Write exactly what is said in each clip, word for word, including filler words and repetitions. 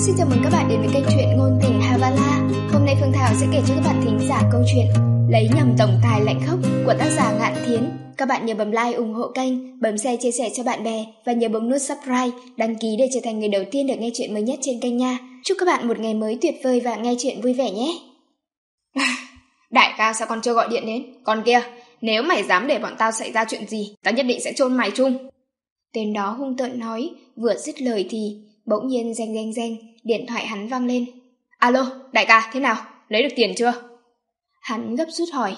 Xin chào mừng các bạn đến với kênh truyện ngôn tình Havala. Hôm nay Phương Thảo sẽ kể cho các bạn thính giả câu chuyện Lấy nhầm tổng tài lạnh khốc của tác giả Ngạn Thiến. Các bạn nhớ bấm like ủng hộ kênh, bấm share chia sẻ cho bạn bè và nhớ bấm nút subscribe, đăng ký để trở thành người đầu tiên được nghe chuyện mới nhất trên kênh nha. Chúc các bạn một ngày mới tuyệt vời và nghe chuyện vui vẻ nhé. Đại ca sao con chưa gọi điện đến? Con kia, nếu mày dám để bọn tao xảy ra chuyện gì, tao nhất định sẽ chôn mày chung. Tên đó hung tợn nói, vừa dứt lời thì bỗng nhiên reng reng reng, điện thoại hắn vang lên. Alo, đại ca, thế nào? Lấy được tiền chưa? Hắn gấp rút hỏi.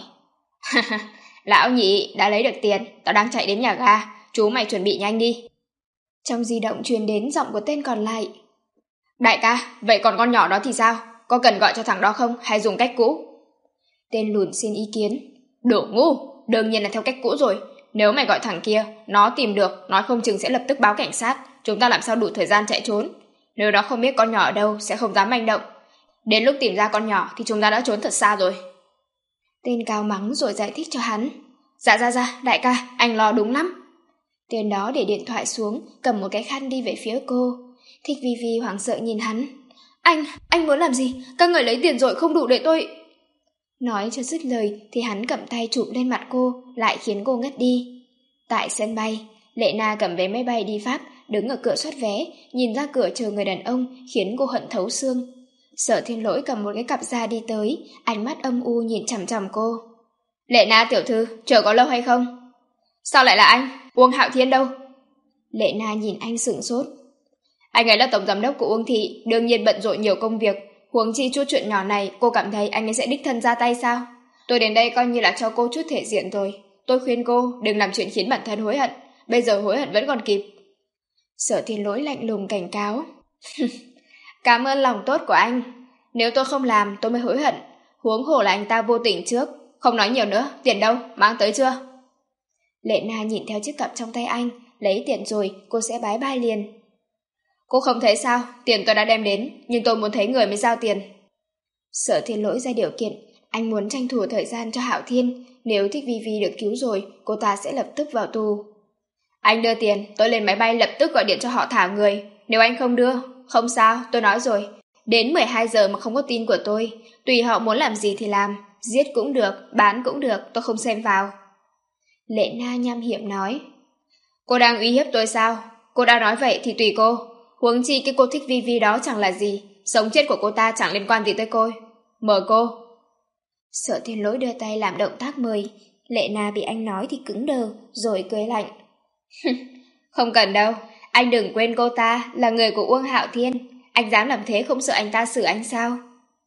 Lão nhị, đã lấy được tiền, tao đang chạy đến nhà ga, chú mày chuẩn bị nhanh đi. Trong di động truyền đến giọng của tên còn lại. Đại ca, vậy còn con nhỏ đó thì sao? Có cần gọi cho thằng đó không hay dùng cách cũ? Tên lùn xin ý kiến. Đồ ngu, đương nhiên là theo cách cũ rồi. Nếu mày gọi thằng kia, nó tìm được, nói không chừng sẽ lập tức báo cảnh sát. Chúng ta làm sao đủ thời gian chạy trốn? Nếu nó không biết con nhỏ ở đâu, sẽ không dám manh động. Đến lúc tìm ra con nhỏ thì chúng ta đã trốn thật xa rồi. Tên cao mắng rồi giải thích cho hắn. Dạ dạ dạ, đại ca, anh lo đúng lắm. Tên đó để điện thoại xuống, cầm một cái khăn đi về phía cô. Thích Vi Vi hoảng sợ nhìn hắn. Anh, anh muốn làm gì? Các người lấy tiền rồi không đủ để tôi... Nói cho dứt lời thì hắn cầm tay chụp lên mặt cô, lại khiến cô ngất đi. Tại sân bay, Lệ Na cầm vé máy bay đi Pháp, đứng ở cửa soát vé, nhìn ra cửa chờ người đàn ông, khiến cô hận thấu xương. Sở Thiên Lỗi cầm một cái cặp da đi tới, ánh mắt âm u nhìn chằm chằm cô. Lệ Na tiểu thư, chờ có lâu hay không? Sao lại là anh? Uông Hạo Thiên đâu? Lệ Na nhìn anh sửng sốt. Anh ấy là tổng giám đốc của Uông Thị, đương nhiên bận rộn nhiều công việc. Huống chi chút chuyện nhỏ này, cô cảm thấy anh ấy sẽ đích thân ra tay sao? Tôi đến đây coi như là cho cô chút thể diện rồi. Tôi khuyên cô đừng làm chuyện khiến bản thân hối hận. Bây giờ hối hận vẫn còn kịp. Sở Thiên Lỗi lạnh lùng cảnh cáo. Cảm ơn lòng tốt của anh. Nếu tôi không làm tôi mới hối hận. Huống hồ là anh ta vô tình trước. Không nói nhiều nữa, tiền đâu, mang tới chưa? Lệ Na nhìn theo chiếc cặp trong tay anh. Lấy tiền rồi cô sẽ bái bai liền. Cô không thấy sao? Tiền tôi đã đem đến, nhưng tôi muốn thấy người mới giao tiền. Sở Thiên Lỗi ra điều kiện. Anh muốn tranh thủ thời gian cho Hạo Thiên. Nếu Thích Vi Vi được cứu rồi, cô ta sẽ lập tức vào tù. Anh đưa tiền, tôi lên máy bay lập tức gọi điện cho họ thả người. Nếu anh không đưa, không sao, tôi nói rồi. Đến mười hai giờ mà không có tin của tôi, tùy họ muốn làm gì thì làm. Giết cũng được, bán cũng được, tôi không xem vào. Lệ Na nham hiểm nói. Cô đang uy hiếp tôi sao? Cô đã nói vậy thì tùy cô. Huống chi cái cô Thích Vi Vi đó chẳng là gì. Sống chết của cô ta chẳng liên quan gì tới cô. Mời cô. Sở Thiên Lỗi đưa tay làm động tác mời. Lệ Na bị anh nói thì cứng đờ, rồi cười lạnh. Không cần đâu. Anh đừng quên cô ta là người của Uông Hạo Thiên. Anh dám làm thế không sợ anh ta xử anh sao?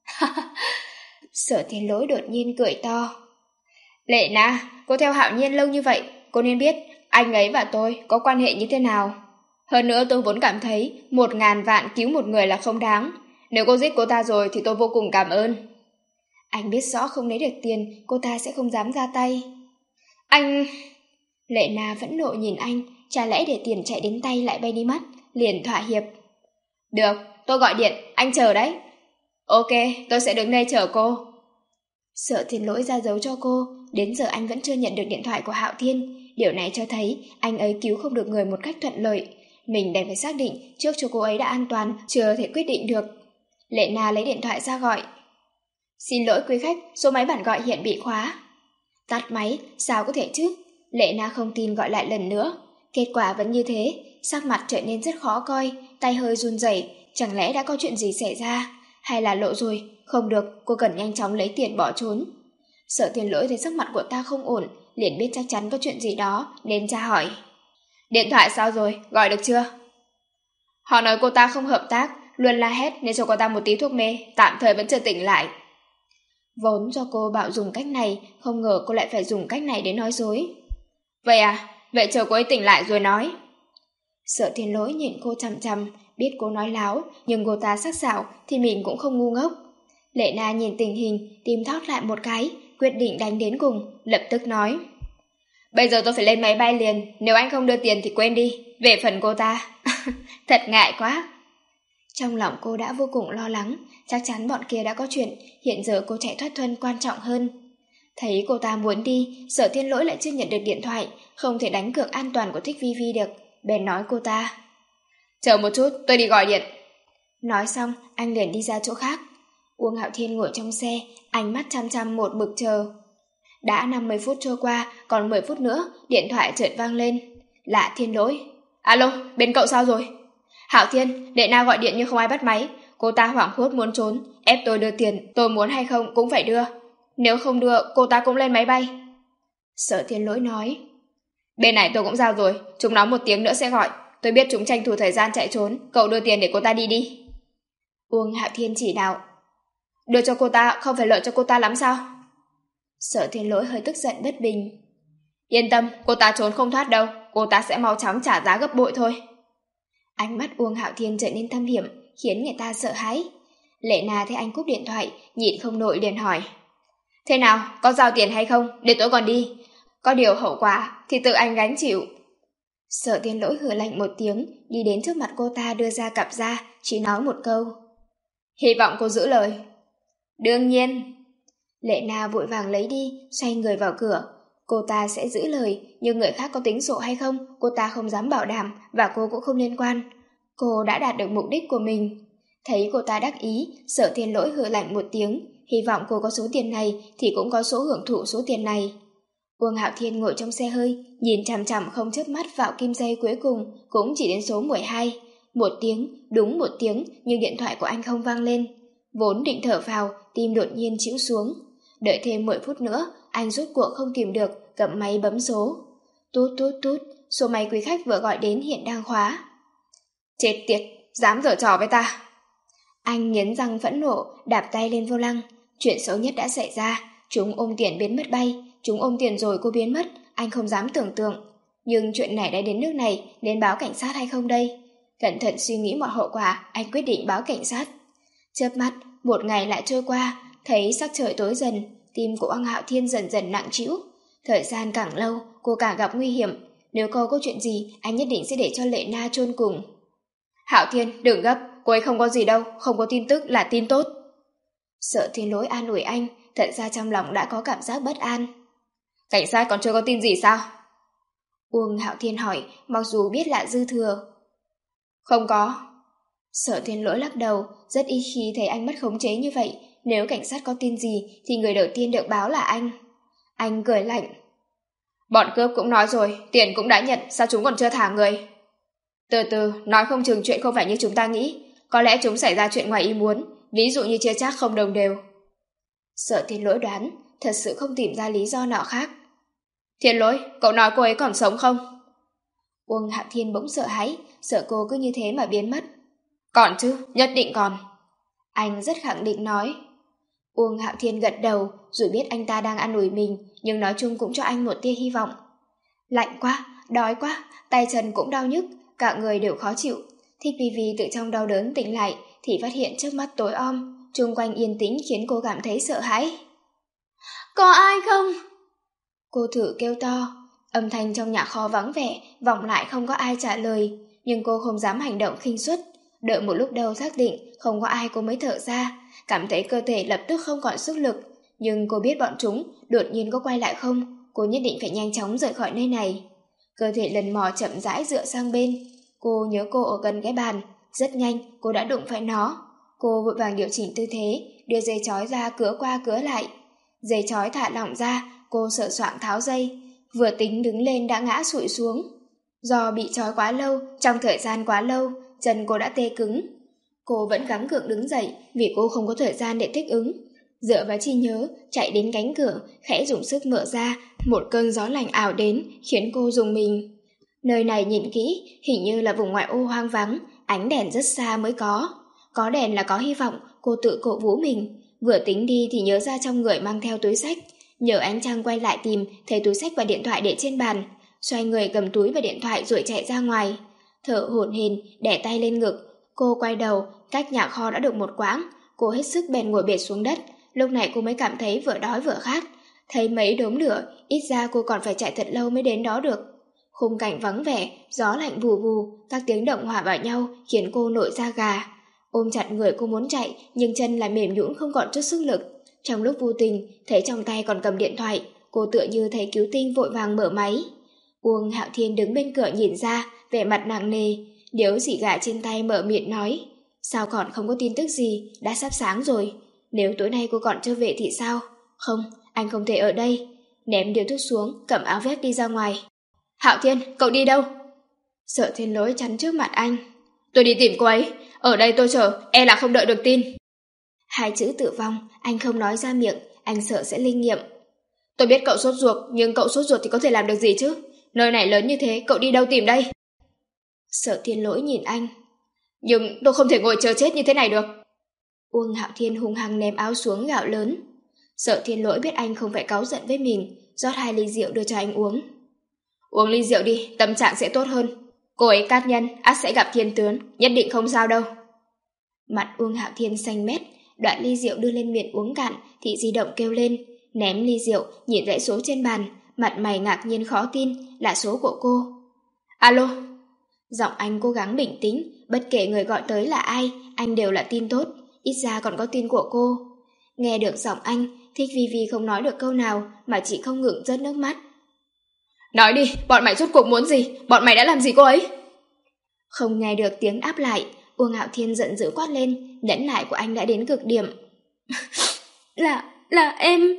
Sở Thiên Lỗi đột nhiên cười to. Lệ Na, cô theo Hạo Nhiên lâu như vậy, cô nên biết anh ấy và tôi có quan hệ như thế nào. Hơn nữa tôi vốn cảm thấy một ngàn vạn cứu một người là không đáng. Nếu cô giết cô ta rồi thì tôi vô cùng cảm ơn. Anh biết rõ không lấy được tiền, cô ta sẽ không dám ra tay. Anh... Lệ Na vẫn nộ nhìn anh, chả lẽ để tiền chạy đến tay lại bay đi mất, liền thỏa hiệp. Được, tôi gọi điện, anh chờ đấy. Ok, tôi sẽ đứng đây chờ cô. Sở Thiên Lỗi ra dấu cho cô, đến giờ anh vẫn chưa nhận được điện thoại của Hạo Thiên. Điều này cho thấy anh ấy cứu không được người một cách thuận lợi. Mình đành phải xác định trước cho cô ấy đã an toàn, chưa thể quyết định được. Lệ Na lấy điện thoại ra gọi. Xin lỗi quý khách, số máy bạn gọi hiện bị khóa. Tắt máy, sao có thể chứ? Lệ Na không tin gọi lại lần nữa. Kết quả vẫn như thế, sắc mặt trở nên rất khó coi, tay hơi run rẩy. Chẳng lẽ đã có chuyện gì xảy ra? Hay là lộ rồi? Không được, cô cần nhanh chóng lấy tiền bỏ trốn. Sở Thiên Lỗi thấy sắc mặt của ta không ổn, liền biết chắc chắn có chuyện gì đó, nên tra hỏi. Điện thoại sao rồi, gọi được chưa? Họ nói cô ta không hợp tác, luôn la hét nên cho cô ta một tí thuốc mê, tạm thời vẫn chưa tỉnh lại. Vốn do cô bảo dùng cách này, không ngờ cô lại phải dùng cách này để nói dối. Vậy à, vậy chờ cô ấy tỉnh lại rồi nói. Sở Thiên Lỗi nhìn cô chằm chằm, biết cô nói láo, nhưng cô ta sắc sảo thì mình cũng không ngu ngốc. Lệ Na nhìn tình hình, tim thót lại một cái, quyết định đánh đến cùng, lập tức nói. Bây giờ tôi phải lên máy bay liền, nếu anh không đưa tiền thì quên đi, về phần cô ta. Thật ngại quá. Trong lòng cô đã vô cùng lo lắng, chắc chắn bọn kia đã có chuyện, hiện giờ cô chạy thoát thân quan trọng hơn. Thấy cô ta muốn đi, Sở Thiên Lỗi lại chưa nhận được điện thoại, không thể đánh cược an toàn của Thích Vi Vi được, bèn nói cô ta. Chờ một chút, tôi đi gọi điện. Nói xong, anh liền đi ra chỗ khác. Uông Hạo Thiên ngồi trong xe, ánh mắt chăm chăm một mực chờ. Đã năm mươi phút trôi qua, còn mười phút nữa, điện thoại chợt vang lên. Là Thiên Lỗi. Alo, bên cậu sao rồi? Hạo Thiên, Lệ Na gọi điện nhưng không ai bắt máy. Cô ta hoảng hốt muốn trốn, ép tôi đưa tiền, tôi muốn hay không cũng phải đưa. Nếu không đưa, cô ta cũng lên máy bay. Sở Thiên Lỗi nói. Bên này tôi cũng giao rồi, chúng nói một tiếng nữa sẽ gọi. Tôi biết chúng tranh thủ thời gian chạy trốn, cậu đưa tiền để cô ta đi đi. Uông Hạo Thiên chỉ đạo. Đưa cho cô ta không phải lợi cho cô ta lắm sao? Sở Thiên Lỗi hơi tức giận bất bình. Yên tâm, cô ta trốn không thoát đâu, cô ta sẽ mau chóng trả giá gấp bội thôi. Ánh mắt Uông Hạo Thiên trở nên thâm hiểm, khiến người ta sợ hãi. Lệ Na thấy anh cúp điện thoại, nhịn không nổi liền hỏi. Thế nào, có giao tiền hay không, để tôi còn đi. Có điều hậu quả thì tự anh gánh chịu. Sở Thiên Lỗi hừ lạnh một tiếng, đi đến trước mặt cô ta đưa ra cặp ra, chỉ nói một câu. Hy vọng cô giữ lời. Đương nhiên. Lệ Na vội vàng lấy đi, xoay người vào cửa. Cô ta sẽ giữ lời, nhưng người khác có tính sổ hay không, cô ta không dám bảo đảm, và cô cũng không liên quan. Cô đã đạt được mục đích của mình. Thấy cô ta đắc ý, Sở Thiên Lỗi hừ lạnh một tiếng, hy vọng cô có số tiền này thì cũng có số hưởng thụ số tiền này. Uông Hạo Thiên ngồi trong xe hơi, nhìn chằm chằm không chớp mắt vào kim dây cuối cùng, cũng chỉ đến số mười hai. Một tiếng, đúng một tiếng, nhưng điện thoại của anh không vang lên. Vốn định thở vào, tim đột nhiên chĩu xuống. Đợi thêm mười phút nữa, anh rốt cuộc không kìm được, cầm máy bấm số. Tút tút tút, số máy quý khách vừa gọi đến hiện đang khóa. Chết tiệt, dám giở trò với ta. Anh nghiến răng phẫn nộ, đạp tay lên vô lăng. Chuyện xấu nhất đã xảy ra, chúng ôm tiền biến mất bay. Chúng ôm tiền rồi cô biến mất, anh không dám tưởng tượng. Nhưng chuyện này đã đến nước này, nên báo cảnh sát hay không đây? Cẩn thận suy nghĩ mọi hậu quả, anh quyết định báo cảnh sát. Chớp mắt, một ngày lại trôi qua, thấy sắc trời tối dần, tim của Uông Hạo Thiên dần dần nặng trĩu. Thời gian càng lâu, cô càng gặp nguy hiểm. Nếu cô có chuyện gì, anh nhất định sẽ để cho Lệ Na chôn cùng. Hạo Thiên, đừng gấp, cô ấy không có gì đâu, không có tin tức là tin tốt. Sở Thiên Lỗi an ủi anh, thật ra trong lòng đã có cảm giác bất an. Cảnh sát còn chưa có tin gì sao? Uông Hạo Thiên hỏi, mặc dù biết là dư thừa. Không có. Sở Thiên Lỗi lắc đầu, rất ít khi thấy anh mất khống chế như vậy. Nếu cảnh sát có tin gì thì người đầu tiên được báo là anh. Anh cười lạnh. Bọn cướp cũng nói rồi, tiền cũng đã nhận, sao chúng còn chưa thả người? Từ từ, nói không chừng chuyện không phải như chúng ta nghĩ. Có lẽ chúng xảy ra chuyện ngoài ý muốn, ví dụ như chia chác không đồng đều. Sở Thiên Lỗi đoán, thật sự không tìm ra lý do nào khác. Thiên Lỗi, cậu nói cô ấy còn sống không? Uông Hạo Thiên bỗng sợ hãi, sợ cô cứ như thế mà biến mất. Còn chứ, nhất định còn. Anh rất khẳng định nói. Uông Hạo Thiên gật đầu, dù biết anh ta đang an ủi mình, nhưng nói chung cũng cho anh một tia hy vọng. Lạnh quá, đói quá, tay chân cũng đau nhức, cả người đều khó chịu. Thích Vi Vi tự trong đau đớn tỉnh lại, thì phát hiện trước mắt tối om, chung quanh yên tĩnh khiến cô cảm thấy sợ hãi. Có ai không? Cô thử kêu to, âm thanh trong nhà kho vắng vẻ, vọng lại không có ai trả lời, nhưng cô không dám hành động khinh suất. Đợi một lúc đầu xác định không có ai cô mới thở ra, cảm thấy cơ thể lập tức không còn sức lực, nhưng cô biết bọn chúng đột nhiên có quay lại không, cô nhất định phải nhanh chóng rời khỏi nơi này. Cơ thể lần mò chậm rãi dựa sang bên, cô nhớ cô ở gần cái bàn, rất nhanh cô đã đụng phải nó. Cô vội vàng điều chỉnh tư thế, đưa dây chói ra cứa qua cứa lại. Dây chói thả lỏng ra, cô sợ soạng tháo dây, vừa tính đứng lên đã ngã sụi xuống. Do bị trói quá lâu, trong thời gian quá lâu, chân cô đã tê cứng. Cô vẫn gắng gượng đứng dậy vì cô không có thời gian để thích ứng. Dựa vào trí nhớ, chạy đến cánh cửa, khẽ dùng sức mở ra, một cơn gió lạnh ảo đến, khiến cô rùng mình. Nơi này nhìn kỹ, hình như là vùng ngoại ô hoang vắng, ánh đèn rất xa mới có. Có đèn là có hy vọng, cô tự cổ vũ mình. Vừa tính đi thì nhớ ra trong người mang theo túi xách. Nhờ ánh trăng quay lại tìm, thấy túi xách và điện thoại để trên bàn. Xoay người cầm túi và điện thoại rồi chạy ra ngoài. Thở hổn hển, đè tay lên ngực. Cô quay đầu, cách nhà kho đã được một quãng. Cô hết sức bèn ngồi bệt xuống đất. Lúc này cô mới cảm thấy vừa đói vừa khát. Thấy mấy đốm lửa, ít ra cô còn phải chạy thật lâu mới đến đó được. Khung cảnh vắng vẻ, gió lạnh vù vù, các tiếng động hòa vào nhau khiến cô nổi da gà. Ôm chặt người cô muốn chạy, nhưng chân lại mềm nhũn không còn chút sức lực. Trong lúc vô tình, thấy trong tay còn cầm điện thoại, cô tựa như thấy cứu tinh vội vàng mở máy. Uông Hạo Thiên đứng bên cửa nhìn ra, vẻ mặt nặng nề, điếu xì gà trên tay mở miệng nói. Sao còn không có tin tức gì, đã sắp sáng rồi. Nếu tối nay cô còn chưa về thì sao? Không, anh không thể ở đây. Ném điếu thuốc xuống, cầm áo vest đi ra ngoài. Hạo Thiên, cậu đi đâu? Sở Thiên Lỗi chắn trước mặt anh. Tôi đi tìm cô ấy, ở đây tôi chờ, e là không đợi được tin. Hai chữ tử vong, anh không nói ra miệng, anh sợ sẽ linh nghiệm. Tôi biết cậu sốt ruột, nhưng cậu sốt ruột thì có thể làm được gì chứ? Nơi này lớn như thế, cậu đi đâu tìm đây? Sở Thiên Lỗi nhìn anh. Nhưng tôi không thể ngồi chờ chết như thế này được. Uông Hạo Thiên hung hăng ném áo xuống gạo lớn. Sở Thiên Lỗi biết anh không phải cáu giận với mình, rót hai ly rượu đưa cho anh uống. Uống ly rượu đi, tâm trạng sẽ tốt hơn. Cô ấy cát nhân, ắt sẽ gặp thiên tướng, nhất định không sao đâu. Mặt Uông Hạo Thiên xanh mét, đoạn ly rượu đưa lên miệng uống cạn thì di động kêu lên, ném ly rượu, nhìn dãy số trên bàn, mặt mày ngạc nhiên khó tin là số của cô. Alo. Giọng anh cố gắng bình tĩnh, bất kể người gọi tới là ai, anh đều là tin tốt, ít ra còn có tin của cô. Nghe được giọng anh, Thích Vi Vi không nói được câu nào mà chỉ không ngừng rớt nước mắt. Nói đi, bọn mày rốt cuộc muốn gì? Bọn mày đã làm gì cô ấy? Không nghe được tiếng đáp lại, Uông Hạo Thiên giận dữ quát lên, nhẫn nại của anh đã đến cực điểm. là, là em...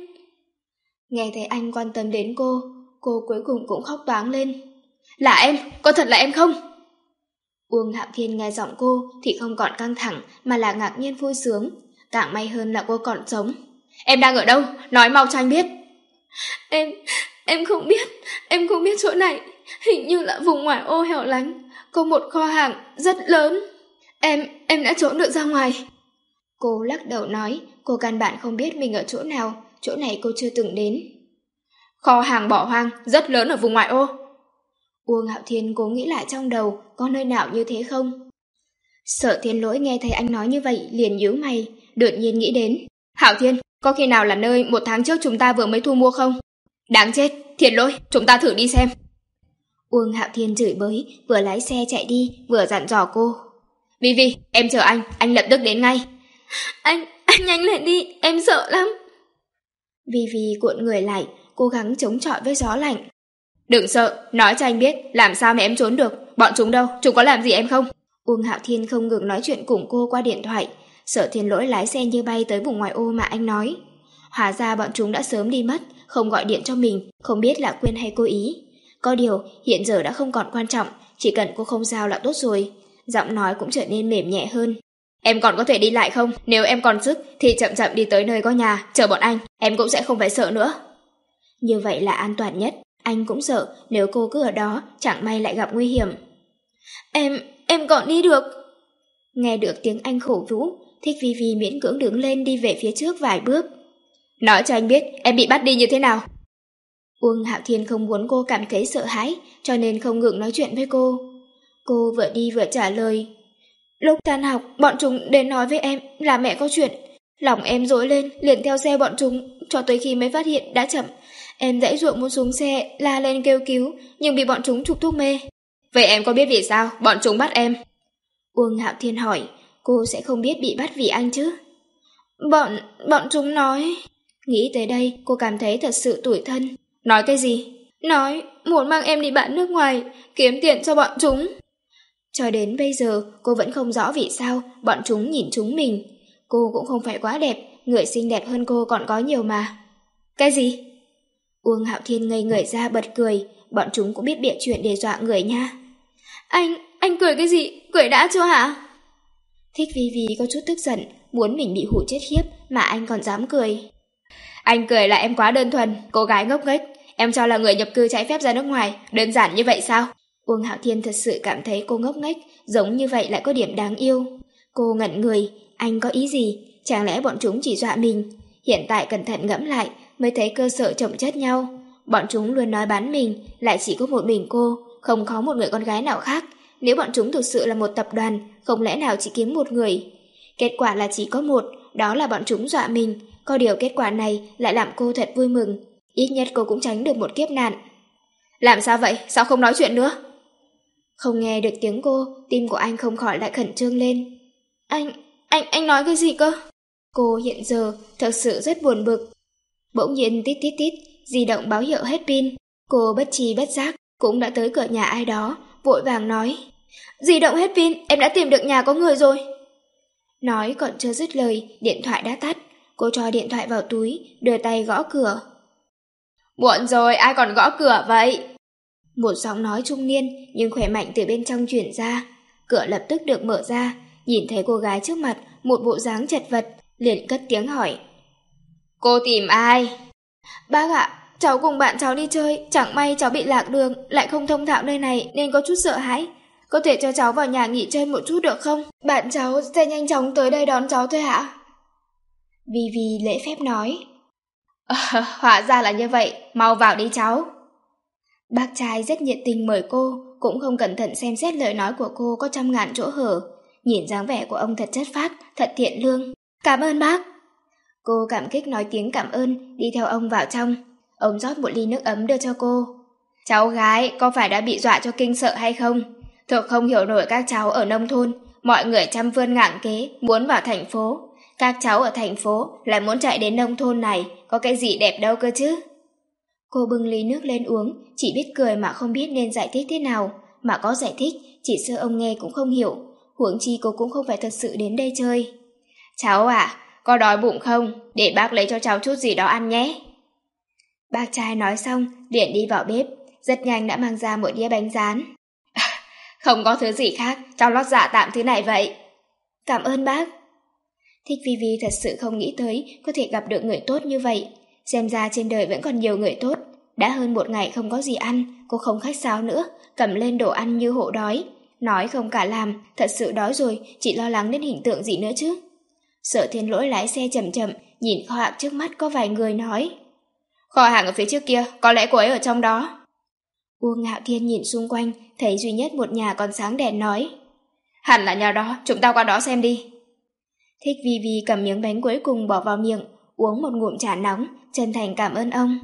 Nghe thấy anh quan tâm đến cô, cô cuối cùng cũng khóc toáng lên. Là em, có thật là em không? Uông Hạo Thiên nghe giọng cô thì không còn căng thẳng mà là ngạc nhiên vui sướng. Càng may hơn là cô còn sống. Em đang ở đâu? Nói mau cho anh biết. Em... em không biết. Em không biết chỗ này. Hình như là vùng ngoại ô hẻo lánh. Có một kho hàng rất lớn. Em... em đã trốn được ra ngoài. Cô lắc đầu nói cô căn bản không biết mình ở chỗ nào. Chỗ này cô chưa từng đến. Kho hàng bỏ hoang rất lớn ở vùng ngoại ô. Uông Hạo Thiên cố nghĩ lại trong đầu có nơi nào như thế không. Sở Thiên Lỗi nghe thấy anh nói như vậy liền nhíu mày, đột nhiên nghĩ đến. Hạo Thiên, có khi nào là nơi một tháng trước chúng ta vừa mới thu mua không? Đáng chết, Thiên Lỗi, chúng ta thử đi xem. Uông Hạo Thiên chửi bới, vừa lái xe chạy đi, vừa dặn dò cô. Vi Vi, em chờ anh, anh lập tức đến ngay. Anh, anh nhanh lên đi, em sợ lắm. Vi Vi cuộn người lại, cố gắng chống chọi với gió lạnh. Đừng sợ, nói cho anh biết, làm sao mà em trốn được, bọn chúng đâu, chúng có làm gì em không? Uông Hạo Thiên không ngừng nói chuyện cùng cô qua điện thoại. Sở Thiên Lỗi lái xe như bay tới vùng ngoại ô mà anh nói. Hóa ra bọn chúng đã sớm đi mất, không gọi điện cho mình, không biết là quên hay cố ý. Có điều, hiện giờ đã không còn quan trọng, chỉ cần cô không sao là tốt rồi. Giọng nói cũng trở nên mềm nhẹ hơn. Em còn có thể đi lại không? Nếu em còn sức thì chậm chậm đi tới nơi có nhà, chờ bọn anh, em cũng sẽ không phải sợ nữa. Như vậy là an toàn nhất. Anh cũng sợ nếu cô cứ ở đó chẳng may lại gặp nguy hiểm. Em, em còn đi được. Nghe được tiếng anh khổ vũ, Thích Vi Vi miễn cưỡng đứng lên đi về phía trước vài bước. Nói cho anh biết em bị bắt đi như thế nào. Uông Hạo Thiên không muốn cô cảm thấy sợ hãi, cho nên không ngừng nói chuyện với cô. Cô vừa đi vừa trả lời. Lúc tan học, bọn chúng đến nói với em là mẹ có chuyện. Lòng em rối lên, liền theo xe bọn chúng, cho tới khi mới phát hiện đã chậm. Em giãy giụa muốn xuống xe, la lên kêu cứu, nhưng bị bọn chúng trục thuốc mê. Vậy em có biết vì sao bọn chúng bắt em? Uông Hạo Thiên hỏi, cô sẽ không biết bị bắt vì anh chứ? Bọn, bọn chúng nói... Nghĩ tới đây, cô cảm thấy thật sự tủi thân. Nói cái gì? Nói, muốn mang em đi bạn nước ngoài, kiếm tiền cho bọn chúng. Cho đến bây giờ, cô vẫn không rõ vì sao bọn chúng nhìn chúng mình. Cô cũng không phải quá đẹp, người xinh đẹp hơn cô còn có nhiều mà. Cái gì? Uông Hạo Thiên ngây người ra bật cười, bọn chúng cũng biết bịa chuyện để dọa người nha. Anh, anh cười cái gì? Cười đã chưa hả? Thích Vi Vi có chút tức giận, muốn mình bị hù chết khiếp mà anh còn dám cười. Anh cười là em quá đơn thuần, cô gái ngốc nghếch. Em cho là người nhập cư trái phép ra nước ngoài, đơn giản như vậy sao? Uông Hạo Thiên thật sự cảm thấy cô ngốc nghếch, giống như vậy lại có điểm đáng yêu. Cô ngẩn người, anh có ý gì? Chẳng lẽ bọn chúng chỉ dọa mình? Hiện tại cẩn thận ngẫm lại mới thấy cơ sở chồng chất nhau. Bọn chúng luôn nói bán mình, lại chỉ có một mình cô, không có một người con gái nào khác. Nếu bọn chúng thực sự là một tập đoàn, không lẽ nào chỉ kiếm một người? Kết quả là chỉ có một, đó là bọn chúng dọa mình. Có điều kết quả này lại làm cô thật vui mừng. Ít nhất cô cũng tránh được một kiếp nạn. Làm sao vậy? Sao không nói chuyện nữa? Không nghe được tiếng cô, tim của anh không khỏi lại khẩn trương lên. Anh, anh, anh nói cái gì cơ? Cô hiện giờ thật sự rất buồn bực. Bỗng nhiên tít tít tít, di động báo hiệu hết pin. Cô bất tri bất giác cũng đã tới cửa nhà ai đó, vội vàng nói. Di động hết pin, em đã tìm được nhà có người rồi. Nói còn chưa dứt lời, điện thoại đã tắt. Cô cho điện thoại vào túi, đưa tay gõ cửa. Muộn rồi, ai còn gõ cửa vậy? Một giọng nói trung niên nhưng khỏe mạnh từ bên trong truyền ra. Cửa lập tức được mở ra, nhìn thấy cô gái trước mặt, một bộ dáng chật vật, liền cất tiếng hỏi. Cô tìm ai? Bác ạ, cháu cùng bạn cháu đi chơi, chẳng may cháu bị lạc đường, lại không thông thạo nơi này nên có chút sợ hãi. Có thể cho cháu vào nhà nghỉ chơi một chút được không? Bạn cháu sẽ nhanh chóng tới đây đón cháu thôi hả? Vi Vi lễ phép nói. À, hóa ra là như vậy, mau vào đi cháu. Bác trai rất nhiệt tình mời cô, cũng không cẩn thận xem xét lời nói của cô có trăm ngàn chỗ hở. Nhìn dáng vẻ của ông thật chất phác, thật thiện lương. Cảm ơn bác. Cô cảm kích nói tiếng cảm ơn, đi theo ông vào trong. Ông rót một ly nước ấm đưa cho cô. Cháu gái, có phải đã bị dọa cho kinh sợ hay không? Thực không hiểu nổi các cháu ở nông thôn, mọi người trăm phương ngạn kế, muốn vào thành phố. Các cháu ở thành phố lại muốn chạy đến nông thôn này, có cái gì đẹp đâu cơ chứ? Cô bưng ly nước lên uống, chỉ biết cười mà không biết nên giải thích thế nào. Mà có giải thích, chỉ sợ ông nghe cũng không hiểu. Huống chi cô cũng không phải thật sự đến đây chơi. Cháu à, có đói bụng không? Để bác lấy cho cháu chút gì đó ăn nhé. Bác trai nói xong, liền đi vào bếp, rất nhanh đã mang ra một đĩa bánh rán. Không có thứ gì khác, cháu lót dạ tạm thứ này vậy. Cảm ơn bác. Thích Vi Vi thật sự không nghĩ tới có thể gặp được người tốt như vậy. Xem ra trên đời vẫn còn nhiều người tốt. Đã hơn một ngày không có gì ăn, cô không khách sáo nữa, cầm lên đồ ăn như hổ đói. Nói không cả làm, thật sự đói rồi, chỉ lo lắng đến hình tượng gì nữa chứ. Sở Thiên Lỗi lái xe chậm chậm, nhìn kho hàng trước mắt có vài người nói. Kho hàng ở phía trước kia, có lẽ cô ấy ở trong đó. Uông Hạo Thiên nhìn xung quanh, thấy duy nhất một nhà còn sáng đèn nói. Hẳn là nhà đó, chúng ta qua đó xem đi. Thích Vi Vi cầm miếng bánh cuối cùng bỏ vào miệng, uống một ngụm trà nóng, chân thành cảm ơn ông.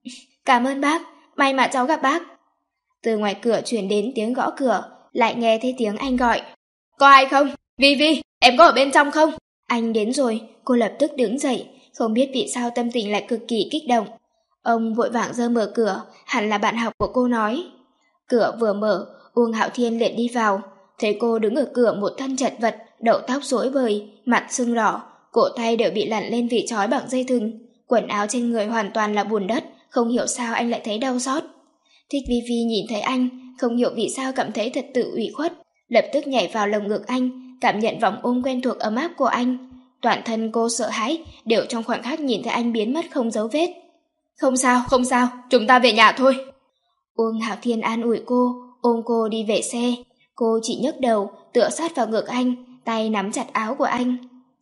Cảm ơn bác, may mà cháu gặp bác. Từ ngoài cửa truyền đến tiếng gõ cửa, lại nghe thấy tiếng anh gọi. Có ai không? Vi Vi, em có ở bên trong không? Anh đến rồi, cô lập tức đứng dậy, không biết vì sao tâm tình lại cực kỳ kích động. Ông vội vàng giơ mở cửa, hẳn là bạn học của cô nói. Cửa vừa mở, Uông Hạo Thiên liền đi vào, thấy cô đứng ở cửa một thân chật vật, đầu tóc rối bời, mặt sưng đỏ, cổ tay đều bị lặn lên vị trói bằng dây thừng, quần áo trên người hoàn toàn là bùn đất, không hiểu sao anh lại thấy đau xót. Thích Vi Vi nhìn thấy anh, không hiểu vì sao cảm thấy thật tự ủy khuất, lập tức nhảy vào lồng ngực anh, cảm nhận vòng ôm quen thuộc ấm áp của anh. Toàn thân cô sợ hãi, đều trong khoảnh khắc nhìn thấy anh biến mất không dấu vết. Không sao, không sao, chúng ta về nhà thôi. Uông Hạo Thiên an ủi cô, ôm cô đi về xe. Cô chỉ nhấc đầu, tựa sát vào ngực anh, tay nắm chặt áo của anh.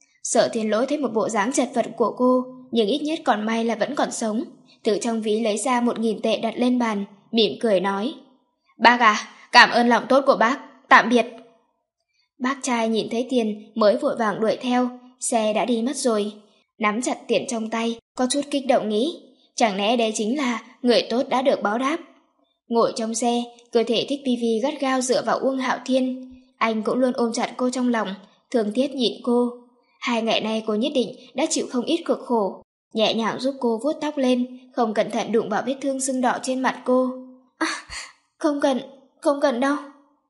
Sở Thiên Lỗi thấy một bộ dáng chật vật của cô, nhưng ít nhất còn may là vẫn còn sống. Từ trong ví lấy ra một nghìn tệ đặt lên bàn, mỉm cười nói. Bác à, cảm ơn lòng tốt của bác, tạm biệt. Bác trai nhìn thấy tiền mới vội vàng đuổi theo, xe đã đi mất rồi. Nắm chặt tiền trong tay, có chút kích động nghĩ, chẳng lẽ đây chính là người tốt đã được báo đáp. Ngồi trong xe, cơ thể Thích Vi Vi gắt gao dựa vào Uông Hạo Thiên. Anh cũng luôn ôm chặt cô trong lòng, thương tiếc nhìn cô. Hai ngày nay cô nhất định đã chịu không ít cực khổ. Nhẹ nhàng giúp cô vuốt tóc lên, không cẩn thận đụng vào vết thương sưng đỏ trên mặt cô. À, không cần, không cần đâu.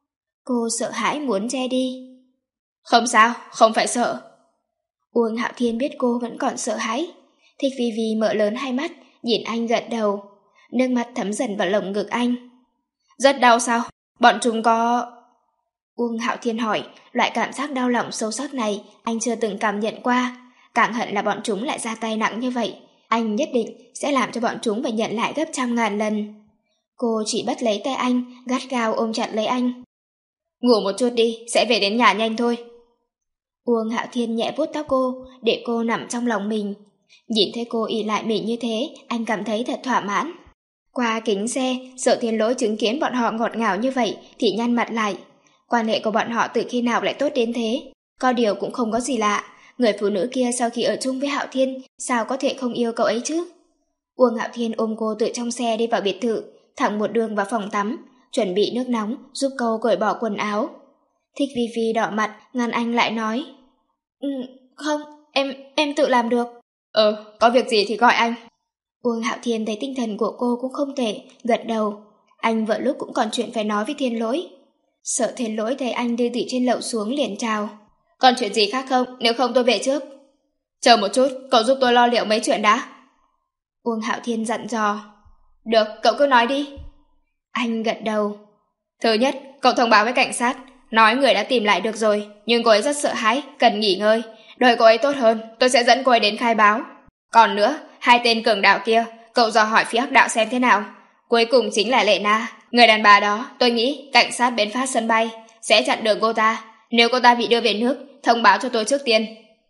Cô sợ hãi muốn che đi. Không sao, không phải sợ. Uông Hạo Thiên biết cô vẫn còn sợ hãi. Thích Vi Vi mở lớn hai mắt, nhìn anh gật đầu. Nước mắt thấm dần vào lồng ngực anh. Rất đau sao? Bọn chúng có... Uông Hạo Thiên hỏi, loại cảm giác đau lòng sâu sắc này anh chưa từng cảm nhận qua. Càng hận là bọn chúng lại ra tay nặng như vậy. Anh nhất định sẽ làm cho bọn chúng phải nhận lại gấp trăm ngàn lần. Cô chỉ bắt lấy tay anh, gắt gao ôm chặt lấy anh. Ngủ một chút đi, sẽ về đến nhà nhanh thôi. Uông Hạo Thiên nhẹ vuốt tóc cô, để cô nằm trong lòng mình. Nhìn thấy cô ỷ lại mình như thế, anh cảm thấy thật thỏa mãn. Qua kính xe, Sở Thiên Lỗi chứng kiến bọn họ ngọt ngào như vậy thì nhăn mặt lại. Quan hệ của bọn họ từ khi nào lại tốt đến thế? Có điều cũng không có gì lạ. Người phụ nữ kia sau khi ở chung với Hạo Thiên, sao có thể không yêu cậu ấy chứ? Uông Hạo Thiên ôm cô từ trong xe đi vào biệt thự, thẳng một đường vào phòng tắm, chuẩn bị nước nóng giúp cô cởi bỏ quần áo. Thích Vi Vi đỏ mặt, ngăn anh lại nói. Ừ, không, em, em tự làm được. Ừ, có việc gì thì gọi anh. Uông Hạo Thiên thấy tinh thần của cô cũng không tệ, gật đầu. Anh vợ lúc cũng còn chuyện phải nói với Thiên Lỗi. Sợ Thiên Lỗi thấy anh đưa từ trên lầu xuống liền chào. Còn chuyện gì khác không, nếu không tôi về trước. Chờ một chút, cậu giúp tôi lo liệu mấy chuyện đã. Uông Hạo Thiên dặn dò. Được, cậu cứ nói đi. Anh gật đầu. Thứ nhất, cậu thông báo với cảnh sát, nói người đã tìm lại được rồi, nhưng cô ấy rất sợ hãi, cần nghỉ ngơi. Đợi cô ấy tốt hơn, tôi sẽ dẫn cô ấy đến khai báo. Còn nữa, hai tên cường đạo kia, cậu dò hỏi phía hắc đạo xem thế nào. Cuối cùng chính là Lệ Na, người đàn bà đó. Tôi nghĩ cảnh sát bến phát sân bay sẽ chặn đường cô ta. Nếu cô ta bị đưa về nước, thông báo cho tôi trước tiên.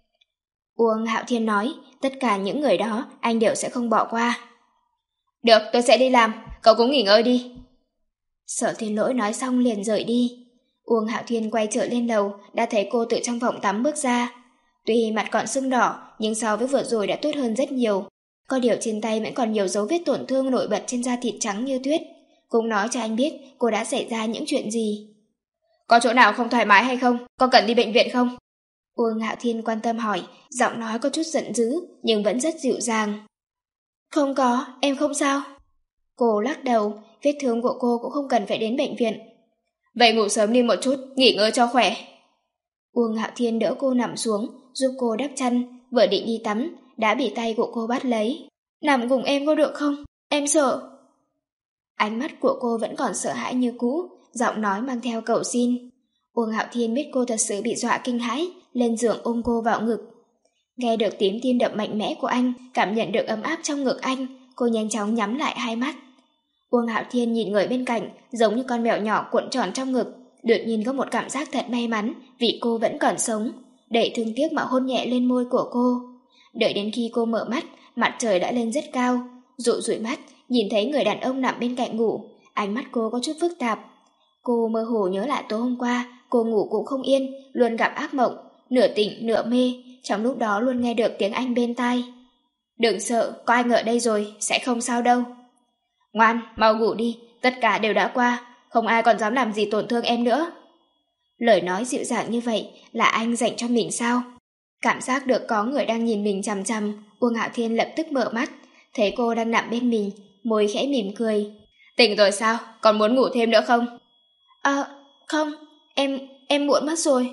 Uông Hạo Thiên nói, tất cả những người đó anh đều sẽ không bỏ qua. Được, tôi sẽ đi làm, cậu cũng nghỉ ngơi đi. Sở Thiên Lỗi nói xong liền rời đi. Uông Hạo Thiên quay trở lên lầu, đã thấy cô từ trong phòng tắm bước ra. Tuy mặt còn sưng đỏ, nhưng so với vừa rồi đã tốt hơn rất nhiều. Có điều trên tay vẫn còn nhiều dấu vết tổn thương nổi bật trên da thịt trắng như tuyết. Cũng nói cho anh biết cô đã xảy ra những chuyện gì. Có chỗ nào không thoải mái hay không? Có cần đi bệnh viện không? Uông Hạo Thiên quan tâm hỏi, giọng nói có chút giận dữ, nhưng vẫn rất dịu dàng. Không có, em không sao. Cô lắc đầu, vết thương của cô cũng không cần phải đến bệnh viện. Vậy ngủ sớm đi một chút, nghỉ ngơi cho khỏe. Uông Hạo Thiên đỡ cô nằm xuống, giúp cô đắp chăn, vừa định đi tắm, đã bị tay của cô bắt lấy. Nằm cùng em có được không? Em sợ. Ánh mắt của cô vẫn còn sợ hãi như cũ, giọng nói mang theo cầu xin. Uông Hạo Thiên biết cô thật sự bị dọa kinh hãi, lên giường ôm cô vào ngực. Nghe được tiếng tim đập mạnh mẽ của anh, cảm nhận được ấm áp trong ngực anh, cô nhanh chóng nhắm lại hai mắt. Uông Hạo Thiên nhìn người bên cạnh, giống như con mèo nhỏ cuộn tròn trong ngực, đột nhiên có một cảm giác thật may mắn vì cô vẫn còn sống, đầy thương tiếc mà hôn nhẹ lên môi của cô. Đợi đến khi cô mở mắt, mặt trời đã lên rất cao, dụi dụi mắt, nhìn thấy người đàn ông nằm bên cạnh ngủ, ánh mắt cô có chút phức tạp. Cô mơ hồ nhớ lại tối hôm qua, cô ngủ cũng không yên, luôn gặp ác mộng, nửa tỉnh nửa mê, trong lúc đó luôn nghe được tiếng anh bên tai. Đừng sợ, có anh ở đây rồi, sẽ không sao đâu. Ngoan, mau ngủ đi, tất cả đều đã qua, không ai còn dám làm gì tổn thương em nữa. Lời nói dịu dàng như vậy là anh dành cho mình sao? Cảm giác được có người đang nhìn mình chằm chằm, Uông Hạo Thiên lập tức mở mắt, thấy cô đang nằm bên mình, môi khẽ mỉm cười. Tỉnh rồi sao? Còn muốn ngủ thêm nữa không? À, không, em, em muộn mất rồi.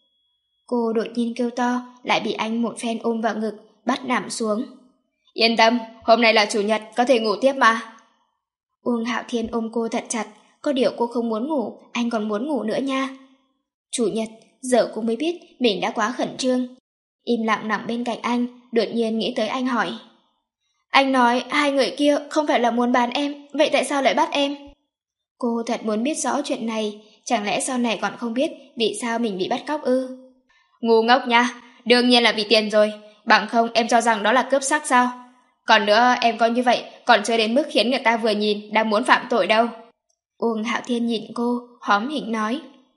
Cô đột nhiên kêu to, lại bị anh một phen ôm vào ngực, bắt nằm xuống. Yên tâm, hôm nay là chủ nhật, có thể ngủ tiếp mà. Uông Hạo Thiên ôm cô thật chặt, có điều cô không muốn ngủ, anh còn muốn ngủ nữa nha. Chủ nhật, giờ cô mới biết mình đã quá khẩn trương. Im lặng nằm bên cạnh anh, đột nhiên nghĩ tới anh hỏi. Anh nói hai người kia không phải là muốn bán em, vậy tại sao lại bắt em? Cô thật muốn biết rõ chuyện này, chẳng lẽ sau này còn không biết vì sao mình bị bắt cóc ư? Ngu ngốc nha, đương nhiên là vì tiền rồi, bằng không em cho rằng đó là cướp sắc sao? Còn nữa em có như vậy, còn chưa đến mức khiến người ta vừa nhìn đã muốn phạm tội đâu. Uông Hạo Thiên nhìn cô, hóm hỉnh nói.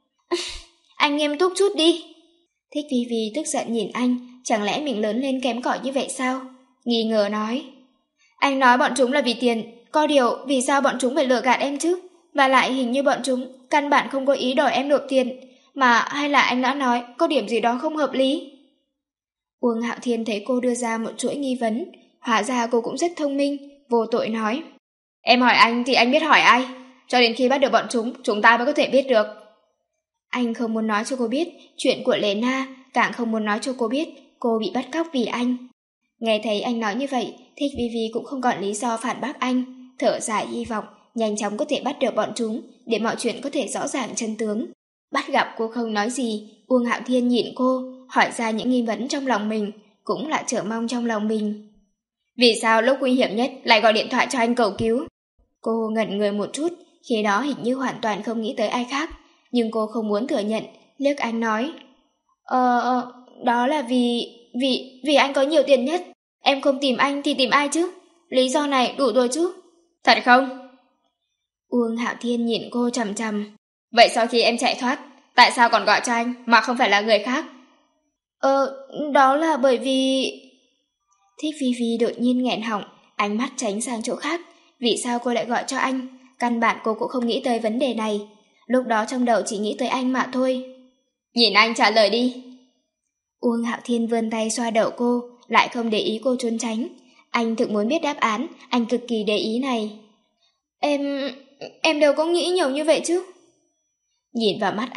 Anh nghiêm túc chút đi. Thích Vi Vi tức giận nhìn anh, chẳng lẽ mình lớn lên kém cỏi như vậy sao? Nghi ngờ nói. Anh nói bọn chúng là vì tiền, có điều vì sao bọn chúng phải lừa gạt em chứ? Và lại hình như bọn chúng căn bản không có ý đòi em nộp tiền, mà hay là anh đã nói có điểm gì đó không hợp lý? Uông Hạo Thiên thấy cô đưa ra một chuỗi nghi vấn, hóa ra cô cũng rất thông minh, vô tội nói. Em hỏi anh thì anh biết hỏi ai? Cho đến khi bắt được bọn chúng, chúng ta mới có thể biết được. Anh không muốn nói cho cô biết chuyện của Lê Na, càng không muốn nói cho cô biết cô bị bắt cóc vì anh. Nghe thấy anh nói như vậy, Thích Vi Vi cũng không còn lý do phản bác anh, thở dài hy vọng nhanh chóng có thể bắt được bọn chúng để mọi chuyện có thể rõ ràng chân tướng. Bắt gặp cô không nói gì, Uông Hạo Thiên nhìn cô, hỏi ra những nghi vấn trong lòng mình, cũng là chờ mong trong lòng mình. Vì sao lúc nguy hiểm nhất lại gọi điện thoại cho anh cầu cứu? Cô ngẩn người một chút, khi đó hình như hoàn toàn không nghĩ tới ai khác, nhưng cô không muốn thừa nhận, liếc anh nói. Ờ, đó là vì, vì, vì anh có nhiều tiền nhất. Em không tìm anh thì tìm ai chứ? Lý do này đủ rồi chứ? Thật không? Uông Hạo Thiên nhìn cô chằm chằm. Vậy sau khi em chạy thoát, tại sao còn gọi cho anh mà không phải là người khác? Ờ, đó là bởi vì... Thích Vi Vi đột nhiên nghẹn họng, ánh mắt tránh sang chỗ khác. Vì sao cô lại gọi cho anh? Căn bản cô cũng không nghĩ tới vấn đề này. Lúc đó trong đầu chỉ nghĩ tới anh mà thôi. Nhìn anh trả lời đi. Uông Hạo Thiên vươn tay xoa đầu cô, lại không để ý cô trốn tránh. Anh thực muốn biết đáp án, anh cực kỳ để ý này. Em... em đâu có nghĩ nhiều như vậy chứ. Nhìn vào mắt anh,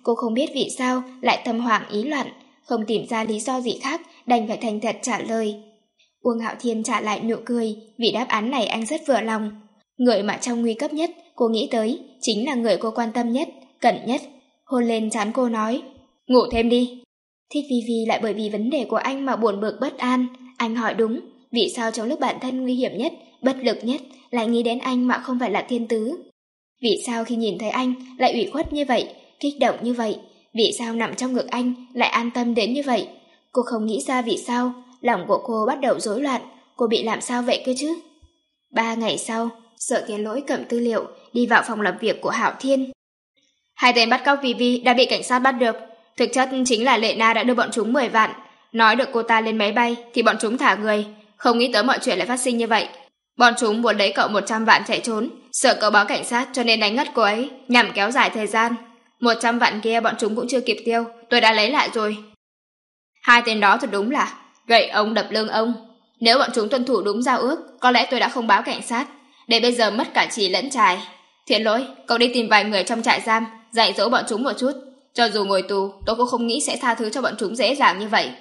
Cô không biết vì sao lại tâm hoảng ý loạn, không tìm ra lý do gì khác, đành phải thành thật trả lời. Uông Hạo Thiên trả lại nụ cười, vì đáp án này anh rất vừa lòng. Người mà trong nguy cấp nhất cô nghĩ tới chính là người cô quan tâm nhất, cẩn nhất. Hôn lên trán cô nói, ngủ thêm đi. Thích Vi Vi lại bởi vì vấn đề của anh mà buồn bực bất an. Anh hỏi đúng, vì sao trong lúc bản thân nguy hiểm nhất, bất lực nhất lại nghĩ đến anh mà không phải là Thiên Tứ? Vì sao khi nhìn thấy anh lại ủy khuất như vậy, kích động như vậy? Vì sao nằm trong ngực anh lại an tâm đến như vậy? Cô không nghĩ ra vì sao, lòng của cô bắt đầu rối loạn. Cô bị làm sao vậy cơ chứ? Ba ngày sau, Sở Thiên Lỗi cầm tư liệu đi vào phòng làm việc của Hạo Thiên. Hai tên bắt cóc Vi Vi đã bị cảnh sát bắt được. Thực chất chính là Lệ Na đã đưa bọn chúng mười vạn. Nói được cô ta lên máy bay thì bọn chúng thả người. Không nghĩ tới mọi chuyện lại phát sinh như vậy. Bọn chúng muốn lấy cậu một trăm vạn chạy trốn, sợ cậu báo cảnh sát cho nên đánh ngất cô ấy, nhằm kéo dài thời gian. Một trăm vạn kia bọn chúng cũng chưa kịp tiêu, tôi đã lấy lại rồi. Hai tên đó thật đúng là gậy ông đập lưng ông. Nếu bọn chúng tuân thủ đúng giao ước, có lẽ tôi đã không báo cảnh sát, để bây giờ mất cả chỉ lẫn trài. Thiện Lỗi, cậu đi tìm vài người trong trại giam, dạy dỗ bọn chúng một chút. Cho dù ngồi tù, tôi cũng không nghĩ sẽ tha thứ cho bọn chúng dễ dàng như vậy.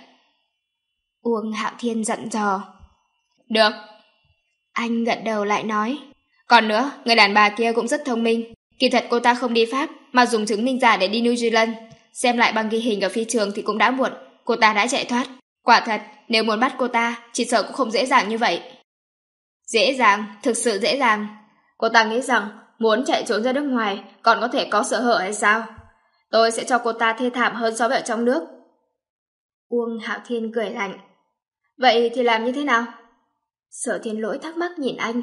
Uông Hạo Thiên dặn dò. Được. Anh gật đầu lại nói. Còn nữa, người đàn bà kia cũng rất thông minh. Kỳ thật cô ta không đi Pháp, mà dùng chứng minh giả để đi New Zealand. Xem lại băng ghi hình ở phi trường thì cũng đã muộn, cô ta đã chạy thoát. Quả thật, nếu muốn bắt cô ta, chỉ sợ cũng không dễ dàng như vậy. Dễ dàng, thực sự dễ dàng. Cô ta nghĩ rằng muốn chạy trốn ra nước ngoài còn có thể có sở hở hay sao? Tôi sẽ cho cô ta thê thảm hơn so với ở trong nước. Uông Hạo Thiên cười lạnh. Vậy thì làm như thế nào? Sở Thiên Lỗi thắc mắc nhìn anh.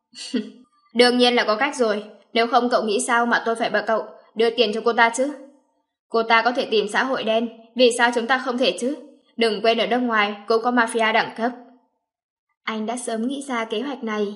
Đương nhiên là có cách rồi. Nếu không cậu nghĩ sao mà tôi phải bảo cậu đưa tiền cho cô ta chứ? Cô ta có thể tìm xã hội đen, vì sao chúng ta không thể chứ? Đừng quên ở nước ngoài cũng có mafia đẳng cấp. Anh đã sớm nghĩ ra kế hoạch này.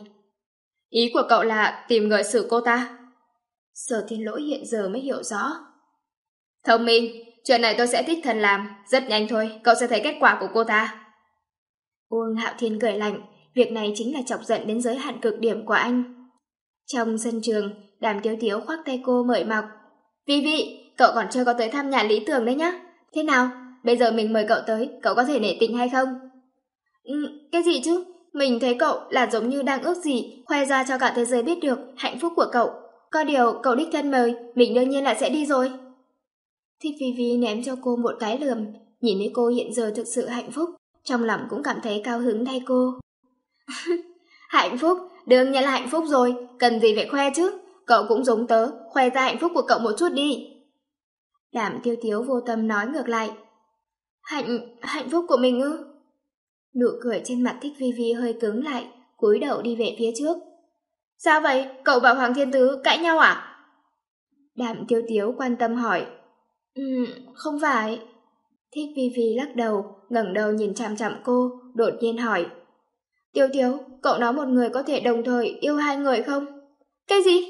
Ý của cậu là tìm người xử cô ta? Sở Thiên Lỗi hiện giờ mới hiểu rõ. Thông minh, chuyện này tôi sẽ đích thân làm, rất nhanh thôi, cậu sẽ thấy kết quả của cô ta. Uông Hạo Thiên cười lạnh, việc này chính là chọc giận đến giới hạn cực điểm của anh. Trong sân trường, Đàm Tiếu Tiếu khoác tay cô mời mọc. Vi Vi, cậu còn chưa có tới thăm nhà Lý Tường đấy nhá. Thế nào, bây giờ mình mời cậu tới, cậu có thể nể tình hay không? Ừ, cái gì chứ? Mình thấy cậu là giống như đang ước gì, khoe ra cho cả thế giới biết được hạnh phúc của cậu. Có điều cậu đích thân mời, mình đương nhiên là sẽ đi rồi. Thích Vi Vi ném cho cô một cái lườm, nhìn thấy cô hiện giờ thực sự hạnh phúc, trong lòng cũng cảm thấy cao hứng thay cô. Hạnh phúc, đương nhiên là hạnh phúc rồi, cần gì phải khoe chứ, cậu cũng giống tớ, khoe ra hạnh phúc của cậu một chút đi. Đàm Tiêu Tiếu vô tâm nói ngược lại. Hạnh, hạnh phúc của mình ư? Nụ cười trên mặt Thích Vi Vi hơi cứng lại, cúi đầu đi về phía trước. Sao vậy, cậu và Hoàng Thiên Tứ cãi nhau à? Đàm Tiêu Tiếu quan tâm hỏi. Ừ, không phải. Thích Vi Vi lắc đầu, ngẩng đầu nhìn chằm chằm cô, đột nhiên hỏi. Tiêu Tiếu, cậu nói một người có thể đồng thời yêu hai người không? Cái gì?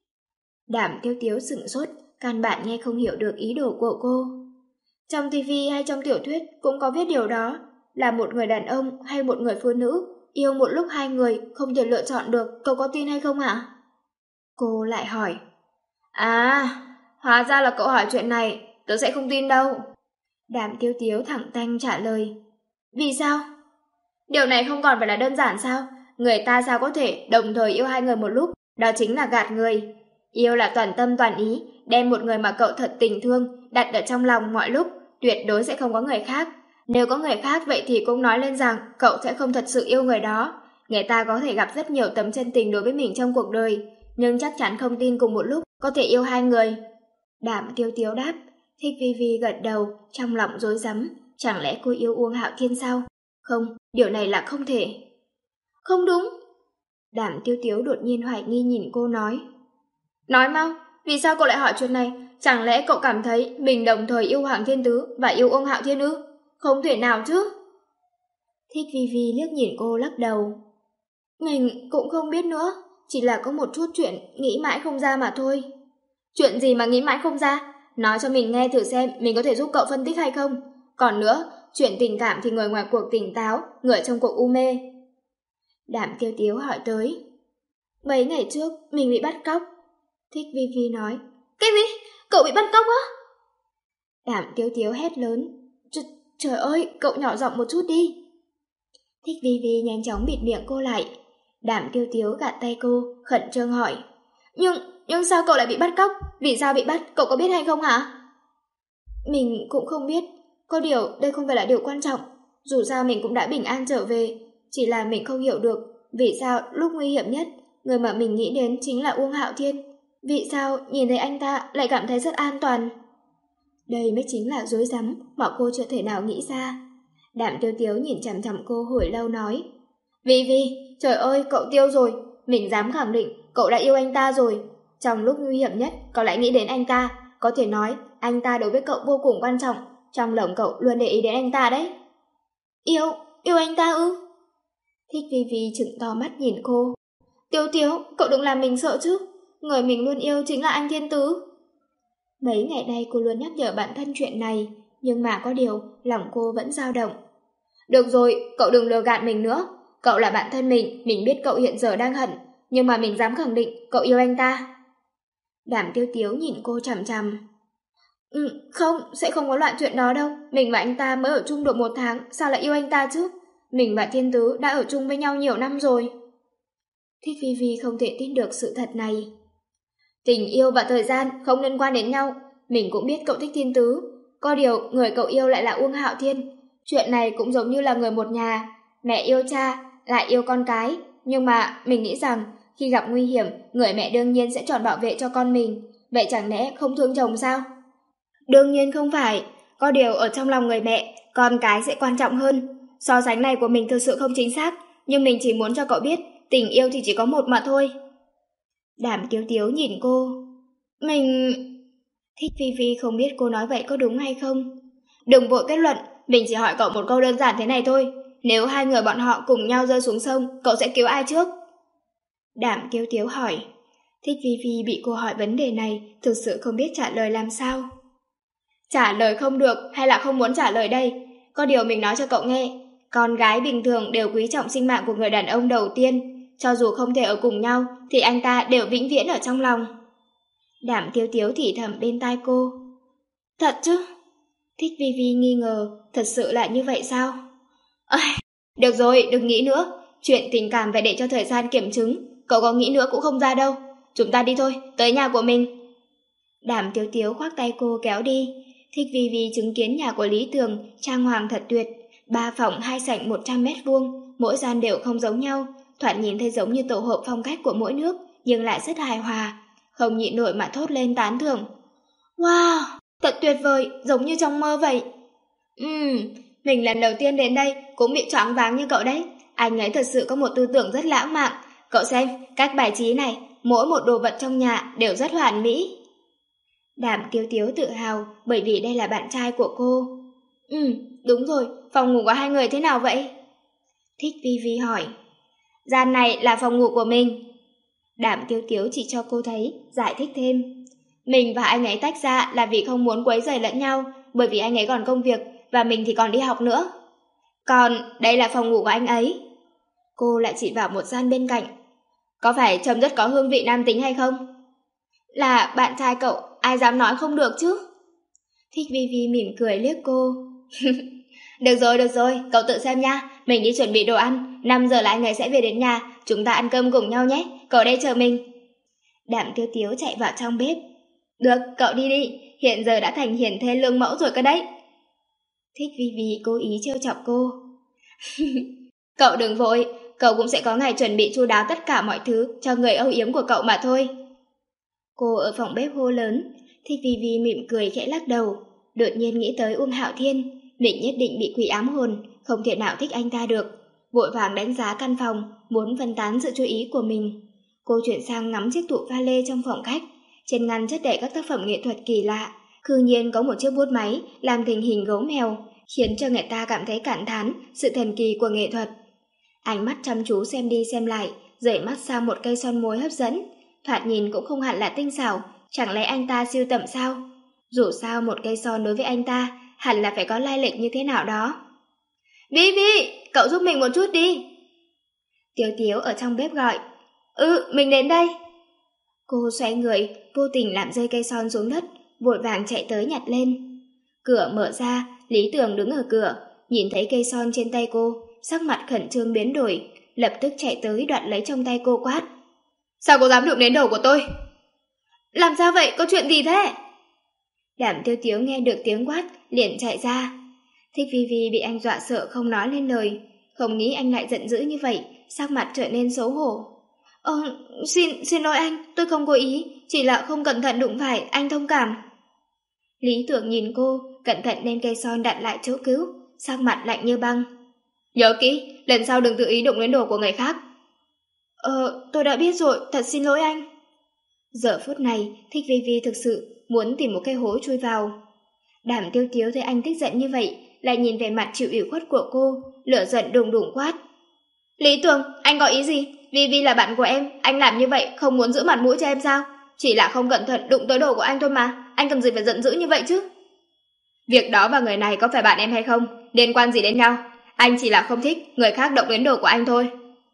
Đàm Tiêu Tiếu sửng sốt, căn bản nghe không hiểu được ý đồ của cô. Trong ti vi hay trong tiểu thuyết cũng có viết điều đó, là một người đàn ông hay một người phụ nữ yêu một lúc hai người không thể lựa chọn được, cậu có tin hay không hả? Cô lại hỏi. À, hóa ra là cậu hỏi chuyện này, tớ sẽ không tin đâu. Đàm Tiêu Tiếu thẳng tanh trả lời. Vì sao? Điều này không còn phải là đơn giản sao? Người ta sao có thể đồng thời yêu hai người một lúc? Đó chính là gạt người. Yêu là toàn tâm toàn ý, đem một người mà cậu thật tình thương đặt ở trong lòng mọi lúc, tuyệt đối sẽ không có người khác. Nếu có người khác vậy thì cũng nói lên rằng cậu sẽ không thật sự yêu người đó. Người ta có thể gặp rất nhiều tấm chân tình đối với mình trong cuộc đời, nhưng chắc chắn không tin cùng một lúc có thể yêu hai người. Đàm Tiêu Tiếu đáp. Thích Vi Vi gật đầu, trong lòng rối rắm. Chẳng lẽ cô yêu Uông Hạo Thiên sao? Không, điều này là không thể. Không đúng. Đàm Tiêu Tiếu đột nhiên hoài nghi nhìn cô nói. Nói mau, vì sao cậu lại hỏi chuyện này? Chẳng lẽ cậu cảm thấy mình đồng thời yêu Hoàng Thiên Tứ và yêu Uông Hạo Thiên ư? Không thể nào chứ. Thích Vi Vi liếc nhìn cô lắc đầu. Mình cũng không biết nữa, chỉ là có một chút chuyện nghĩ mãi không ra mà thôi. Chuyện gì mà nghĩ mãi không ra? Nói cho mình nghe thử xem mình có thể giúp cậu phân tích hay không. Còn nữa, chuyện tình cảm thì người ngoài cuộc tỉnh táo, người trong cuộc u mê. Đàm Tiêu Tiếu hỏi tới. Mấy ngày trước mình bị bắt cóc. Thích Vi Vi nói. Cái gì? Cậu bị bắt cóc á? Đàm Tiếu Tiếu hét lớn. Ch Trời ơi, cậu nhỏ giọng một chút đi. Thích Vi Vi nhanh chóng bịt miệng cô lại. Đàm Tiếu Tiếu gạt tay cô, khẩn trương hỏi. Nhưng, nhưng sao cậu lại bị bắt cóc? Vì sao bị bắt, cậu có biết hay không hả? Mình cũng không biết. Có điều, đây không phải là điều quan trọng. Dù sao mình cũng đã bình an trở về. Chỉ là mình không hiểu được vì sao lúc nguy hiểm nhất, người mà mình nghĩ đến chính là Uông Hạo Thiên. Vì sao nhìn thấy anh ta lại cảm thấy rất an toàn? Đây mới chính là rối rắm mà cô chưa thể nào nghĩ ra. Đàm Tiếu Tiếu nhìn chằm chằm cô hồi lâu nói. Vi Vi, trời ơi, cậu Tiêu rồi. Mình dám khẳng định cậu đã yêu anh ta rồi. Trong lúc nguy hiểm nhất, cậu lại nghĩ đến anh ta. Có thể nói, anh ta đối với cậu vô cùng quan trọng. Trong lòng cậu luôn để ý đến anh ta đấy. Yêu, yêu anh ta ư? Thích Vi Vi trừng to mắt nhìn cô. Tiếu Tiếu, cậu đừng làm mình sợ chứ. Người mình luôn yêu chính là anh Thiên Tứ. Mấy ngày nay cô luôn nhắc nhở bản thân chuyện này, nhưng mà có điều, lòng cô vẫn dao động. Được rồi, cậu đừng lừa gạt mình nữa. Cậu là bạn thân mình, mình biết cậu hiện giờ đang hận, nhưng mà mình dám khẳng định cậu yêu anh ta. Đàm Tiếu Tiếu nhìn cô chằm chằm. Ừ, không, sẽ không có loại chuyện đó đâu. Mình và anh ta mới ở chung được một tháng, sao lại yêu anh ta chứ? Mình và Thiên Tứ đã ở chung với nhau nhiều năm rồi. Thích Vi Vi không thể tin được sự thật này. Tình yêu và thời gian không liên quan đến nhau. Mình cũng biết cậu thích Thiên Tứ. Có điều người cậu yêu lại là Uông Hạo Thiên. Chuyện này cũng giống như là người một nhà. Mẹ yêu cha, lại yêu con cái. Nhưng mà mình nghĩ rằng khi gặp nguy hiểm, người mẹ đương nhiên sẽ chọn bảo vệ cho con mình. Vậy chẳng lẽ không thương chồng sao? Đương nhiên không phải. Có điều ở trong lòng người mẹ, con cái sẽ quan trọng hơn. So sánh này của mình thực sự không chính xác, nhưng mình chỉ muốn cho cậu biết tình yêu thì chỉ có một mà thôi. Đàm Tiếu Tiếu nhìn cô. Mình... Thích Vi Vi không biết cô nói vậy có đúng hay không. Đừng vội kết luận, mình chỉ hỏi cậu một câu đơn giản thế này thôi. Nếu hai người bọn họ cùng nhau rơi xuống sông, cậu sẽ cứu ai trước? Đàm Tiếu Tiếu hỏi. Thích Vi Vi bị cô hỏi vấn đề này, thực sự không biết trả lời làm sao. Trả lời không được hay là không muốn trả lời đây? Có điều mình nói cho cậu nghe, con gái bình thường đều quý trọng sinh mạng của người đàn ông đầu tiên. Cho dù không thể ở cùng nhau, thì anh ta đều vĩnh viễn ở trong lòng. Đàm Tiếu Tiếu thì thầm bên tai cô. Thật chứ? Thích Vi Vi nghi ngờ, thật sự là như vậy sao? Ôi, được rồi, đừng nghĩ nữa. Chuyện tình cảm phải để cho thời gian kiểm chứng. Cậu có nghĩ nữa cũng không ra đâu. Chúng ta đi thôi, tới nhà của mình. Đàm Tiếu Tiếu khoác tay cô kéo đi. Thích Vi Vi chứng kiến nhà của Lý Tường, trang hoàng thật tuyệt. Ba phòng hai sảnh một trăm mét vuông, mỗi gian đều không giống nhau. Thoạt nhìn thấy giống như tổ hợp phong cách của mỗi nước, nhưng lại rất hài hòa. Không nhịn nổi mà thốt lên tán thưởng. Wow, thật tuyệt vời, giống như trong mơ vậy. Ừm, mình lần đầu tiên đến đây cũng bị choáng váng như cậu đấy. Anh ấy thật sự có một tư tưởng rất lãng mạn. Cậu xem, cách bài trí này, mỗi một đồ vật trong nhà đều rất hoàn mỹ. Đàm Tiếu Tiếu tự hào bởi vì đây là bạn trai của cô. Ừ, đúng rồi, phòng ngủ của hai người thế nào vậy? Thích Vi Vi hỏi. Gian này là phòng ngủ của mình. Đàm Tiếu Tiếu chỉ cho cô thấy, giải thích thêm. Mình và anh ấy tách ra là vì không muốn quấy rầy lẫn nhau, bởi vì anh ấy còn công việc và mình thì còn đi học nữa. Còn đây là phòng ngủ của anh ấy. Cô lại chỉ vào một gian bên cạnh. Có phải trông rất có hương vị nam tính hay không? Là bạn trai cậu, ai dám nói không được chứ? Thích Vi Vi mỉm cười liếc cô. Được rồi, được rồi, cậu tự xem nha. Mình đi chuẩn bị đồ ăn, năm giờ là anh ấy sẽ về đến nhà. Chúng ta ăn cơm cùng nhau nhé, cậu đây chờ mình. Đàm Tiếu Tiếu chạy vào trong bếp. Được, cậu đi đi, hiện giờ đã thành hiển thê lương mẫu rồi cơ đấy. Thích Vi Vi cố ý trêu chọc cô. Cậu đừng vội, cậu cũng sẽ có ngày chuẩn bị chu đáo tất cả mọi thứ cho người âu yếm của cậu mà thôi. Cô ở phòng bếp hô lớn. Thích Vi Vi mỉm cười khẽ lắc đầu. Đột nhiên nghĩ tới Uông Hạo Thiên. Mình nhất định bị quỷ ám hồn, không thể nào thích anh ta được. Vội vàng đánh giá căn phòng, muốn phân tán sự chú ý của mình. Cô chuyển sang ngắm chiếc tủ pha lê trong phòng khách. Trên ngăn chất đầy các tác phẩm nghệ thuật kỳ lạ. Cư nhiên có một chiếc bút máy làm thành hình gấu mèo, khiến cho người ta cảm thấy cảm thán sự thần kỳ của nghệ thuật. Ánh mắt chăm chú xem đi xem lại, rời mắt sang một cây son môi hấp dẫn. Thoạt nhìn cũng không hẳn là tinh xảo, chẳng lẽ anh ta sưu tầm sao? Dù sao một cây son đối với anh ta hẳn là phải có lai lịch như thế nào đó. Vi Vi, cậu giúp mình một chút đi. Tiếu Tiếu ở trong bếp gọi. Ừ, mình đến đây. Cô xoay người, vô tình làm rơi cây son xuống đất, vội vàng chạy tới nhặt lên. Cửa mở ra, Lý Tưởng đứng ở cửa, nhìn thấy cây son trên tay cô, sắc mặt khẩn trương biến đổi, lập tức chạy tới đoạt lấy trong tay cô quát. Sao cô dám đụng đến đồ của tôi? Làm sao vậy, có chuyện gì thế? Đàm Tiêu Tiếu nghe được tiếng quát, liền chạy ra. Thích Vi Vi bị anh dọa sợ không nói lên lời, không nghĩ anh lại giận dữ như vậy, sắc mặt trở nên xấu hổ. Ờ, xin, xin lỗi anh, tôi không cố ý, chỉ là không cẩn thận đụng phải, anh thông cảm. Lý Tưởng nhìn cô, cẩn thận đem cây son đặt lại chỗ cứu, sắc mặt lạnh như băng. Nhớ kỹ, lần sau đừng tự ý đụng đến đồ của người khác. Ờ, tôi đã biết rồi, thật xin lỗi anh. Giờ phút này, Thích Vi Vi thực sự muốn tìm một cái hố chui vào. Đàm Tiêu Tiếu thấy anh tức giận như vậy, lại nhìn về mặt chịu ủy khuất của cô, lửa giận đùng đùng quát. Lý Tưởng, anh có ý gì? Vi Vi là bạn của em, anh làm như vậy không muốn giữ mặt mũi cho em sao? Chỉ là không cẩn thận đụng tới đồ của anh thôi mà, anh cần gì phải giận dữ như vậy chứ? Việc đó và người này có phải bạn em hay không, liên quan gì đến nhau? Anh chỉ là không thích người khác động đến đồ của anh thôi.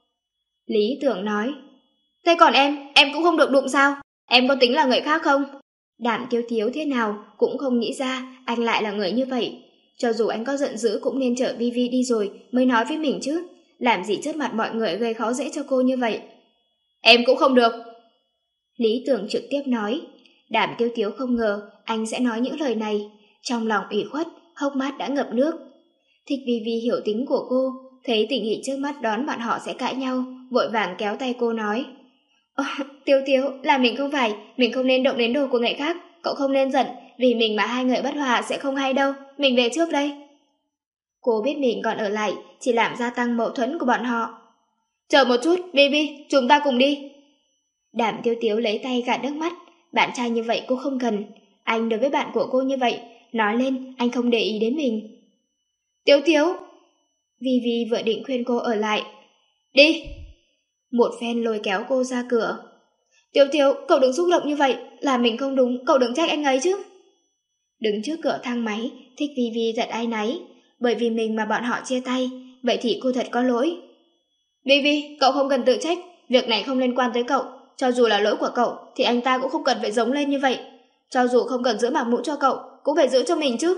Lý Tưởng nói. Thế còn em, em cũng không được đụng sao? Em có tính là người khác không? Đàm Tiêu Tiếu thế nào cũng không nghĩ ra anh lại là người như vậy. Cho dù anh có giận dữ cũng nên chở Vi Vi đi rồi mới nói với mình chứ. Làm gì trước mặt mọi người gây khó dễ cho cô như vậy? Em cũng không được. Lý Tưởng trực tiếp nói. Đàm Tiêu Tiếu không ngờ anh sẽ nói những lời này. Trong lòng ủy khuất, hốc mắt đã ngập nước. Thích Vi Vi hiểu tính của cô, thấy tình hình trước mắt đón bọn họ sẽ cãi nhau, vội vàng kéo tay cô nói. Ồ, Tiêu Tiếu, là mình không phải, mình không nên động đến đồ của người khác, cậu không nên giận, vì mình mà hai người bất hòa sẽ không hay đâu, mình về trước đây. Cô biết mình còn ở lại, chỉ làm gia tăng mâu thuẫn của bọn họ. Chờ một chút, Baby, chúng ta cùng đi. Đàm Tiêu Tiếu lấy tay gạt nước mắt, bạn trai như vậy cô không cần, anh đối với bạn của cô như vậy, nói lên anh không để ý đến mình. Tiêu Tiếu! Vi Vi vừa định khuyên cô ở lại. Đi! Một phen lôi kéo cô ra cửa. Tiêu Tiếu, cậu đừng xúc động như vậy, là mình không đúng, cậu đừng trách anh ấy chứ. Đứng trước cửa thang máy, Thích Vi Vi giận áy náy, bởi vì mình mà bọn họ chia tay, vậy thì cô thật có lỗi. Vi Vi, cậu không cần tự trách, việc này không liên quan tới cậu, cho dù là lỗi của cậu thì anh ta cũng không cần phải giống lên như vậy. Cho dù không cần giữ mặt mũi cho cậu, cũng phải giữ cho mình chứ.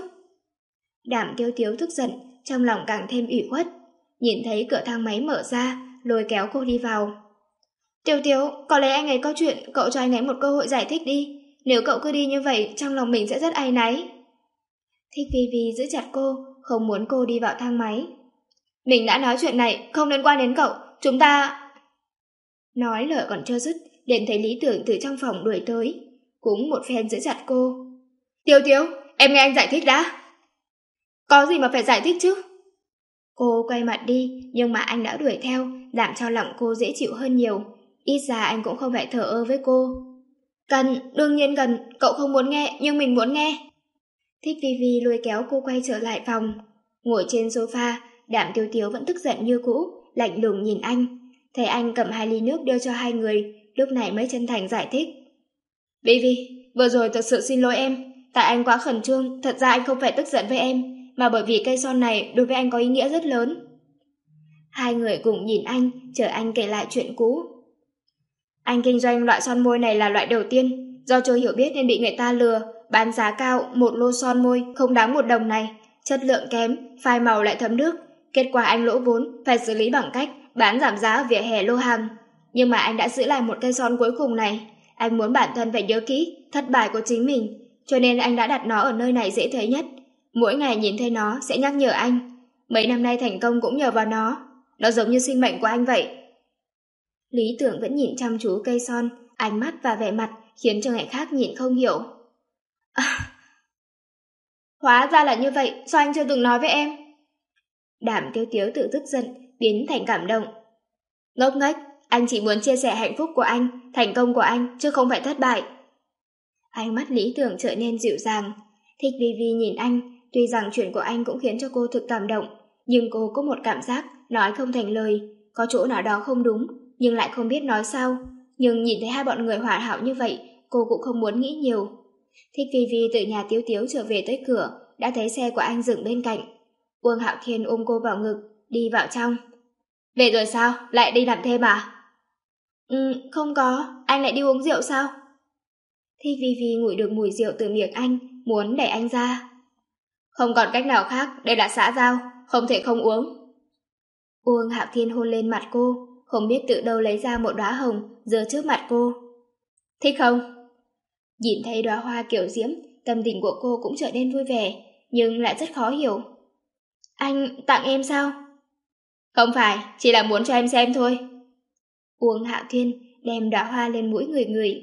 Đàm Tiêu Tiếu tức giận, trong lòng càng thêm ủy khuất. Nhìn thấy cửa thang máy mở ra, lôi kéo cô đi vào. Tiêu Tiếu, có lẽ anh ấy có chuyện, cậu cho anh ấy một cơ hội giải thích đi. Nếu cậu cứ đi như vậy, trong lòng mình sẽ rất áy náy. Thích Vi Vi giữ chặt cô, không muốn cô đi vào thang máy. Mình đã nói chuyện này, không liên quan đến cậu, chúng ta... Nói lời còn chưa dứt, liền thấy Lý Tưởng từ trong phòng đuổi tới, cũng một phen giữ chặt cô. Tiêu Tiếu, em nghe anh giải thích đã. Có gì mà phải giải thích chứ? Cô quay mặt đi, nhưng mà anh đã đuổi theo, làm cho lòng cô dễ chịu hơn nhiều. Ít ra anh cũng không phải thờ ơ với cô. Cần, đương nhiên cần, cậu không muốn nghe, nhưng mình muốn nghe. Thích Vi Vi lôi kéo cô quay trở lại phòng. Ngồi trên sofa, Đàm Tiêu Tiếu vẫn tức giận như cũ, lạnh lùng nhìn anh. Thấy anh cầm hai ly nước đưa cho hai người, lúc này mới chân thành giải thích. Vi Vi, vừa rồi thật sự xin lỗi em, tại anh quá khẩn trương, thật ra anh không phải tức giận với em, mà bởi vì cây son này đối với anh có ý nghĩa rất lớn. Hai người cùng nhìn anh, chờ anh kể lại chuyện cũ. Anh kinh doanh loại son môi này là loại đầu tiên, do chưa hiểu biết nên bị người ta lừa, bán giá cao một lô son môi không đáng một đồng này, chất lượng kém, phai màu lại thấm nước. Kết quả anh lỗ vốn, phải xử lý bằng cách bán giảm giá ở vỉa hè lô hàng. Nhưng mà anh đã giữ lại một cây son cuối cùng này. Anh muốn bản thân phải nhớ kỹ thất bại của chính mình, cho nên anh đã đặt nó ở nơi này dễ thấy nhất. Mỗi ngày nhìn thấy nó sẽ nhắc nhở anh. Mấy năm nay thành công cũng nhờ vào nó. Nó giống như sinh mệnh của anh vậy. Lý Tưởng vẫn nhìn chăm chú cây son, ánh mắt và vẻ mặt khiến cho người khác nhìn không hiểu. À, hóa ra là như vậy, sao anh chưa từng nói với em? Đàm Tiêu Tiếu tự tức giận, biến thành cảm động. Ngốc nghếch, anh chỉ muốn chia sẻ hạnh phúc của anh, thành công của anh, chứ không phải thất bại. Ánh mắt Lý Tưởng trở nên dịu dàng. Thích Vi Vi nhìn anh, tuy rằng chuyện của anh cũng khiến cho cô thực cảm động, nhưng cô có một cảm giác nói không thành lời, có chỗ nào đó không đúng, nhưng lại không biết nói sao. Nhưng nhìn thấy hai bọn người hòa hảo như vậy, cô cũng không muốn nghĩ nhiều. Thích Vi Vi từ nhà Tiếu Tiếu trở về tới cửa, đã thấy xe của anh dừng bên cạnh. Uông Hạo Thiên ôm cô vào ngực, đi vào trong. Về rồi sao? Lại đi làm thêm à? Ừ, không có, anh lại đi uống rượu sao? Thích Vi Vi ngửi được mùi rượu từ miệng anh, muốn đẩy anh ra. Không còn cách nào khác, đây là xã giao, không thể không uống. Uông Hạo Thiên hôn lên mặt cô, không biết tự đâu lấy ra một đóa hồng, giơ trước mặt cô. Thích không? Nhìn thấy đóa hoa kiểu diễm, tâm tình của cô cũng trở nên vui vẻ, nhưng lại rất khó hiểu. Anh tặng em sao? Không phải, chỉ là muốn cho em xem thôi. Uông Hạo Thiên đem đóa hoa lên mũi người người.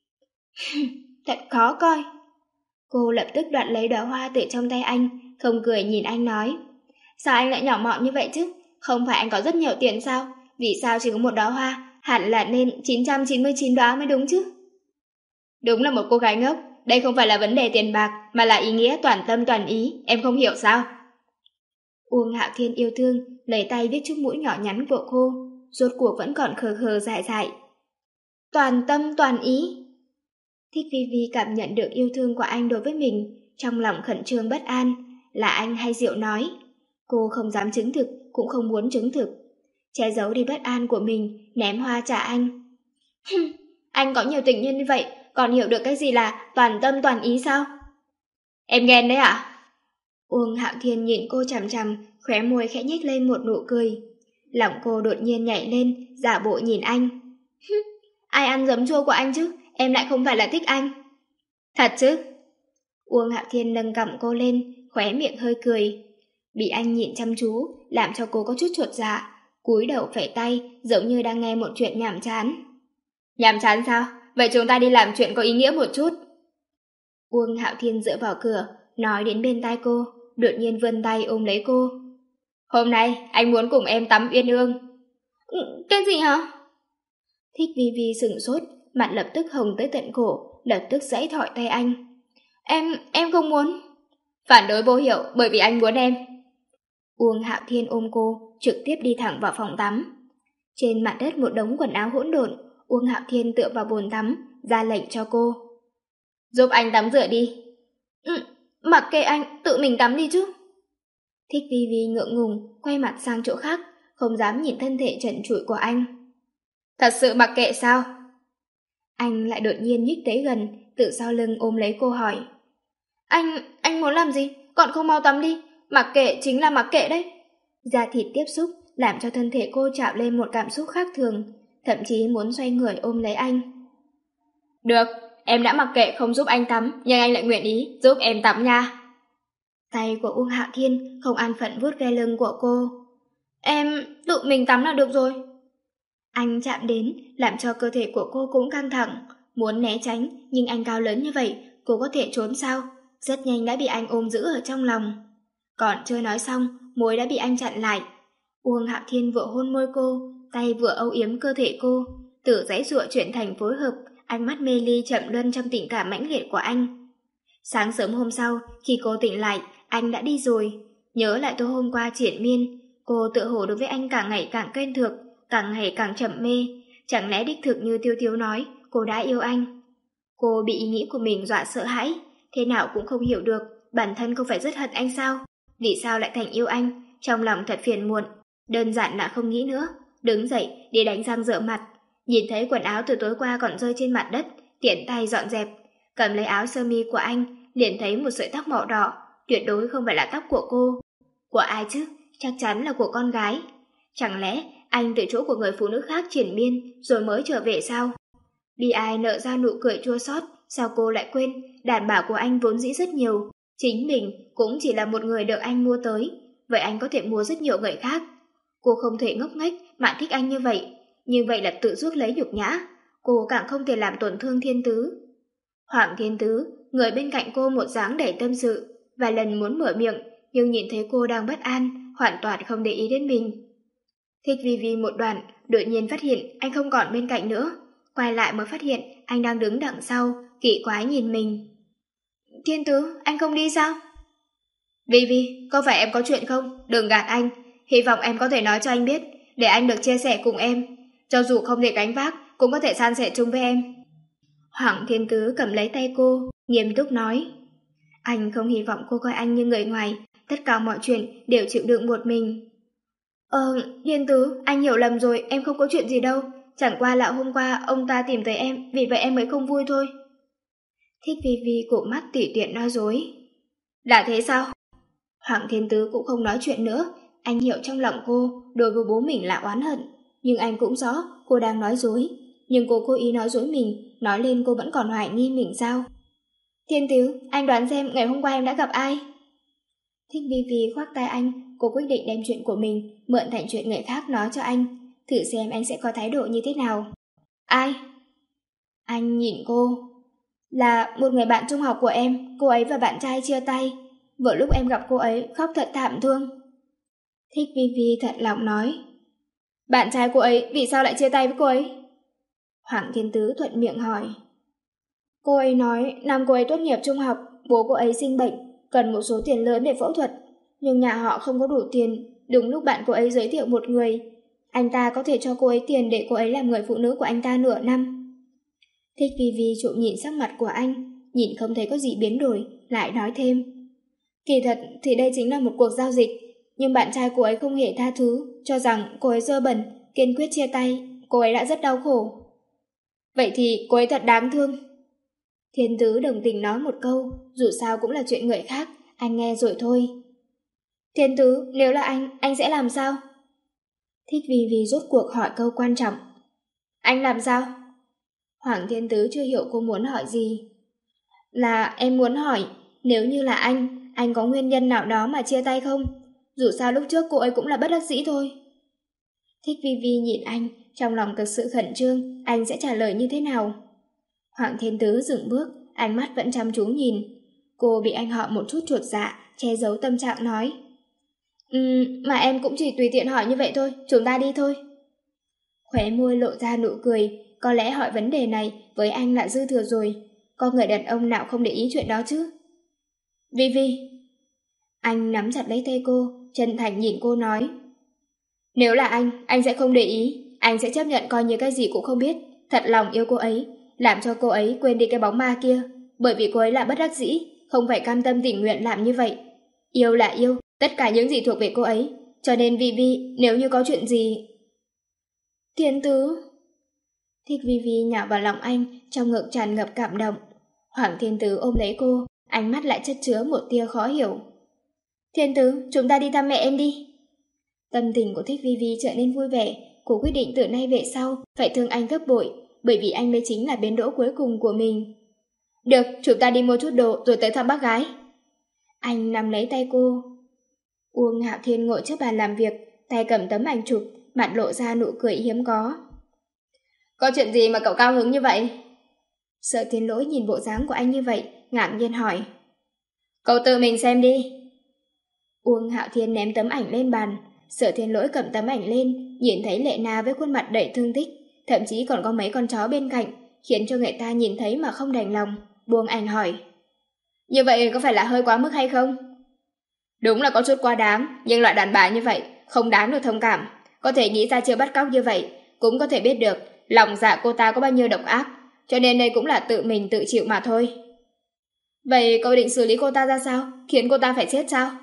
Thật khó coi. Cô lập tức đoạt lấy đóa hoa từ trong tay anh, không cười nhìn anh nói. Sao anh lại nhỏ mọn như vậy chứ? Không phải anh có rất nhiều tiền sao? Vì sao chỉ có một đóa hoa? Hẳn là nên chín trăm chín mươi chín đóa mới đúng chứ? Đúng là một cô gái ngốc. Đây không phải là vấn đề tiền bạc, mà là ý nghĩa toàn tâm toàn ý. Em không hiểu sao? Uông Hạo Thiên yêu thương, lấy tay viết chút mũi nhỏ nhắn của cô, rốt cuộc vẫn còn khờ khờ dại dại. Toàn tâm toàn ý. Thích Vi Vi cảm nhận được yêu thương của anh đối với mình, trong lòng khẩn trương bất an, là anh hay Diệu nói. Cô không dám chứng thực, cũng không muốn chứng thực. Che giấu đi bất an của mình, ném hoa trả anh. Anh có nhiều tình nhân như vậy, còn hiểu được cái gì là toàn tâm toàn ý sao? Em ghen đấy à? Uông Hạo Thiên nhìn cô chằm chằm, khóe môi khẽ nhếch lên một nụ cười. Lòng cô đột nhiên nhảy lên, giả bộ nhìn anh. Ai ăn giấm chua của anh chứ? Em lại không phải là thích anh. Thật chứ? Uông Hạo Thiên nâng cằm cô lên, khóe miệng hơi cười. Bị anh nhìn chăm chú, làm cho cô có chút chột dạ, cúi đầu phẩy tay, giống như đang nghe một chuyện nhàm chán. Nhàm chán sao? Vậy chúng ta đi làm chuyện có ý nghĩa một chút. Uông Hạo Thiên dựa vào cửa, nói đến bên tai cô, đột nhiên vươn tay ôm lấy cô. Hôm nay anh muốn cùng em tắm uyên ương. Cái gì hả? Thích Vi Vi sửng sốt, mặt lập tức hồng tới tận cổ, lập tức giãy thỏi tay anh. Em, em không muốn. Phản đối vô hiệu, bởi vì anh muốn em. Uông Hạo Thiên ôm cô, trực tiếp đi thẳng vào phòng tắm. Trên mặt đất một đống quần áo hỗn độn, Uông Hạo Thiên tựa vào bồn tắm, ra lệnh cho cô. Giúp anh tắm rửa đi. Ừ, mặc kệ anh, tự mình tắm đi chứ. Thích Vi Vi ngượng ngùng, quay mặt sang chỗ khác, không dám nhìn thân thể trần trụi của anh. Thật sự mặc kệ sao? Anh lại đột nhiên nhích tới gần, từ sau lưng ôm lấy cô hỏi. Anh, anh muốn làm gì? Còn không mau tắm đi, mặc kệ chính là mặc kệ đấy. Da thịt tiếp xúc, làm cho thân thể cô chạm lên một cảm xúc khác thường, thậm chí muốn xoay người ôm lấy anh. Được, em đã mặc kệ không giúp anh tắm, nhưng anh lại nguyện ý giúp em tắm nha. Tay của Uông Hạo Thiên không an phận vuốt ve lưng của cô. Em tự mình tắm là được rồi. Anh chạm đến, làm cho cơ thể của cô cũng căng thẳng, muốn né tránh, nhưng anh cao lớn như vậy, cô có thể trốn sao? Rất nhanh đã bị anh ôm giữ ở trong lòng. Còn chưa nói xong, môi đã bị anh chặn lại. Uông Hạo Thiên vừa hôn môi cô, tay vừa âu yếm cơ thể cô, từ giãy giụa chuyển thành phối hợp, ánh mắt mê ly chậm luân trong tình cảm mãnh liệt của anh. Sáng sớm hôm sau, khi cô tỉnh lại, anh đã đi rồi. Nhớ lại tối hôm qua triển miên, cô tự hồ đối với anh càng ngày càng quen thuộc, càng ngày càng chậm mê. Chẳng lẽ đích thực như Tiêu Tiêu nói, cô đã yêu anh? Cô bị ý nghĩ của mình dọa sợ hãi, thế nào cũng không hiểu được, bản thân không phải rất hận anh sao? Vì sao lại thành yêu anh? Trong lòng thật phiền muộn, đơn giản là không nghĩ nữa. Đứng dậy, đi đánh răng rửa mặt. Nhìn thấy quần áo từ tối qua còn rơi trên mặt đất, tiện tay dọn dẹp. Cầm lấy áo sơ mi của anh, liền thấy một sợi tóc màu đỏ, tuyệt đối không phải là tóc của cô. Của ai chứ? Chắc chắn là của con gái. Chẳng lẽ anh từ chỗ của người phụ nữ khác triển miên rồi mới trở về sao? Bi ai nợ ra nụ cười chua xót, sao cô lại quên, đàn bà của anh vốn dĩ rất nhiều, chính mình cũng chỉ là một người đợi anh mua tới, vậy anh có thể mua rất nhiều người khác. Cô không thể ngốc nghếch mà thích anh như vậy, như vậy là tự chuốc lấy nhục nhã, cô càng không thể làm tổn thương Thiên Tứ. Hoàng Thiên Tứ, người bên cạnh cô một dáng đầy tâm sự, vài lần muốn mở miệng, nhưng nhìn thấy cô đang bất an, hoàn toàn không để ý đến mình. Thích Vi Vi một đoạn, đột nhiên phát hiện anh không còn bên cạnh nữa, quay lại mới phát hiện anh đang đứng đằng sau, kỳ quái nhìn mình. Thiên Tứ, anh không đi sao? Vi Vi, có phải em có chuyện không? Đừng gạt anh, hy vọng em có thể nói cho anh biết, để anh được chia sẻ cùng em. Cho dù không thể gánh vác, cũng có thể san sẻ chung với em. Hoàng Thiên Tứ cầm lấy tay cô, nghiêm túc nói. Anh không hy vọng cô coi anh như người ngoài, tất cả mọi chuyện đều chịu đựng một mình. Ờ, Thiên Tứ, anh hiểu lầm rồi, em không có chuyện gì đâu. Chẳng qua là hôm qua ông ta tìm tới em, vì vậy em mới không vui thôi. Thích Vi Vi cụp mắt tỉ tiện nói dối. Là thế sao? Hoàng Thiên Tứ cũng không nói chuyện nữa. Anh hiểu trong lòng cô đối với bố mình là oán hận, nhưng anh cũng rõ cô đang nói dối. Nhưng cô cố ý nói dối mình, nói lên cô vẫn còn hoài nghi mình sao? Thiên Tứ, anh đoán xem ngày hôm qua em đã gặp ai? Thích Vi Vi khoác tay anh, cô quyết định đem chuyện của mình mượn thành chuyện người khác nói cho anh, thử xem anh sẽ có thái độ như thế nào. Ai? Anh nhìn cô. Là một người bạn trung học của em, cô ấy và bạn trai chia tay. Vừa lúc em gặp cô ấy khóc thật thảm thương. Thích Vi Vi thật lòng nói. Bạn trai cô ấy vì sao lại chia tay với cô ấy? Hoàng Thiên Tứ thuận miệng hỏi. Cô ấy nói năm cô ấy tốt nghiệp trung học, bố cô ấy sinh bệnh, cần một số tiền lớn để phẫu thuật, nhưng nhà họ không có đủ tiền. Đúng lúc bạn cô ấy giới thiệu một người, anh ta có thể cho cô ấy tiền để cô ấy làm người phụ nữ của anh ta nửa năm. Thích Vi Vi trộm nhìn sắc mặt của anh, nhìn không thấy có gì biến đổi, lại nói thêm. Kỳ thật thì đây chính là một cuộc giao dịch, nhưng bạn trai cô ấy không hề tha thứ, cho rằng cô ấy dơ bẩn, kiên quyết chia tay. Cô ấy đã rất đau khổ. Vậy thì cô ấy thật đáng thương. Thiên Tứ đồng tình nói một câu, dù sao cũng là chuyện người khác, anh nghe rồi thôi. Thiên Tứ, nếu là anh, anh sẽ làm sao? Thích Vi Vi rốt cuộc hỏi câu quan trọng. Anh làm sao? Hoàng Thiên Tứ chưa hiểu cô muốn hỏi gì. Là em muốn hỏi, nếu như là anh, anh có nguyên nhân nào đó mà chia tay không? Dù sao lúc trước cô ấy cũng là bất đắc dĩ thôi. Thích Vi Vi nhìn anh, trong lòng thực sự khẩn trương, anh sẽ trả lời như thế nào? Hoàng Thiên Tứ dừng bước, ánh mắt vẫn chăm chú nhìn. Cô bị anh hỏi một chút chuột dạ, che giấu tâm trạng nói. Ừm, mà em cũng chỉ tùy tiện hỏi như vậy thôi, chúng ta đi thôi. Khóe môi lộ ra nụ cười, có lẽ hỏi vấn đề này với anh là dư thừa rồi. Có người đàn ông nào không để ý chuyện đó chứ? Vi Vi. Anh nắm chặt lấy tay cô, chân thành nhìn cô nói. Nếu là anh, anh sẽ không để ý, anh sẽ chấp nhận coi như cái gì cũng không biết, thật lòng yêu cô ấy, làm cho cô ấy quên đi cái bóng ma kia, bởi vì cô ấy là bất đắc dĩ, không phải cam tâm tình nguyện làm như vậy. Yêu là yêu, tất cả những gì thuộc về cô ấy, cho nên Vi Vi, nếu như có chuyện gì... Thiên Tứ. Thích Vi Vi nhào vào lòng anh, trong ngực tràn ngập cảm động. Hoàng Thiên Tứ ôm lấy cô, ánh mắt lại chất chứa một tia khó hiểu. Thiên Tứ, chúng ta đi thăm mẹ em đi. Tâm tình của Thích Vi Vi trở nên vui vẻ, cô quyết định từ nay về sau phải thương anh gấp bội, bởi vì anh mới chính là bến đỗ cuối cùng của mình. Được, chúng ta đi mua chút đồ rồi tới thăm bác gái. Anh nắm lấy tay cô. Uông Hạo Thiên ngồi trước bàn làm việc, tay cầm tấm ảnh chụp, mặt lộ ra nụ cười hiếm có. Có chuyện gì mà cậu cao hứng như vậy? Sợ Thiên Lỗi nhìn bộ dáng của anh như vậy, ngạc nhiên hỏi. Cậu tự mình xem đi. Uông Hạo Thiên ném tấm ảnh lên bàn. Sở Thiên Lỗi cầm tấm ảnh lên, nhìn thấy Lệ Na với khuôn mặt đầy thương tích, thậm chí còn có mấy con chó bên cạnh, khiến cho người ta nhìn thấy mà không đành lòng. Buông ảnh hỏi. Như vậy có phải là hơi quá mức hay không? Đúng là có chút quá đáng, nhưng loại đàn bà như vậy không đáng được thông cảm. Có thể nghĩ ra chưa bắt cóc như vậy, cũng có thể biết được lòng dạ cô ta có bao nhiêu độc ác, cho nên đây cũng là tự mình tự chịu mà thôi. Vậy cậu định xử lý cô ta ra sao? Khiến cô ta phải chết sao?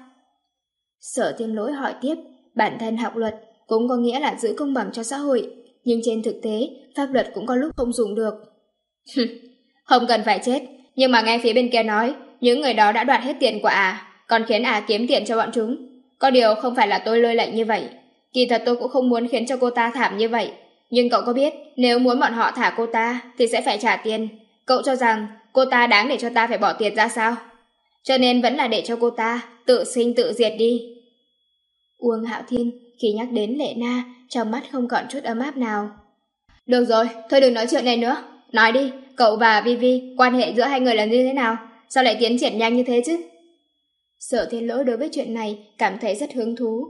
Sở Thiên Lỗi hỏi tiếp. Bản thân học luật cũng có nghĩa là giữ công bằng cho xã hội, nhưng trên thực tế pháp luật cũng có lúc không dùng được. Không cần phải chết, nhưng mà nghe phía bên kia nói những người đó đã đoạt hết tiền của à, còn khiến à kiếm tiền cho bọn chúng. Có điều không phải là tôi lôi lệnh như vậy, kỳ thật tôi cũng không muốn khiến cho cô ta thảm như vậy, nhưng cậu có biết nếu muốn bọn họ thả cô ta thì sẽ phải trả tiền. Cậu cho rằng cô ta đáng để cho ta phải bỏ tiền ra sao? Cho nên vẫn là để cho cô ta tự sinh tự diệt đi. Uông Hạo Thiên khi nhắc đến Lệ Na, trong mắt không còn chút ấm áp nào. Được rồi, thôi đừng nói chuyện này nữa. Nói đi, cậu và Vi Vi, quan hệ giữa hai người là như thế nào? Sao lại tiến triển nhanh như thế chứ? Sở Thiên Lỗi đối với chuyện này cảm thấy rất hứng thú.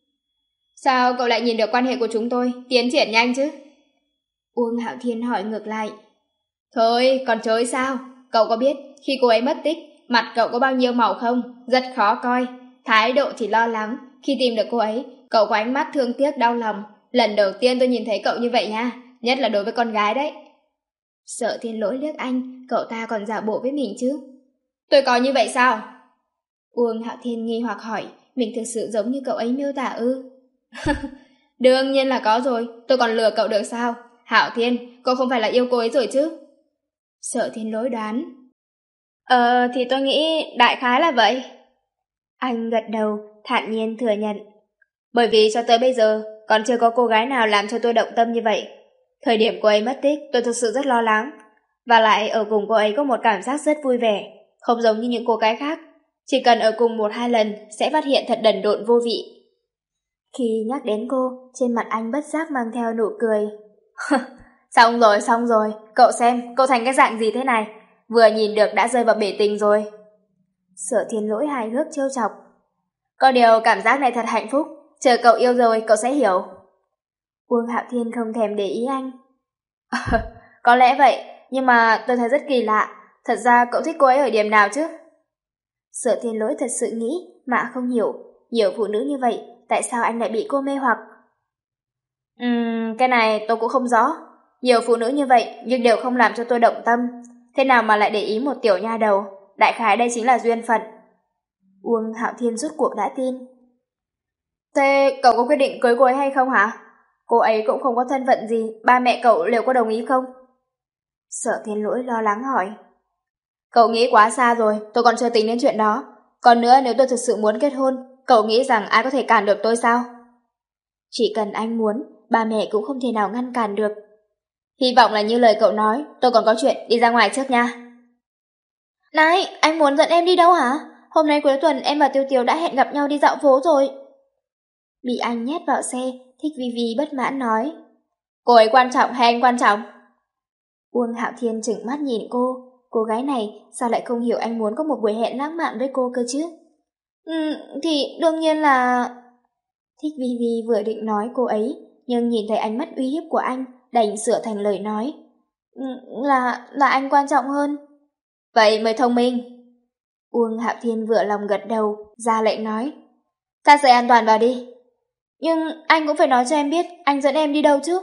Sao cậu lại nhìn được quan hệ của chúng tôi tiến triển nhanh chứ? Uông Hạo Thiên hỏi ngược lại. Thôi, còn chối sao? Cậu có biết khi cô ấy mất tích, mặt cậu có bao nhiêu màu không? Rất khó coi. Thái độ chỉ lo lắng. Khi tìm được cô ấy, cậu có ánh mắt thương tiếc đau lòng. Lần đầu tiên tôi nhìn thấy cậu như vậy nha, nhất là đối với con gái đấy. Sở Thiên Lỗi liếc anh, cậu ta còn giả bộ với mình chứ? Tôi có như vậy sao? Uông Hạo Thiên nghi hoặc hỏi, mình thực sự giống như cậu ấy miêu tả ư? Đương nhiên là có rồi, tôi còn lừa cậu được sao? Hạo Thiên, cậu không phải là yêu cô ấy rồi chứ? Sở Thiên Lỗi đoán. Ờ, thì tôi nghĩ đại khái là vậy. Anh gật đầu, thản nhiên thừa nhận. Bởi vì cho tới bây giờ, còn chưa có cô gái nào làm cho tôi động tâm như vậy. Thời điểm cô ấy mất tích, tôi thực sự rất lo lắng. Và lại ở cùng cô ấy có một cảm giác rất vui vẻ, không giống như những cô gái khác. Chỉ cần ở cùng một hai lần sẽ phát hiện thật đần độn vô vị. Khi nhắc đến cô, trên mặt anh bất giác mang theo nụ cười. Xong rồi, xong rồi, cậu xem, cậu thành cái dạng gì thế này? Vừa nhìn được đã rơi vào bể tình rồi. Sở Thiên Lỗi hài hước trêu chọc. Có điều cảm giác này thật hạnh phúc, chờ cậu yêu rồi cậu sẽ hiểu. Uông Hạo Thiên không thèm để ý anh. Có lẽ vậy, nhưng mà tôi thấy rất kỳ lạ. Thật ra cậu thích cô ấy ở điểm nào chứ? Sở Thiên Lỗi thật sự nghĩ mà không hiểu, nhiều phụ nữ như vậy, tại sao anh lại bị cô mê hoặc? Ừm, cái này tôi cũng không rõ. Nhiều phụ nữ như vậy nhưng đều không làm cho tôi động tâm. Thế nào mà lại để ý một tiểu nha đầu? Đại khái đây chính là duyên phận. Uông Hạo Thiên rốt cuộc đã tin. Thế cậu có quyết định cưới cô ấy hay không hả? Cô ấy cũng không có thân phận gì, ba mẹ cậu liệu có đồng ý không? Sở Thiên Lỗi lo lắng hỏi. Cậu nghĩ quá xa rồi, tôi còn chưa tính đến chuyện đó. Còn nữa, nếu tôi thực sự muốn kết hôn, cậu nghĩ rằng ai có thể cản được tôi sao? Chỉ cần anh muốn, ba mẹ cũng không thể nào ngăn cản được. Hy vọng là như lời cậu nói, tôi còn có chuyện, đi ra ngoài trước nha. Này, anh muốn dẫn em đi đâu hả? Hôm nay cuối tuần em và Tiêu Tiêu đã hẹn gặp nhau đi dạo phố rồi. Bị anh nhét vào xe, Thích Vi Vi bất mãn nói. Cô ấy quan trọng hay anh quan trọng? Uông Hạo Thiên trừng mắt nhìn cô. Cô gái này sao lại không hiểu anh muốn có một buổi hẹn lãng mạn với cô cơ chứ? Ừ, thì đương nhiên là... Thích Vi Vi vừa định nói cô ấy, nhưng nhìn thấy ánh mắt uy hiếp của anh, đành sửa thành lời nói. Ừ, là... là anh quan trọng hơn. Vậy mới thông minh. Uông Hạo Thiên vừa lòng gật đầu, ra lệnh nói. Thắt dây an toàn vào đi. Nhưng anh cũng phải nói cho em biết anh dẫn em đi đâu chứ.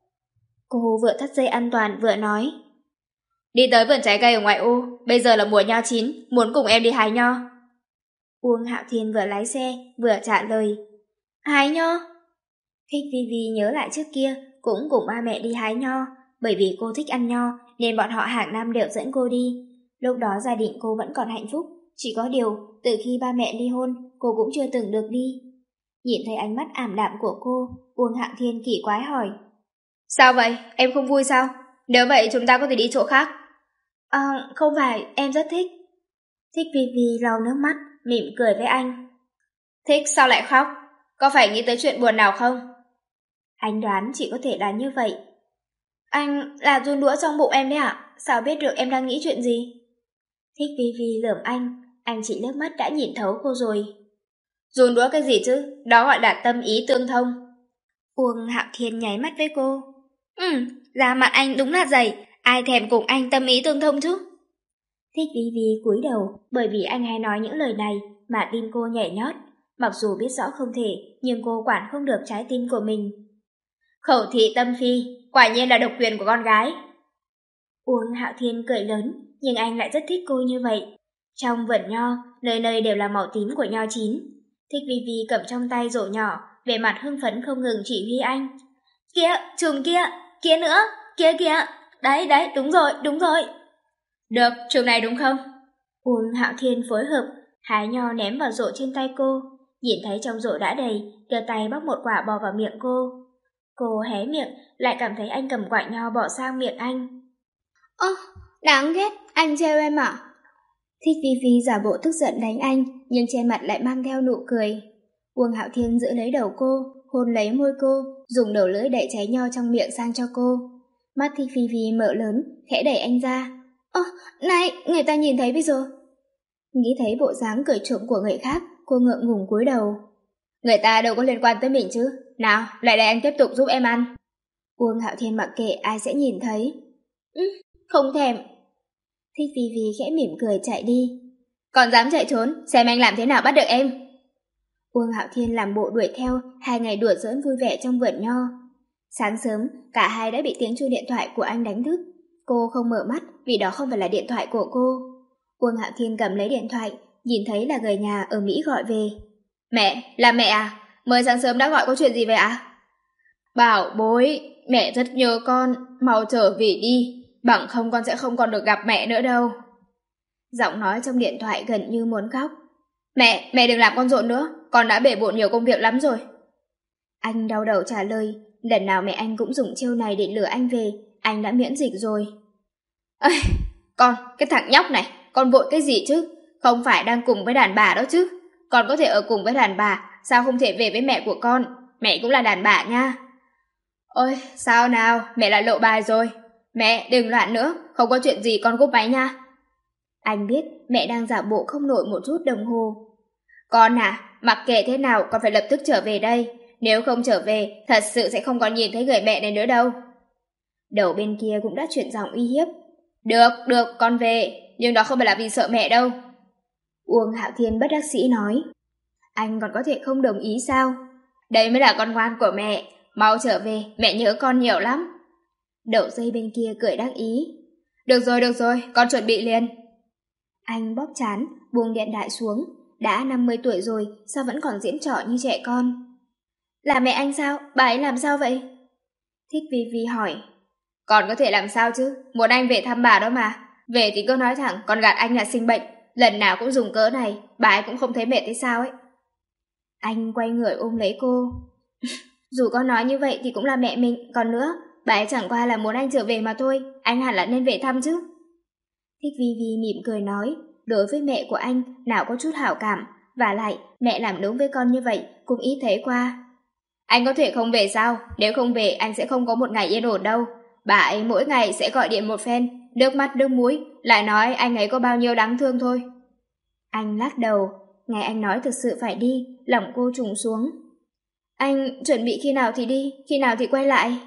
Cô vừa thắt dây an toàn vừa nói. Đi tới vườn trái cây ở ngoại ô, bây giờ là mùa nho chín, muốn cùng em đi hái nho. Uông Hạo Thiên vừa lái xe, vừa trả lời. Hái nho? Thích Vi Vi nhớ lại trước kia, cũng cùng ba mẹ đi hái nho, bởi vì cô thích ăn nho nên bọn họ hàng năm đều dẫn cô đi. Lúc đó gia đình cô vẫn còn hạnh phúc, chỉ có điều từ khi ba mẹ ly hôn, cô cũng chưa từng được đi. Nhìn thấy ánh mắt ảm đạm của cô, Uông Hạo Thiên kỳ quái hỏi. Sao vậy? Em không vui sao? Nếu vậy chúng ta có thể đi chỗ khác. À, không phải, em rất thích. Thích Vi Vi lau nước mắt, mỉm cười với anh. Thích sao lại khóc? Có phải nghĩ tới chuyện buồn nào không? Anh đoán chỉ có thể là như vậy. Anh là run đũa trong bụng em đấy ạ? Sao biết được em đang nghĩ chuyện gì? Thích Vi Vi lườm anh, anh chỉ liếc mắt đã nhìn thấu cô rồi. Run đũa cái gì chứ? Đó gọi là tâm ý tương thông. Uông Hạo Thiên nháy mắt với cô. Ừ, da mặt anh đúng là dày, ai thèm cùng anh tâm ý tương thông chứ? Thích Vi Vi cúi đầu, bởi vì anh hay nói những lời này mà tim cô nhảy nhót. Mặc dù biết rõ không thể, nhưng cô quản không được trái tim của mình. Khẩu thị tâm phi, quả nhiên là độc quyền của con gái. Uông Hạo Thiên cười lớn, nhưng anh lại rất thích cô như vậy. Trong vườn nho, nơi nơi đều là màu tím của nho chín. Thích Vi Vi cầm trong tay rổ nhỏ, vẻ mặt hưng phấn không ngừng chỉ huy anh. Kia, chùm kia, kia nữa, kia kia, đấy đấy, đúng rồi, đúng rồi. Được, chùm này đúng không? Uông Hạo Thiên phối hợp, hái nho ném vào rổ trên tay cô. Nhìn thấy trong rổ đã đầy, đưa tay bóc một quả bỏ vào miệng cô. Cô hé miệng, lại cảm thấy anh cầm quả nho bỏ sang miệng anh. Ơ, đáng ghét, anh trêu em à? Thích Vi Vi giả bộ tức giận đánh anh, nhưng trên mặt lại mang theo nụ cười. Uông Hạo Thiên giữ lấy đầu cô, hôn lấy môi cô, dùng đầu lưỡi đẩy trái nho trong miệng sang cho cô. Mắt Thích Vi Vi mở lớn, khẽ đẩy anh ra. Ơ, này, người ta nhìn thấy bây giờ. Nghĩ thấy bộ dáng cười trộm của người khác, cô ngượng ngùng cúi đầu. Người ta đâu có liên quan tới mình chứ. Nào, lại để anh tiếp tục giúp em ăn. Uông Hạo Thiên mặc kệ ai sẽ nhìn thấy. Ừ, không thèm. Thích Vi Vi khẽ mỉm cười chạy đi. Còn dám chạy trốn, xem anh làm thế nào bắt được em. Uông Hạo Thiên làm bộ đuổi theo, hai ngày đùa giỡn vui vẻ trong vườn nho. Sáng sớm, cả hai đã bị tiếng chuông điện thoại của anh đánh thức. Cô không mở mắt vì đó không phải là điện thoại của cô. Uông Hạo Thiên cầm lấy điện thoại, nhìn thấy là người nhà ở Mỹ gọi về. Mẹ, là mẹ à? Mới sáng sớm đã gọi có chuyện gì vậy ạ? À? Bảo bối, mẹ rất nhớ con, mau trở về đi, bằng không con sẽ không còn được gặp mẹ nữa đâu. Giọng nói trong điện thoại gần như muốn khóc. Mẹ, mẹ đừng làm con rộn nữa, con đã bể bộn nhiều công việc lắm rồi. Anh đau đầu trả lời, lần nào mẹ anh cũng dùng chiêu này để lừa anh về, anh đã miễn dịch rồi. Ây, con, cái thằng nhóc này, con vội cái gì chứ? Không phải đang cùng với đàn bà đó chứ? Con có thể ở cùng với đàn bà, sao không thể về với mẹ của con? Mẹ cũng là đàn bà nha. Ôi, sao nào, mẹ lại lộ bài rồi. Mẹ, đừng loạn nữa, không có chuyện gì con cúp máy nha. Anh biết mẹ đang giả bộ không nổi một chút đồng hồ. Con à, mặc kệ thế nào con phải lập tức trở về đây. Nếu không trở về, thật sự sẽ không còn nhìn thấy người mẹ này nữa đâu. Đầu bên kia cũng đã chuyển giọng uy hiếp. Được, được, con về, nhưng đó không phải là vì sợ mẹ đâu. Uông Hạo Thiên bất đắc sĩ nói. Anh còn có thể không đồng ý sao? Đây mới là con ngoan của mẹ, mau trở về, mẹ nhớ con nhiều lắm. Đậu dây bên kia cười đắc ý. Được rồi, được rồi, con chuẩn bị liền. Anh bóp chán, buông điện thoại xuống. Đã năm mươi tuổi rồi, sao vẫn còn diễn trò như trẻ con? Là mẹ anh sao? Bà ấy làm sao vậy? Thích Vi Vi hỏi. Còn có thể làm sao chứ? Muốn anh về thăm bà đó mà. Về thì cứ nói thẳng, con gạt anh là sinh bệnh. Lần nào cũng dùng cớ này, bà ấy cũng không thấy mệt thế sao ấy. Anh quay người ôm lấy cô. Dù con nói như vậy thì cũng là mẹ mình. Còn nữa, bà ấy chẳng qua là muốn anh trở về mà thôi. Anh hẳn là nên về thăm chứ. Thích Vi Vi mỉm cười nói. Đối với mẹ của anh, nào có chút hảo cảm. Và lại, mẹ làm đúng với con như vậy, cũng ít thấy qua. Anh có thể không về sao? Nếu không về, anh sẽ không có một ngày yên ổn đâu. Bà ấy mỗi ngày sẽ gọi điện một phen, nước mắt nước mũi, lại nói anh ấy có bao nhiêu đáng thương thôi. Anh lắc đầu, nghe anh nói thực sự phải đi, lòng cô trùng xuống. Anh chuẩn bị khi nào thì đi, khi nào thì quay lại?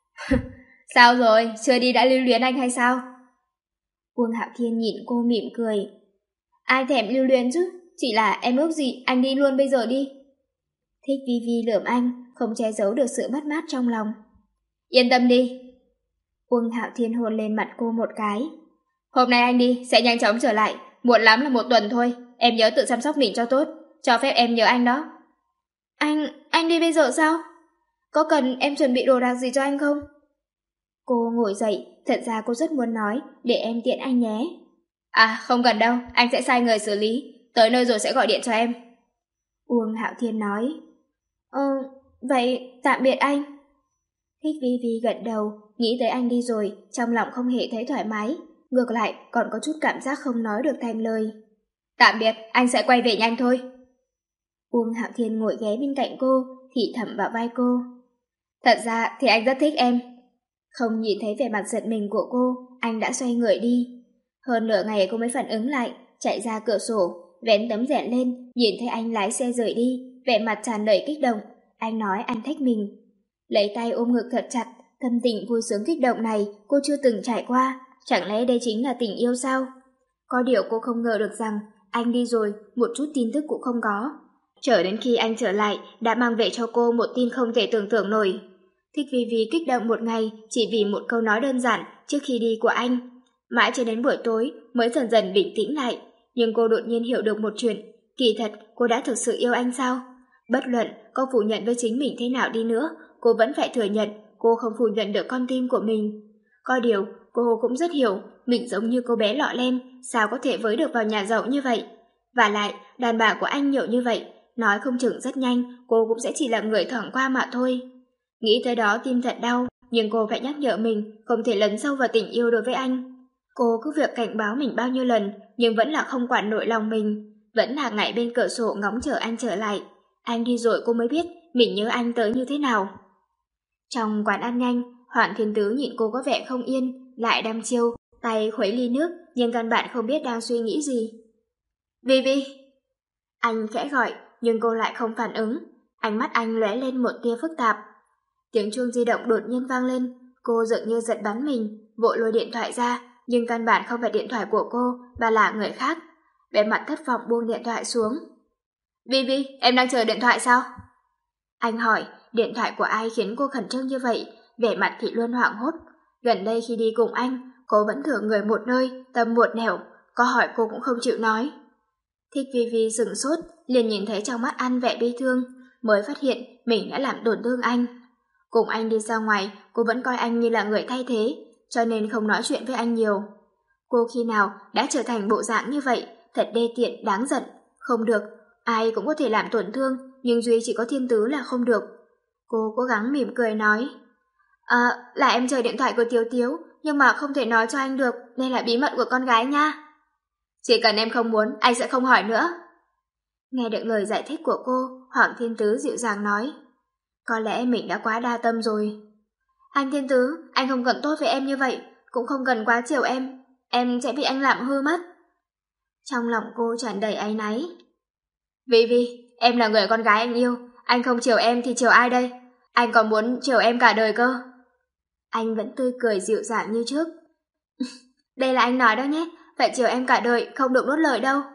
Sao rồi, chưa đi đã lưu luyến anh hay sao? Uông Hạo Thiên nhìn cô mỉm cười. Ai thèm lưu luyến chứ, chỉ là em ước gì anh đi luôn bây giờ đi. Thích Vi Vi lườm anh, không che giấu được sự mất mát trong lòng. Yên tâm đi. Uông Hạo Thiên hôn lên mặt cô một cái. Hôm nay anh đi, sẽ nhanh chóng trở lại, muộn lắm là một tuần thôi, em nhớ tự chăm sóc mình cho tốt, cho phép em nhớ anh đó. Anh, anh đi bây giờ sao? Có cần em chuẩn bị đồ đạc gì cho anh không? Cô ngồi dậy, thật ra cô rất muốn nói, để em tiện anh nhé. À, không cần đâu, anh sẽ sai người xử lý, tới nơi rồi sẽ gọi điện cho em. Uông Hạo Thiên nói. Ờ, vậy tạm biệt anh. Thích Vi Vi gật đầu, nghĩ tới anh đi rồi, trong lòng không hề thấy thoải mái, ngược lại còn có chút cảm giác không nói được thành lời. Tạm biệt, anh sẽ quay về nhanh thôi. Uông Hạo Thiên ngồi ghé bên cạnh cô, thì thầm vào vai cô. Thật ra thì anh rất thích em. Không nhìn thấy vẻ mặt giận mình của cô, anh đã xoay người đi. Hơn nửa ngày cô mới phản ứng lại, chạy ra cửa sổ, vén tấm rèm lên, nhìn thấy anh lái xe rời đi, vẻ mặt tràn đầy kích động. Anh nói anh thích mình. Lấy tay ôm ngực thật chặt, tâm tình vui sướng kích động này cô chưa từng trải qua, chẳng lẽ đây chính là tình yêu sao? Có điều cô không ngờ được rằng anh đi rồi, một chút tin tức cũng không có. Chờ đến khi anh trở lại, đã mang về cho cô một tin không thể tưởng tượng nổi. Thích Vi Vi kích động một ngày chỉ vì một câu nói đơn giản trước khi đi của anh. Mãi cho đến buổi tối mới dần dần bình tĩnh lại, nhưng cô đột nhiên hiểu được một chuyện, kỳ thật cô đã thực sự yêu anh sao? Bất luận cô phủ nhận với chính mình thế nào đi nữa, cô vẫn phải thừa nhận cô không phủ nhận được con tim của mình. Có điều, cô cũng rất hiểu mình giống như cô bé lọ lem, sao có thể với được vào nhà giàu như vậy. Và lại, đàn bà của anh nhiều như vậy, nói không chừng rất nhanh cô cũng sẽ chỉ là người thoảng qua mà thôi. Nghĩ tới đó tim thật đau, nhưng cô phải nhắc nhở mình không thể lấn sâu vào tình yêu đối với anh. Cô cứ việc cảnh báo mình bao nhiêu lần, nhưng vẫn là không quản nổi lòng mình, vẫn là ngại bên cửa sổ ngóng chờ anh trở lại. Anh đi rồi cô mới biết mình nhớ anh tới như thế nào. Trong quán ăn nhanh, Hoạn Thiên Tứ nhìn cô có vẻ không yên, lại đăm chiêu, tay khuấy ly nước, nhưng căn bản không biết đang suy nghĩ gì. Vi Vi! Anh khẽ gọi, nhưng cô lại không phản ứng. Ánh mắt anh lóe lên một tia phức tạp. Tiếng chuông di động đột nhiên vang lên, cô dường như giật bắn mình, vội lôi điện thoại ra, nhưng căn bản không phải điện thoại của cô, mà là người khác. Vẻ mặt thất vọng buông điện thoại xuống. Vi Vi, em đang chờ điện thoại sao? Anh hỏi, điện thoại của ai khiến cô khẩn trương như vậy, vẻ mặt Thị Luân hoảng hốt. Gần đây khi đi cùng anh, cô vẫn thường người một nơi, tâm một nẻo, có hỏi cô cũng không chịu nói. Thích Vi Vi sửng sốt, liền nhìn thấy trong mắt anh vẻ bi thương, mới phát hiện mình đã làm tổn thương anh. Cùng anh đi ra ngoài, cô vẫn coi anh như là người thay thế, cho nên không nói chuyện với anh nhiều. Cô khi nào đã trở thành bộ dạng như vậy, thật đê tiện, đáng giận. Không được, Ai cũng có thể làm tổn thương, nhưng duy chỉ có Thiên Tứ là không được. Cô cố gắng mỉm cười nói. À, là em chờ điện thoại của Tiếu Tiếu, nhưng mà không thể nói cho anh được, đây là bí mật của con gái nha. Chỉ cần em không muốn, anh sẽ không hỏi nữa. Nghe được lời giải thích của cô, Hoàng Thiên Tứ dịu dàng nói. Có lẽ mình đã quá đa tâm rồi. Anh Thiên Tứ, anh không cần tốt với em như vậy, cũng không cần quá chiều em, em sẽ bị anh làm hư mất. Trong lòng cô tràn đầy áy náy. Vi Vi, em là người con gái anh yêu, anh không chiều em thì chiều ai đây? Anh còn muốn chiều em cả đời cơ. Anh vẫn tươi cười dịu dàng như trước. Đây là anh nói đó nhé, phải chiều em cả đời, không được nuốt lời đâu.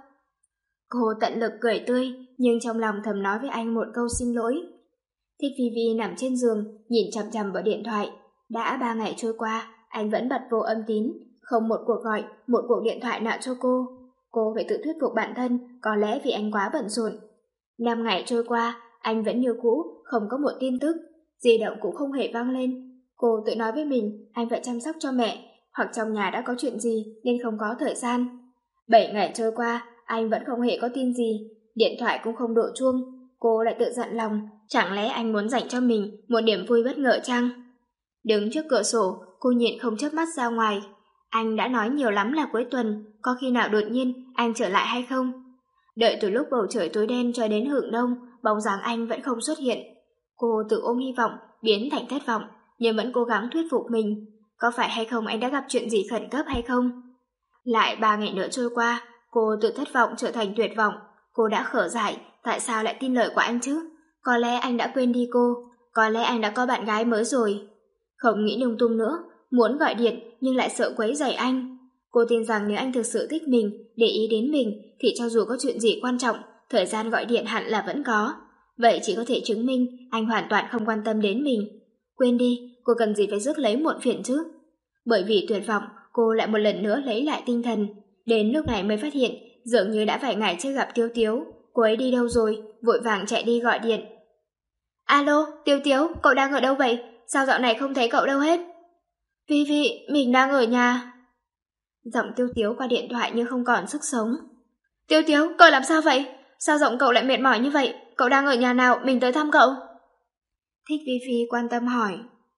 Cô tận lực cười tươi, nhưng trong lòng thầm nói với anh một câu xin lỗi. Thích Vi Vi nằm trên giường, nhìn chằm chằm vào điện thoại. Đã ba ngày trôi qua, anh vẫn bật vô âm tín, không một cuộc gọi, một cuộc điện thoại nào cho cô. Cô phải tự thuyết phục bản thân, có lẽ vì anh quá bận rộn. Năm ngày trôi qua, anh vẫn như cũ, không có một tin tức, di động cũng không hề vang lên. Cô tự nói với mình, anh phải chăm sóc cho mẹ, hoặc trong nhà đã có chuyện gì nên không có thời gian. Bảy ngày trôi qua, anh vẫn không hề có tin gì, điện thoại cũng không đổ chuông. Cô lại tự dặn lòng, chẳng lẽ anh muốn dành cho mình một niềm vui bất ngờ chăng? Đứng trước cửa sổ, cô nhịn không chớp mắt ra ngoài. Anh đã nói nhiều lắm là cuối tuần, có khi nào đột nhiên anh trở lại hay không? Đợi từ lúc bầu trời tối đen cho đến hửng đông, bóng dáng anh vẫn không xuất hiện. Cô tự ôm hy vọng, biến thành thất vọng, nhưng vẫn cố gắng thuyết phục mình. Có phải hay không anh đã gặp chuyện gì khẩn cấp hay không? Lại ba ngày nữa trôi qua, cô tự thất vọng trở thành tuyệt vọng. Cô đã khở dại, tại sao lại tin lời của anh chứ? Có lẽ anh đã quên đi cô, có lẽ anh đã có bạn gái mới rồi. Không nghĩ lung tung nữa, muốn gọi điện nhưng lại sợ quấy rầy anh. Cô tin rằng nếu anh thực sự thích mình, để ý đến mình, thì cho dù có chuyện gì quan trọng, thời gian gọi điện hẳn là vẫn có. Vậy chỉ có thể chứng minh anh hoàn toàn không quan tâm đến mình. Quên đi, cô cần gì phải rước lấy muộn phiền chứ? Bởi vì tuyệt vọng, cô lại một lần nữa lấy lại tinh thần. Đến lúc này mới phát hiện, dường như đã vài ngày chưa gặp Tiếu Tiếu. Cô ấy đi đâu rồi? Vội vàng chạy đi gọi điện. Alo, Tiếu Tiếu, cậu đang ở đâu vậy? Sao dạo này không thấy cậu đâu hết? Vi Vi, mình đang ở nhà. Giọng Tiêu Tiếu qua điện thoại như không còn sức sống. Tiêu Tiếu, cậu làm sao vậy? Sao giọng cậu lại mệt mỏi như vậy? Cậu đang ở nhà nào, mình tới thăm cậu. Thích Vi Vi quan tâm hỏi.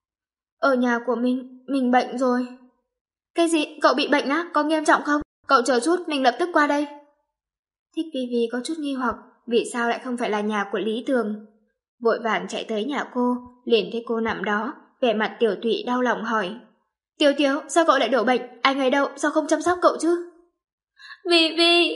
Ở nhà của mình, mình bệnh rồi. Cái gì? Cậu bị bệnh á? Có nghiêm trọng không? Cậu chờ chút, mình lập tức qua đây. Thích Vi Vi có chút nghi hoặc, vì sao lại không phải là nhà của Lý Tường. Vội vàng chạy tới nhà cô, liền thấy cô nằm đó, vẻ mặt tiểu tụy đau lòng hỏi. Tiếu Tiếu, sao cậu lại đổ bệnh? Anh ấy đâu, sao không chăm sóc cậu chứ? Vi Vi.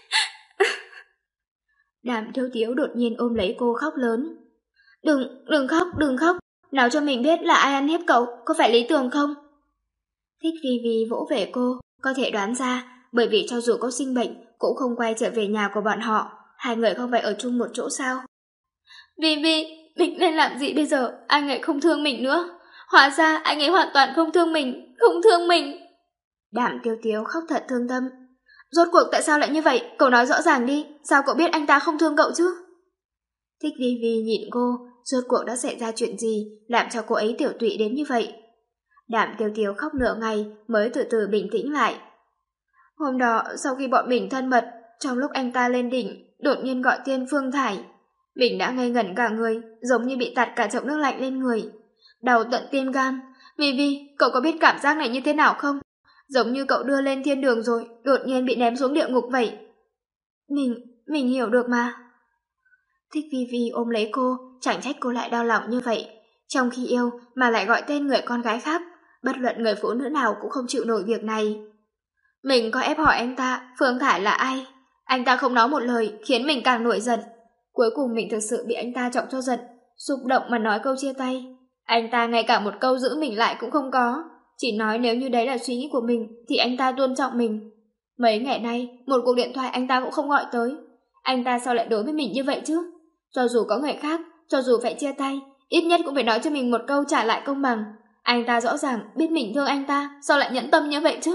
Đàm Tiếu Tiếu đột nhiên ôm lấy cô khóc lớn. Đừng, đừng khóc, đừng khóc. Nói cho mình biết là ai ăn hiếp cậu, có phải Lý Tường không? Thích Vi Vi vỗ về cô, có thể đoán ra, bởi vì cho dù có sinh bệnh, cũng không quay trở về nhà của bọn họ. Hai người không phải ở chung một chỗ sao? Vi Vi, mình nên làm gì bây giờ? Anh ấy không thương mình nữa. Hóa ra anh ấy hoàn toàn không thương mình, không thương mình. Đàm Tiếu Tiếu khóc thật thương tâm. Rốt cuộc tại sao lại như vậy? Cậu nói rõ ràng đi, sao cậu biết anh ta không thương cậu chứ? Thích Vi Vi nhìn cô, rốt cuộc đã xảy ra chuyện gì làm cho cô ấy tiểu tụy đến như vậy? Đàm Tiếu Tiếu khóc nửa ngày mới từ từ bình tĩnh lại. Hôm đó sau khi bọn mình thân mật, trong lúc anh ta lên đỉnh, đột nhiên gọi tên Phương Thải. Mình đã ngây ngẩn cả người, giống như bị tạt cả chậu nước lạnh lên người. Đau tận tim gan. Vi Vi, cậu có biết cảm giác này như thế nào không? Giống như cậu đưa lên thiên đường rồi, đột nhiên bị ném xuống địa ngục vậy. Mình, mình hiểu được mà. Thích Vi Vi ôm lấy cô, chẳng trách cô lại đau lòng như vậy. Trong khi yêu mà lại gọi tên người con gái khác, bất luận người phụ nữ nào cũng không chịu nổi việc này. Mình có ép hỏi anh ta Phương Thải là ai. Anh ta không nói một lời, khiến mình càng nổi giận. Cuối cùng mình thực sự bị anh ta chọc cho giận, xúc động mà nói câu chia tay. Anh ta ngay cả một câu giữ mình lại cũng không có, chỉ nói nếu như đấy là suy nghĩ của mình thì anh ta tôn trọng mình. Mấy ngày nay, một cuộc điện thoại anh ta cũng không gọi tới. Anh ta sao lại đối với mình như vậy chứ? Cho dù có người khác, cho dù phải chia tay, ít nhất cũng phải nói cho mình một câu trả lại công bằng. Anh ta rõ ràng biết mình thương anh ta, sao lại nhẫn tâm như vậy chứ?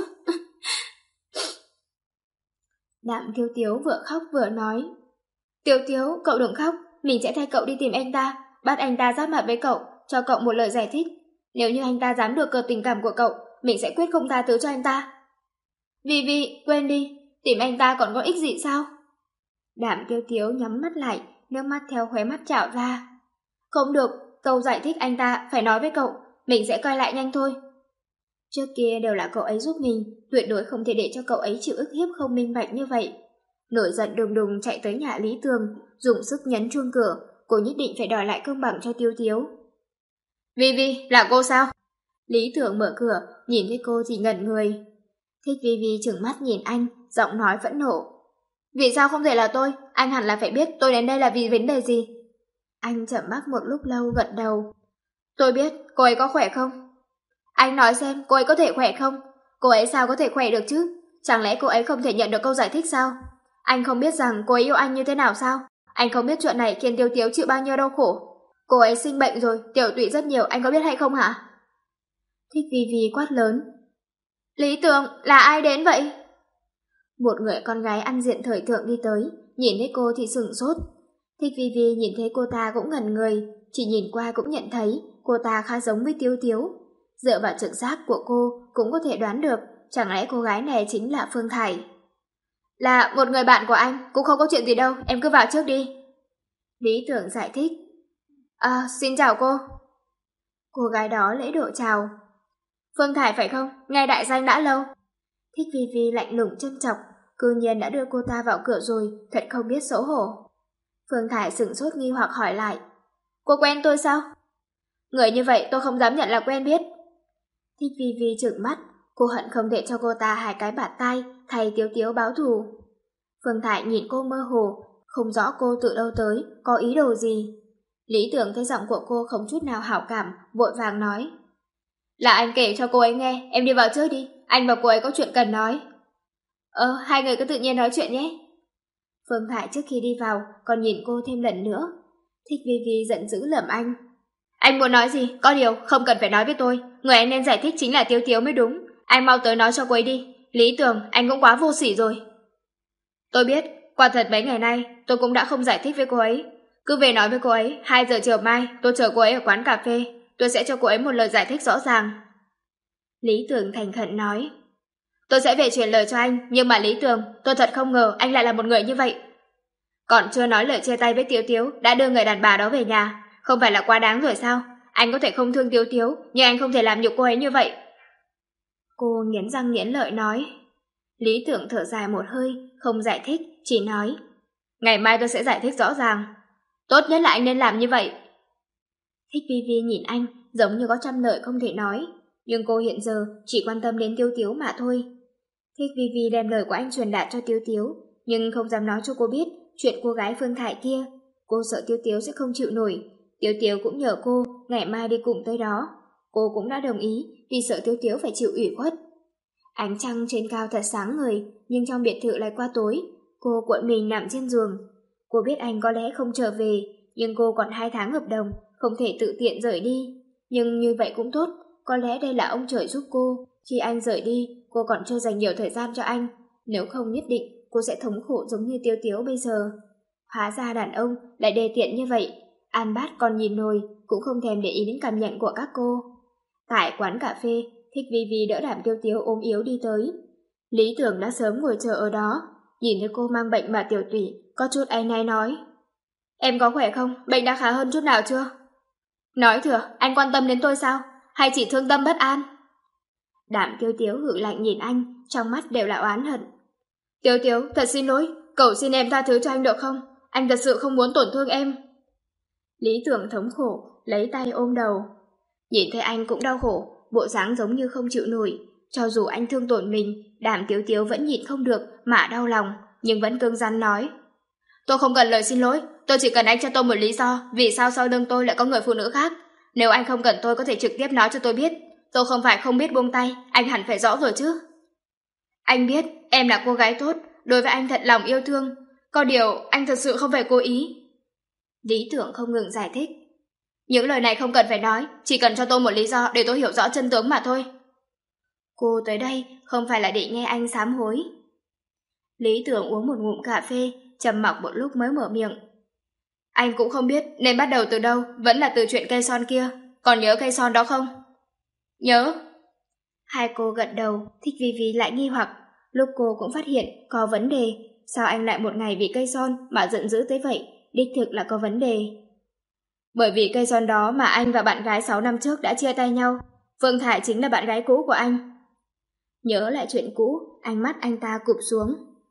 Đạm Tiếu Tiếu vừa khóc vừa nói. Tiếu Tiếu, cậu đừng khóc, mình sẽ thay cậu đi tìm anh ta, bắt anh ta giáp mặt với cậu, cho cậu một lời giải thích. Nếu như anh ta dám được cờ tình cảm của cậu, mình sẽ quyết không tha thứ cho anh ta. Vi Vi, quên đi, tìm anh ta còn có ích gì sao? Đạm Tiêu Tiếu nhắm mắt lại, nước mắt theo khóe mắt trào ra. Không được, câu giải thích anh ta phải nói với cậu, mình sẽ coi lại nhanh thôi. Trước kia đều là cậu ấy giúp mình, tuyệt đối không thể để cho cậu ấy chịu ức hiếp không minh bạch như vậy. Nổi giận đùng đùng chạy tới nhà Lý Tường, dùng sức nhấn chuông cửa, cô nhất định phải đòi lại công bằng cho Tiêu Tiếu. Vi Vi, là cô sao? Lý Tưởng mở cửa, nhìn thấy cô thì ngẩn người. Thích Vi Vi trừng mắt nhìn anh, giọng nói phẫn nộ. Vì sao không thể là tôi? Anh hẳn là phải biết tôi đến đây là vì vấn đề gì. Anh chậm mắt một lúc lâu gật đầu. Tôi biết, cô ấy có khỏe không? Anh nói xem, cô ấy có thể khỏe không? Cô ấy sao có thể khỏe được chứ? Chẳng lẽ cô ấy không thể nhận được câu giải thích sao? Anh không biết rằng cô ấy yêu anh như thế nào sao? Anh không biết chuyện này khiến Tiêu Tiếu chịu bao nhiêu đau khổ. Cô ấy sinh bệnh rồi, tiểu tụy rất nhiều, anh có biết hay không hả? Thích Vi Vi quát lớn. Lý Tường, là ai đến vậy? Một người con gái ăn diện thời thượng đi tới, nhìn thấy cô thì sửng sốt. Thích Vi Vi nhìn thấy cô ta cũng ngẩn người, chỉ nhìn qua cũng nhận thấy cô ta khá giống với Tiêu Tiếu. Dựa vào trực giác của cô cũng có thể đoán được, chẳng lẽ cô gái này chính là Phương Thải. Là một người bạn của anh, cũng không có chuyện gì đâu, em cứ vào trước đi. Lý Tưởng giải thích. À, xin chào cô. Cô gái đó lễ độ chào. Phương Thải phải không? Nghe đại danh đã lâu. Thích Vi Vi lạnh lùng châm chọc, cư nhiên đã đưa cô ta vào cửa rồi, thật không biết xấu hổ. Phương Thải sửng sốt nghi hoặc hỏi lại. Cô quen tôi sao? Người như vậy tôi không dám nhận là quen biết. Thích Vi Vi trừng mắt, cô hận không thể cho cô ta hai cái bạt tai, thay Tiếu Tiếu báo thù. Phương Thải nhìn cô mơ hồ, không rõ cô tự đâu tới, có ý đồ gì. Lý Tưởng thấy giọng của cô không chút nào hảo cảm, vội vàng nói. Là anh kể cho cô ấy nghe, em đi vào trước đi, anh và cô ấy có chuyện cần nói. Ờ, hai người cứ tự nhiên nói chuyện nhé. Phương Thải trước khi đi vào còn nhìn cô thêm lần nữa. Thích Vi Vi giận dữ lườm anh. Anh muốn nói gì? Có điều không cần phải nói với tôi, người anh nên giải thích chính là Tiếu Tiếu mới đúng. Anh mau tới nói cho cô ấy đi. Lý Tưởng, anh cũng quá vô sỉ rồi. Tôi biết, quả thật mấy ngày nay tôi cũng đã không giải thích với cô ấy. Cứ về nói với cô ấy, hai giờ chiều mai tôi chờ cô ấy ở quán cà phê, tôi sẽ cho cô ấy một lời giải thích rõ ràng. Lý Tưởng thành khẩn nói. Tôi sẽ về truyền lời cho anh, nhưng mà Lý Tưởng, tôi thật không ngờ anh lại là một người như vậy. Còn chưa nói lời chia tay với Tiếu Tiếu, đã đưa người đàn bà đó về nhà, không phải là quá đáng rồi sao? Anh có thể không thương Tiếu Tiếu, nhưng anh không thể làm nhục cô ấy như vậy. Cô nghiến răng nghiến lợi nói. Lý Tưởng thở dài một hơi, không giải thích, chỉ nói. Ngày mai tôi sẽ giải thích rõ ràng. Tốt nhất là anh nên làm như vậy. Thích Vi Vi nhìn anh, giống như có trăm lời không thể nói, nhưng cô hiện giờ chỉ quan tâm đến Tiêu Tiếu mà thôi. Thích Vi Vi đem lời của anh truyền đạt cho Tiêu Tiếu, nhưng không dám nói cho cô biết chuyện cô gái Phương Thải kia. Cô sợ Tiêu Tiếu sẽ không chịu nổi. Tiêu Tiếu cũng nhờ cô ngày mai đi cùng tới đó. Cô cũng đã đồng ý vì sợ Tiêu Tiếu phải chịu ủy khuất. Ánh trăng trên cao thật sáng người, nhưng trong biệt thự lại qua tối. Cô cuộn mình nằm trên giường. Cô biết anh có lẽ không trở về, nhưng cô còn hai tháng hợp đồng, không thể tự tiện rời đi. Nhưng như vậy cũng tốt, có lẽ đây là ông trời giúp cô. Khi anh rời đi, cô còn chưa dành nhiều thời gian cho anh. Nếu không nhất định, cô sẽ thống khổ giống như Tiêu Tiếu bây giờ. Hóa ra đàn ông lại đề tiện như vậy. An Bát còn nhìn nồi, cũng không thèm để ý đến cảm nhận của các cô. Tại quán cà phê, Thích Vi Vi đỡ Đàm Tiêu Tiếu ốm yếu đi tới. Lý Tưởng đã sớm ngồi chờ ở đó, nhìn thấy cô mang bệnh mà tiểu tụy, có chút áy náy nói. Em có khỏe không? Bệnh đã khá hơn chút nào chưa? Nói thừa, anh quan tâm đến tôi sao? Hay chỉ thương tâm bất an? Đàm Tiêu Tiếu hự lạnh nhìn anh, trong mắt đều là oán hận. Tiêu Tiếu, thật xin lỗi, cầu xin em tha thứ cho anh được không? Anh thật sự không muốn tổn thương em. Lý Tưởng thống khổ, lấy tay ôm đầu. Nhìn thấy anh cũng đau khổ, bộ dáng giống như không chịu nổi. Cho dù anh thương tổn mình, Đàm Tiếu Tiếu vẫn nhịn không được mà đau lòng, nhưng vẫn cứng rắn nói. Tôi không cần lời xin lỗi, tôi chỉ cần anh cho tôi một lý do vì sao sau lưng tôi lại có người phụ nữ khác. Nếu anh không cần tôi có thể trực tiếp nói cho tôi biết. Tôi không phải không biết buông tay, anh hẳn phải rõ rồi chứ. Anh biết em là cô gái tốt, đối với anh thật lòng yêu thương. Có điều anh thật sự không phải cố ý. Lý Tưởng không ngừng giải thích. Những lời này không cần phải nói, chỉ cần cho tôi một lý do để tôi hiểu rõ chân tướng mà thôi. Cô tới đây không phải là để nghe anh sám hối. Lý Tưởng uống một ngụm cà phê, trầm mặc một lúc mới mở miệng. Anh cũng không biết nên bắt đầu từ đâu, vẫn là từ chuyện cây son kia. Còn nhớ cây son đó không? Nhớ. Hai cô gật đầu, Thích Vi Vi lại nghi hoặc. Lúc cô cũng phát hiện có vấn đề, sao anh lại một ngày vì cây son mà giận dữ tới vậy, đích thực là có vấn đề. Bởi vì cây son đó mà anh và bạn gái sáu năm trước đã chia tay nhau. Phương Thải chính là bạn gái cũ của anh. Nhớ lại chuyện cũ, ánh mắt anh ta cụp xuống.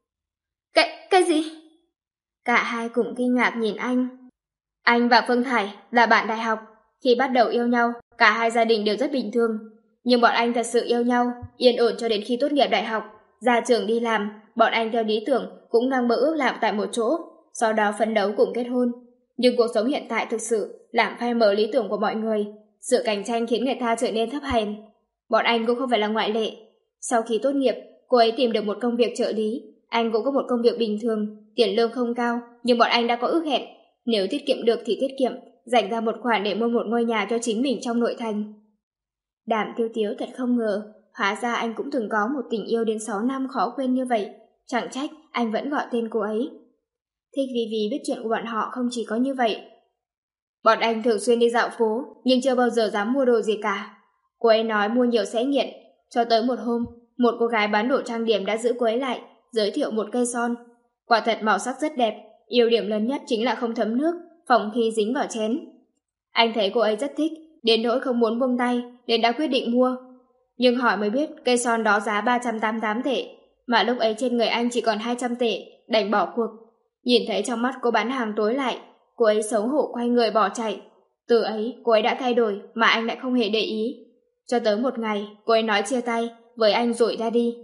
Cái, cái gì? Cả hai cùng kinh ngạc nhìn anh. Anh và Phương Thải là bạn đại học. Khi bắt đầu yêu nhau, cả hai gia đình đều rất bình thường. Nhưng bọn anh thật sự yêu nhau, yên ổn cho đến khi tốt nghiệp đại học. Ra trường đi làm, bọn anh theo lý tưởng cũng đang mơ ước làm tại một chỗ, sau đó phấn đấu cùng kết hôn. Nhưng cuộc sống hiện tại thực sự làm phai mờ lý tưởng của mọi người. Sự cạnh tranh khiến người ta trở nên thấp hèn. Bọn anh cũng không phải là ngoại lệ. Sau khi tốt nghiệp, cô ấy tìm được một công việc trợ lý. Anh cũng có một công việc bình thường, tiền lương không cao, nhưng bọn anh đã có ước hẹn. Nếu tiết kiệm được thì tiết kiệm, dành ra một khoản để mua một ngôi nhà cho chính mình trong nội thành. Đàm Tiêu Tiếu thật không ngờ, hóa ra anh cũng từng có một tình yêu đến sáu năm khó quên như vậy. Chẳng trách anh vẫn gọi tên cô ấy. Thích vì vì biết chuyện của bọn họ không chỉ có như vậy. Bọn anh thường xuyên đi dạo phố, nhưng chưa bao giờ dám mua đồ gì cả. Cô ấy nói mua nhiều sẽ nghiện. Cho tới một hôm, một cô gái bán đồ trang điểm đã giữ cô ấy lại, giới thiệu một cây son. Quả thật màu sắc rất đẹp, ưu điểm lớn nhất chính là không thấm nước, phỏng khi dính vào chén. Anh thấy cô ấy rất thích, đến nỗi không muốn buông tay, nên đã quyết định mua. Nhưng hỏi mới biết cây son đó giá ba trăm tám mươi tám tệ, mà lúc ấy trên người anh chỉ còn hai trăm tệ, đành bỏ cuộc. Nhìn thấy trong mắt cô bán hàng tối lại, cô ấy xấu hổ quay người bỏ chạy. Từ ấy cô ấy đã thay đổi mà anh lại không hề để ý. Cho tới một ngày cô ấy nói chia tay với anh rồi ra đi.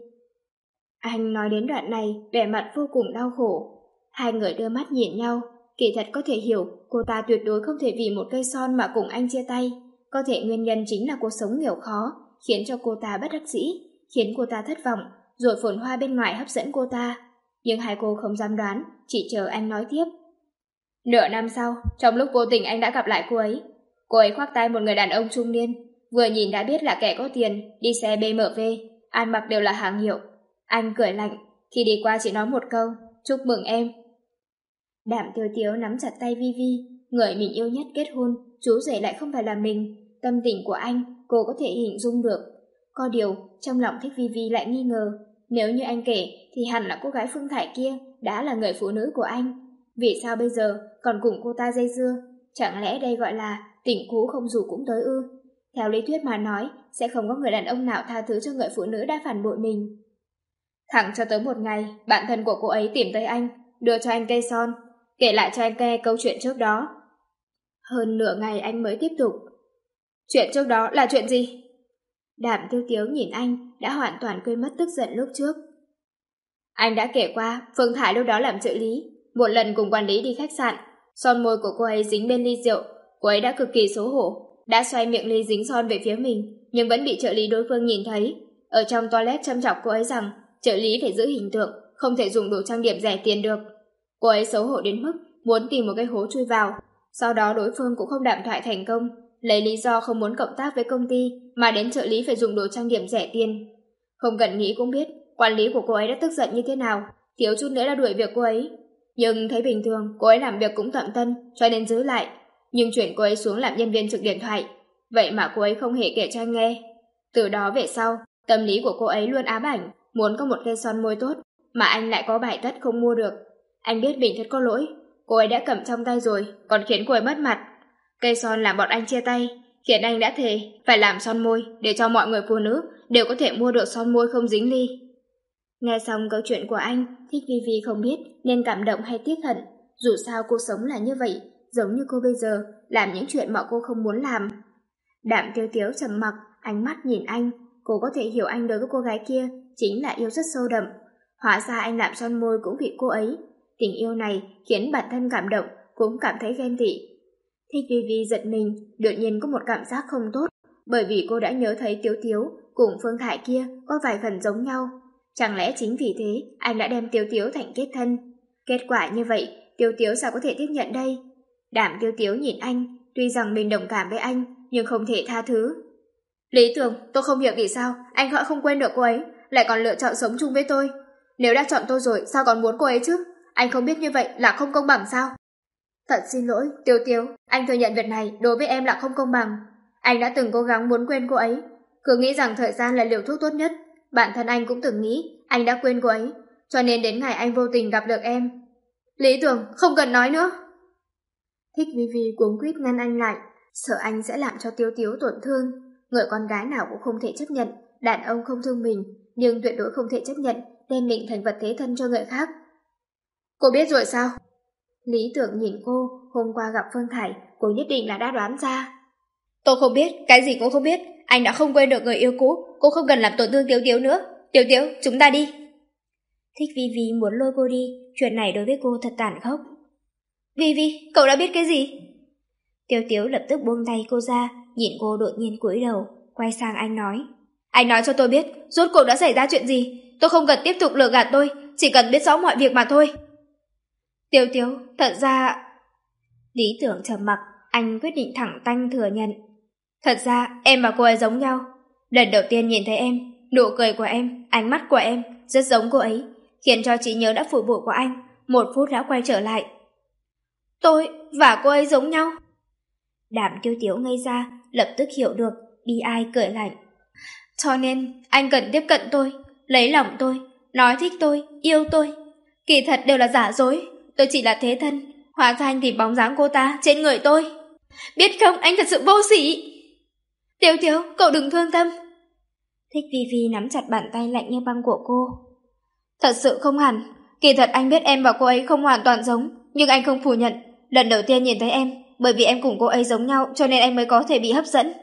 Anh nói đến đoạn này vẻ mặt vô cùng đau khổ. Hai người đưa mắt nhìn nhau. Kỳ thật có thể hiểu cô ta tuyệt đối không thể vì một cây son mà cùng anh chia tay. Có thể nguyên nhân chính là cuộc sống nghèo khó khiến cho cô ta bất đắc dĩ, khiến cô ta thất vọng, rồi phồn hoa bên ngoài hấp dẫn cô ta. Nhưng hai cô không dám đoán, chỉ chờ anh nói tiếp. Nửa năm sau, trong lúc vô tình anh đã gặp lại cô ấy. Cô ấy khoác tay một người đàn ông trung niên, vừa nhìn đã biết là kẻ có tiền, đi xe bê em vê, ăn mặc đều là hàng hiệu. Anh cười lạnh, khi đi qua chỉ nói một câu, chúc mừng em. Đàm Tiêu Tiếu nắm chặt tay Vi Vi, người mình yêu nhất kết hôn, chú rể lại không phải là mình. Tâm tình của anh, cô có thể hình dung được. Có điều, trong lòng Thích Vi Vi lại nghi ngờ, nếu như anh kể thì hẳn là cô gái Phương Thải kia đã là người phụ nữ của anh. Vì sao bây giờ còn cùng cô ta dây dưa? Chẳng lẽ đây gọi là tình cũ không dù cũng tới ư? Theo lý thuyết mà nói, sẽ không có người đàn ông nào tha thứ cho người phụ nữ đã phản bội mình. Thẳng cho tới một ngày, bạn thân của cô ấy tìm tới anh, đưa cho anh cây son, kể lại cho anh nghe câu chuyện trước đó. Hơn nửa ngày anh mới tiếp tục. Chuyện trước đó là chuyện gì? Đàm Tiêu Tiếu nhìn anh, đã hoàn toàn quên mất tức giận lúc trước. Anh đã kể qua, Phương Thải lúc đó làm trợ lý, một lần cùng quản lý đi khách sạn, son môi của cô ấy dính bên ly rượu, cô ấy đã cực kỳ xấu hổ, đã xoay miệng ly dính son về phía mình, nhưng vẫn bị trợ lý đối phương nhìn thấy. Ở trong toilet châm chọc cô ấy rằng trợ lý phải giữ hình tượng, không thể dùng đồ trang điểm rẻ tiền được. Cô ấy xấu hổ đến mức muốn tìm một cái hố chui vào. Sau đó đối phương cũng không đàm thoại thành công, lấy lý do không muốn cộng tác với công ty mà đến trợ lý phải dùng đồ trang điểm rẻ tiền. Không cần nghĩ cũng biết quản lý của cô ấy đã tức giận như thế nào, thiếu chút nữa đã đuổi việc cô ấy. Nhưng thấy bình thường cô ấy làm việc cũng tận tâm cho nên giữ lại, nhưng chuyển cô ấy xuống làm nhân viên trực điện thoại. Vậy mà cô ấy không hề kể cho anh nghe. Từ đó về sau, tâm lý của cô ấy luôn ám ảnh muốn có một cây son môi tốt, mà anh lại có bài tất không mua được. Anh biết mình thật có lỗi, cô ấy đã cầm trong tay rồi, còn khiến cô ấy mất mặt. Cây son làm bọn anh chia tay, khiến anh đã thề phải làm son môi để cho mọi người phụ nữ đều có thể mua được son môi không dính ly. Nghe xong câu chuyện của anh, Thích Vi Vi không biết nên cảm động hay tiếc hận. Dù sao cuộc sống là như vậy, giống như cô bây giờ, làm những chuyện mà cô không muốn làm. Đàm Tiêu Tiếu trầm mặc, ánh mắt nhìn anh. Cô có thể hiểu anh đối với cô gái kia chính là yêu rất sâu đậm. Hóa ra anh làm son môi cũng vì cô ấy. Tình yêu này khiến bản thân cảm động, cũng cảm thấy ghen tị. Thích Vi Vi giật mình, đột nhiên có một cảm giác không tốt, bởi vì cô đã nhớ thấy Tiếu Tiếu cùng Phương Thải kia có vài phần giống nhau. Chẳng lẽ chính vì thế anh đã đem Tiếu Tiếu thành kết thân? Kết quả như vậy, Tiếu Tiếu sao có thể tiếp nhận đây? Đàm Tiếu Tiếu nhìn anh, tuy rằng mình đồng cảm với anh, nhưng không thể tha thứ. Lý tưởng, tôi không hiểu vì sao anh họ không quên được cô ấy, lại còn lựa chọn sống chung với tôi. Nếu đã chọn tôi rồi, sao còn muốn cô ấy chứ? Anh không biết như vậy là không công bằng sao? Thật xin lỗi, Tiếu Tiếu, anh thừa nhận việc này đối với em là không công bằng. Anh đã từng cố gắng muốn quên cô ấy, cứ nghĩ rằng thời gian là liều thuốc tốt nhất. Bản thân anh cũng từng nghĩ anh đã quên cô ấy, cho nên đến ngày anh vô tình gặp được em. Lý Tưởng, không cần nói nữa. Thích Vi Vi cuống quýt ngăn anh lại, sợ anh sẽ làm cho Tiếu Tiếu tổn thương. Người con gái nào cũng không thể chấp nhận đàn ông không thương mình, nhưng tuyệt đối không thể chấp nhận đem mình thành vật thế thân cho người khác. Cô biết rồi sao? Lý Tưởng nhìn cô, hôm qua gặp Phương Thải, cô nhất định là đã đoán ra. Tôi không biết, cái gì cũng không biết. Anh đã không quên được người yêu cũ, cô không cần làm tổn thương Tiếu Tiếu nữa. Tiếu Tiếu, chúng ta đi. Thích Vi Vi muốn lôi cô đi, chuyện này đối với cô thật tàn khốc. Vi Vi, cậu đã biết cái gì? Tiếu Tiếu lập tức buông tay cô ra, nhìn cô đột nhiên cúi đầu, quay sang anh nói. Anh nói cho tôi biết, rốt cuộc đã xảy ra chuyện gì. Tôi không cần tiếp tục lừa gạt tôi, chỉ cần biết rõ mọi việc mà thôi. Tiếu Tiếu, thật ra... Lý Tưởng trầm mặc, anh quyết định thẳng tanh thừa nhận. Thật ra, em và cô ấy giống nhau. Lần đầu tiên nhìn thấy em, nụ cười của em, ánh mắt của em, rất giống cô ấy, khiến cho trí nhớ đã phủ bụi của anh, một phút đã quay trở lại. Tôi và cô ấy giống nhau. Đàm Tiếu Tiếu ngây ra, lập tức hiểu được, bi ai cười lạnh. Cho nên, anh cần tiếp cận tôi, lấy lòng tôi, nói thích tôi, yêu tôi. Kỳ thật đều là giả dối, tôi chỉ là thế thân, hóa ra anh tìm bóng dáng cô ta trên người tôi. Biết không, anh thật sự vô sỉ. Tiếu Tiếu, cậu đừng thương tâm. Thích Vi Vi nắm chặt bàn tay lạnh như băng của cô. Thật sự không hẳn, kỳ thật anh biết em và cô ấy không hoàn toàn giống, nhưng anh không phủ nhận. Lần đầu tiên nhìn thấy em, bởi vì em cùng cô ấy giống nhau cho nên anh mới có thể bị hấp dẫn.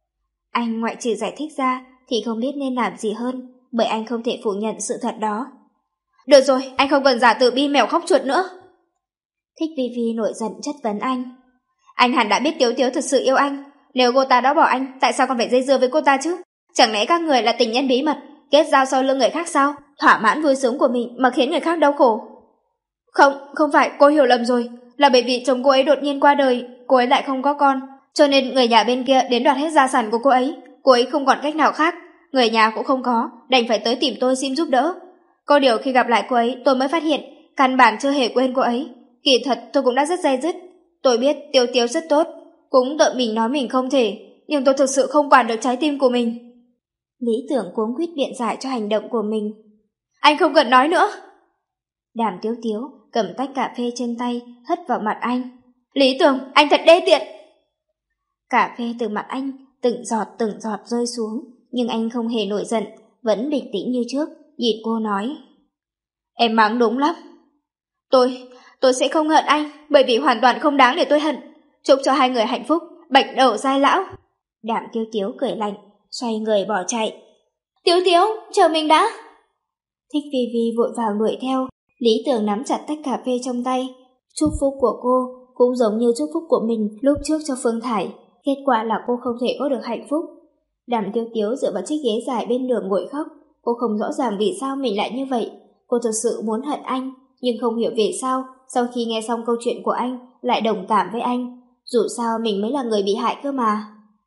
Anh ngoại trừ giải thích ra thì không biết nên làm gì hơn, bởi anh không thể phủ nhận sự thật đó. Được rồi, anh không cần giả tự bi mèo khóc chuột nữa. Thích Vi Vi nổi giận chất vấn anh. Anh hẳn đã biết Tiếu Tiếu thật sự yêu anh. Nếu cô ta đã bỏ anh, tại sao còn phải dây dưa với cô ta chứ? Chẳng lẽ các người là tình nhân bí mật, kết giao sau lưng người khác sao? Thỏa mãn vui sướng của mình mà khiến người khác đau khổ. Không, không phải, cô hiểu lầm rồi. Là bởi vì chồng cô ấy đột nhiên qua đời, cô ấy lại không có con, cho nên người nhà bên kia đến đoạt hết gia sản của cô ấy. Cô ấy không còn cách nào khác, người nhà cũng không có, đành phải tới tìm tôi xin giúp đỡ. Có điều khi gặp lại cô ấy tôi mới phát hiện căn bản chưa hề quên cô ấy. Kỳ thật tôi cũng đã rất day dứt. Tôi biết Tiếu Tiếu rất tốt, cũng tự mình nói mình không thể, nhưng tôi thực sự không quản được trái tim của mình. Lý Tưởng cuống quýt biện giải cho hành động của mình. Anh không cần nói nữa. Đàm Tiếu Tiếu cầm tách cà phê trên tay hất vào mặt anh. Lý Tưởng, anh thật đê tiện. Cà phê từ mặt anh từng giọt từng giọt rơi xuống, nhưng anh không hề nổi giận, vẫn bình tĩnh như trước, nhìn cô nói. Em mắng đúng lắm. Tôi, tôi sẽ không hận anh, bởi vì hoàn toàn không đáng để tôi hận. Chúc cho hai người hạnh phúc, bạch đầu giai lão. Đàm Tiếu Tiếu cười lạnh, xoay người bỏ chạy. Tiếu Tiếu, chờ mình đã. Thích Vi Vi vội vàng đuổi theo. Lý Tưởng nắm chặt tách cà phê trong tay. Chúc phúc của cô cũng giống như chúc phúc của mình lúc trước cho Phương Thải. Kết quả là cô không thể có được hạnh phúc. Đàm Tiếu Tiếu dựa vào chiếc ghế dài bên đường ngồi khóc. Cô không rõ ràng vì sao mình lại như vậy. Cô thực sự muốn hận anh, nhưng không hiểu vì sao sau khi nghe xong câu chuyện của anh lại đồng cảm với anh. Dù sao mình mới là người bị hại cơ mà.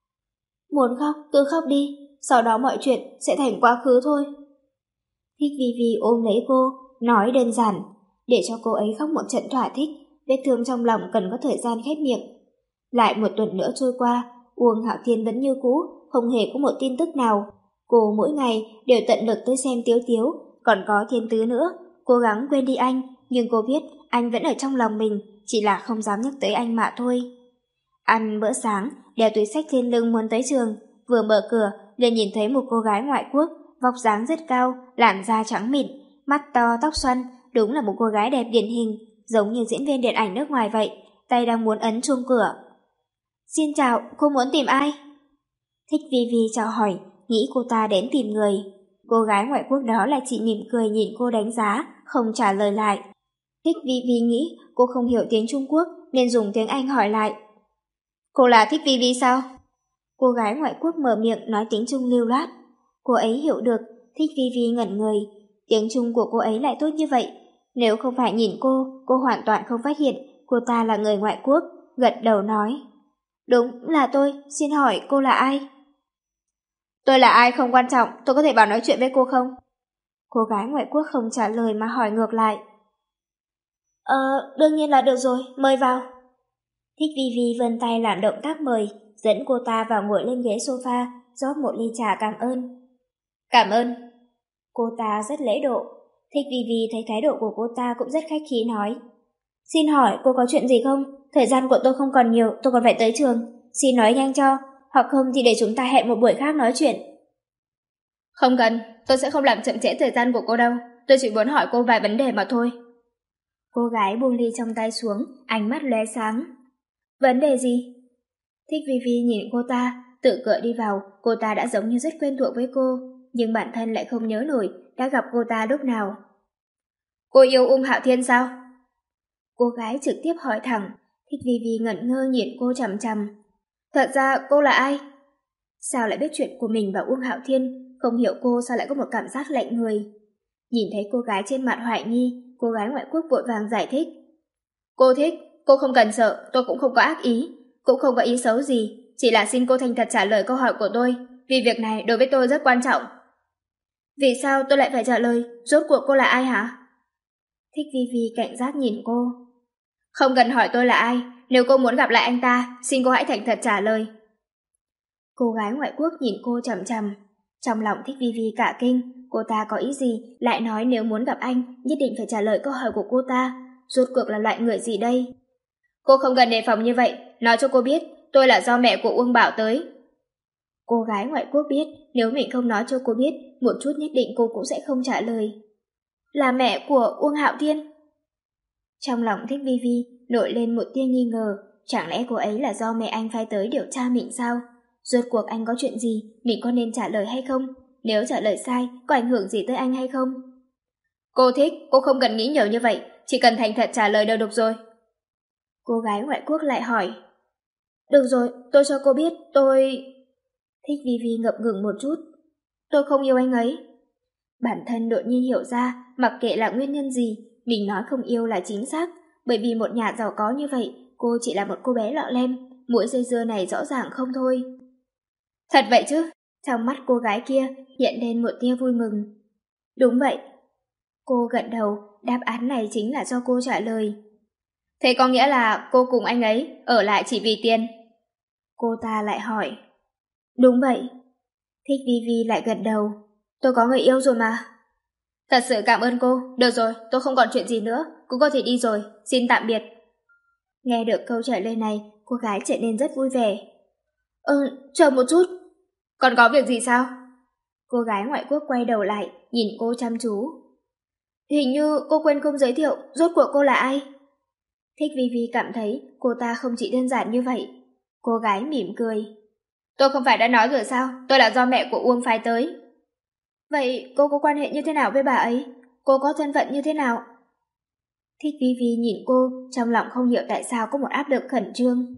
Muốn khóc cứ khóc đi, sau đó mọi chuyện sẽ thành quá khứ thôi. Thích Vi Vi ôm lấy cô, nói đơn giản, để cho cô ấy khóc một trận thỏa thích, vết thương trong lòng cần có thời gian khép miệng. Lại một tuần nữa trôi qua, Uông Hạo Thiên vẫn như cũ, không hề có một tin tức nào. Cô mỗi ngày đều tận lực tới xem Tiếu Tiếu, còn có Thiên Tứ nữa, cố gắng quên đi anh, nhưng cô biết anh vẫn ở trong lòng mình, chỉ là không dám nhắc tới anh mà thôi. Ăn bữa sáng, đeo túi xách trên lưng muốn tới trường, vừa mở cửa liền nhìn thấy một cô gái ngoại quốc, vóc dáng rất cao, làn da trắng mịn, mắt to tóc xoăn, đúng là một cô gái đẹp điển hình, giống như diễn viên điện ảnh nước ngoài vậy, tay đang muốn ấn chuông cửa. Xin chào, cô muốn tìm ai? Thích Vi Vi chào hỏi, nghĩ cô ta đến tìm người. Cô gái ngoại quốc đó lại chỉ mỉm cười nhìn cô đánh giá, không trả lời lại. Thích Vi Vi nghĩ cô không hiểu tiếng Trung Quốc nên dùng tiếng Anh hỏi lại. Cô là Thích Vi Vi sao? Cô gái ngoại quốc mở miệng nói tiếng Trung lưu loát. Cô ấy hiểu được, Thích Vi Vi ngẩn người. Tiếng Trung của cô ấy lại tốt như vậy. Nếu không phải nhìn cô, cô hoàn toàn không phát hiện cô ta là người ngoại quốc, gật đầu nói. Đúng là tôi, xin hỏi cô là ai? Tôi là ai không quan trọng, tôi có thể vào nói chuyện với cô không? Cô gái ngoại quốc không trả lời mà hỏi ngược lại. Ờ, đương nhiên là được rồi, mời vào. Thích Vi Vi vươn tay làm động tác mời, dẫn cô ta vào ngồi lên ghế sofa, rót một ly trà cảm ơn. Cảm ơn. Cô ta rất lễ độ. Thích Vi Vi thấy thái độ của cô ta cũng rất khách khí nói. Xin hỏi cô có chuyện gì không? Thời gian của tôi không còn nhiều, tôi còn phải tới trường. Xin nói nhanh cho, hoặc không thì để chúng ta hẹn một buổi khác nói chuyện. Không cần, tôi sẽ không làm chậm trễ thời gian của cô đâu. Tôi chỉ muốn hỏi cô vài vấn đề mà thôi. Cô gái buông ly trong tay xuống, ánh mắt lóe sáng. Vấn đề gì? Thích Vi Vi nhìn cô ta, tự cựa đi vào. Cô ta đã giống như rất quen thuộc với cô, nhưng bản thân lại không nhớ nổi đã gặp cô ta lúc nào. Cô yêu Ung Hạo Thiên sao? Cô gái trực tiếp hỏi thẳng. Thích Vi Vi ngẩn ngơ nhìn cô chằm chằm. Thật ra cô là ai? Sao lại biết chuyện của mình và Uông Hạo Thiên? Không hiểu cô sao lại có một cảm giác lạnh người. Nhìn thấy cô gái trên mặt hoài nghi, cô gái ngoại quốc vội vàng giải thích. Cô thích, cô không cần sợ, tôi cũng không có ác ý, cũng không có ý xấu gì, chỉ là xin cô thành thật trả lời câu hỏi của tôi, vì việc này đối với tôi rất quan trọng. Vì sao tôi lại phải trả lời? Rốt cuộc cô là ai hả? Thích Vi Vi cảnh giác nhìn cô. Không cần hỏi tôi là ai, nếu cô muốn gặp lại anh ta, xin cô hãy thành thật trả lời. Cô gái ngoại quốc nhìn cô chằm chằm. Trong lòng Thích Vi Vi cả kinh, cô ta có ý gì, lại nói nếu muốn gặp anh, nhất định phải trả lời câu hỏi của cô ta. Rốt cuộc là loại người gì đây? Cô không cần đề phòng như vậy, nói cho cô biết, tôi là do mẹ của Uông bảo tới. Cô gái ngoại quốc biết, nếu mình không nói cho cô biết, một chút nhất định cô cũng sẽ không trả lời. Là mẹ của Uông Hạo Thiên. Trong lòng Thích Vi Vi nổi lên một tia nghi ngờ, chẳng lẽ cô ấy là do mẹ anh phái tới điều tra mình sao? Rốt cuộc anh có chuyện gì, mình có nên trả lời hay không? Nếu trả lời sai, có ảnh hưởng gì tới anh hay không? Cô thích, cô không cần nghĩ nhiều như vậy, chỉ cần thành thật trả lời đều được rồi. Cô gái ngoại quốc lại hỏi. Được rồi, tôi cho cô biết, tôi... Thích Vi Vi ngập ngừng một chút. Tôi không yêu anh ấy. Bản thân đột nhiên hiểu ra, mặc kệ là nguyên nhân gì, mình nói không yêu là chính xác, bởi vì một nhà giàu có như vậy, cô chỉ là một cô bé lọ lem, mũi dây dưa này rõ ràng không thôi. Thật vậy chứ? Trong mắt cô gái kia hiện lên một tia vui mừng. Đúng vậy. Cô gật đầu, đáp án này chính là do cô trả lời. Thế có nghĩa là cô cùng anh ấy ở lại chỉ vì tiền? Cô ta lại hỏi. Đúng vậy. Thích Vi Vi lại gật đầu. Tôi có người yêu rồi mà. Thật sự cảm ơn cô. Được rồi, tôi không còn chuyện gì nữa, cũng có thể đi rồi. Xin tạm biệt. Nghe được câu trả lời này, cô gái trở nên rất vui vẻ. Ừ, chờ một chút. Còn có việc gì sao? Cô gái ngoại quốc quay đầu lại, nhìn cô chăm chú. Hình như cô quên không giới thiệu, rốt cuộc cô là ai? Thích Vi Vi cảm thấy cô ta không chỉ đơn giản như vậy. Cô gái mỉm cười. Tôi không phải đã nói rồi sao, tôi là do mẹ của Uông phái tới. Vậy cô có quan hệ như thế nào với bà ấy? Cô có thân phận như thế nào? Thích Vi Vi nhìn cô, trong lòng không hiểu tại sao có một áp lực khẩn trương.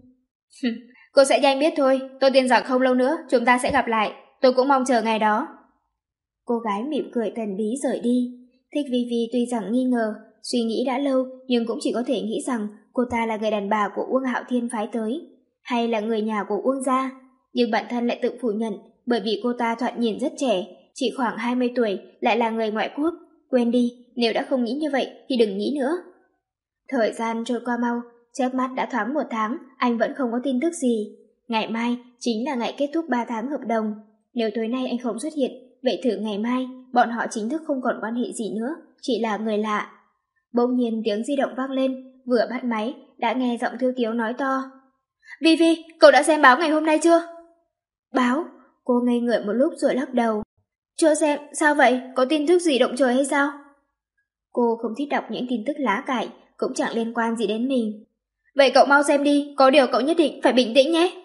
Cô sẽ nhanh biết thôi, tôi tin rằng không lâu nữa chúng ta sẽ gặp lại, tôi cũng mong chờ ngày đó. Cô gái mỉm cười thần bí rời đi. Thích Vi Vi tuy rằng nghi ngờ, suy nghĩ đã lâu nhưng cũng chỉ có thể nghĩ rằng cô ta là người đàn bà của Uông Hạo Thiên phái tới, hay là người nhà của Uông gia, nhưng bản thân lại tự phủ nhận bởi vì cô ta thoạt nhìn rất trẻ, chỉ khoảng hai mươi tuổi, lại là người ngoại quốc. Quên đi, nếu đã không nghĩ như vậy thì đừng nghĩ nữa. Thời gian trôi qua mau, chớp mắt đã thoáng một tháng, anh vẫn không có tin tức gì. Ngày mai chính là ngày kết thúc ba tháng hợp đồng. Nếu tối nay anh không xuất hiện, vậy thử ngày mai, bọn họ chính thức không còn quan hệ gì nữa, chỉ là người lạ. Bỗng nhiên tiếng di động vang lên, vừa bắt máy, đã nghe giọng Thiêu Tiếu nói to. Vi Vi, cậu đã xem báo ngày hôm nay chưa? Báo? Cô ngây người một lúc rồi lắc đầu. Chưa xem, sao vậy? Có tin tức gì động trời hay sao? Cô không thích đọc những tin tức lá cải, cũng chẳng liên quan gì đến mình. Vậy cậu mau xem đi, có điều cậu nhất định phải bình tĩnh nhé.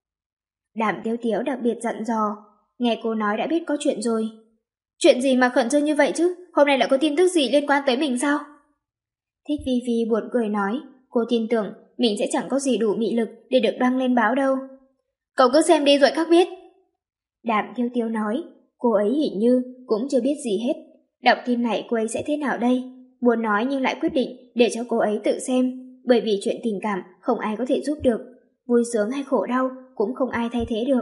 Đàm Tiêu Tiếu đặc biệt dặn dò, nghe cô nói đã biết có chuyện rồi. Chuyện gì mà khẩn trương như vậy chứ, hôm nay lại có tin tức gì liên quan tới mình sao? Thích Vi Vi buồn cười nói, cô tin tưởng mình sẽ chẳng có gì đủ mị lực để được đăng lên báo đâu. Cậu cứ xem đi rồi khắc biết. Đàm Tiêu Tiếu nói, cô ấy hình như cũng chưa biết gì hết. Đọc tin này cô ấy sẽ thế nào đây? Muốn nói nhưng lại quyết định để cho cô ấy tự xem, bởi vì chuyện tình cảm không ai có thể giúp được. Vui sướng hay khổ đau cũng không ai thay thế được.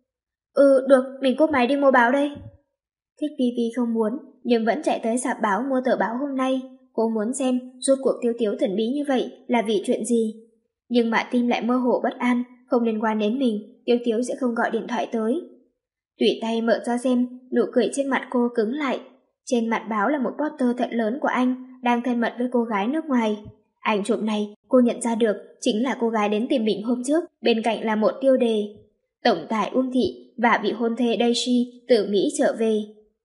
Ừ, được, mình cúp máy đi mua báo đây. Thích Vi Vi không muốn, nhưng vẫn chạy tới sạp báo mua tờ báo hôm nay. Cô muốn xem rốt cuộc Tiêu Tiếu thần bí như vậy là vì chuyện gì. Nhưng mà tim lại mơ hồ bất an, không liên quan đến mình, Tiêu Tiếu sẽ không gọi điện thoại tới. Tùy tay mở ra xem, nụ cười trên mặt cô cứng lại. Trên mặt báo là một poster thật lớn của anh đang thân mật với cô gái nước ngoài. Ảnh chụp này cô nhận ra được chính là cô gái đến tìm mình hôm trước, bên cạnh là một tiêu đề: Tổng tài Uông Thị và vị hôn thê Daisy từ Mỹ trở về.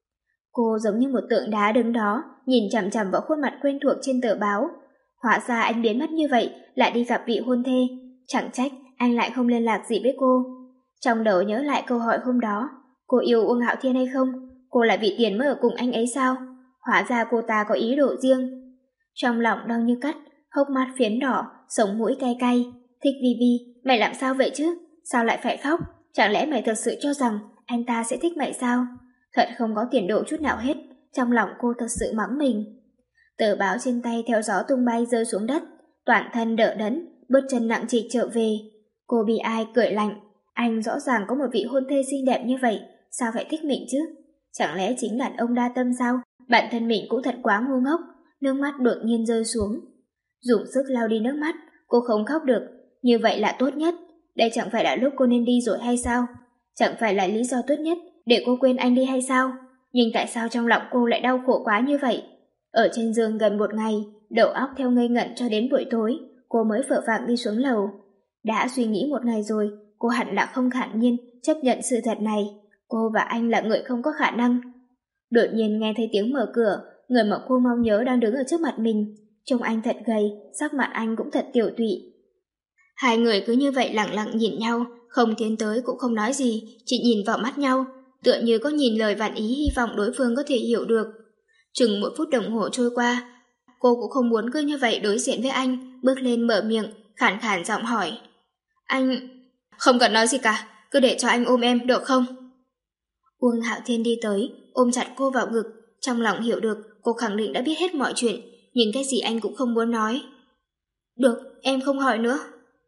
Cô giống như một tượng đá đứng đó, nhìn chằm chằm vào khuôn mặt quen thuộc trên tờ báo. Hóa ra anh biến mất như vậy, lại đi gặp vị hôn thê. Chẳng trách anh lại không liên lạc gì với cô. Trong đầu nhớ lại câu hỏi hôm đó: cô yêu Uông Hạo Thiên hay không? Cô là vị tiền mới ở cùng anh ấy sao? Hóa ra cô ta có ý đồ riêng. Trong lòng đau như cắt, hốc mắt phiến đỏ, sống mũi cay cay. Thích Vi Vi, mày làm sao vậy chứ? Sao lại phải khóc? Chẳng lẽ mày thật sự cho rằng anh ta sẽ thích mày sao? Thật không có tiền đồ chút nào hết. Trong lòng cô thật sự mắng mình. Tờ báo trên tay theo gió tung bay rơi xuống đất, toàn thân đỡ đẫn, bước chân nặng trịch trở về. Cô bị ai cười lạnh. Anh rõ ràng có một vị hôn thê xinh đẹp như vậy, sao phải thích mình chứ? Chẳng lẽ chính đàn ông đa tâm sao? Bản thân mình cũng thật quá ngu ngốc. Nước mắt đột nhiên rơi xuống. Dùng sức lau đi nước mắt, cô không khóc được. Như vậy là tốt nhất. Đây chẳng phải là lúc cô nên đi rồi hay sao? Chẳng phải là lý do tốt nhất để cô quên anh đi hay sao? Nhưng tại sao trong lòng cô lại đau khổ quá như vậy? Ở trên giường gần một ngày, đầu óc theo ngây ngẩn cho đến buổi tối, cô mới vội vàng đi xuống lầu. Đã suy nghĩ một ngày rồi, cô hẳn là không khả nhiên chấp nhận sự thật này. Cô và anh là người không có khả năng. Đột nhiên nghe thấy tiếng mở cửa, người mà cô mong nhớ đang đứng ở trước mặt mình. Trông anh thật gầy, sắc mặt anh cũng thật tiểu tụy. Hai người cứ như vậy lặng lặng nhìn nhau, không tiến tới cũng không nói gì, chỉ nhìn vào mắt nhau, tựa như có nhìn lời vạn ý hy vọng đối phương có thể hiểu được. Chừng một phút đồng hồ trôi qua, cô cũng không muốn cứ như vậy đối diện với anh, bước lên mở miệng, khàn khàn giọng hỏi: Anh... Không cần nói gì cả, cứ để cho anh ôm em được không? Uông Hạo Thiên đi tới, ôm chặt cô vào ngực, trong lòng hiểu được cô khẳng định đã biết hết mọi chuyện, nhưng cái gì anh cũng không muốn nói. Được, em không hỏi nữa.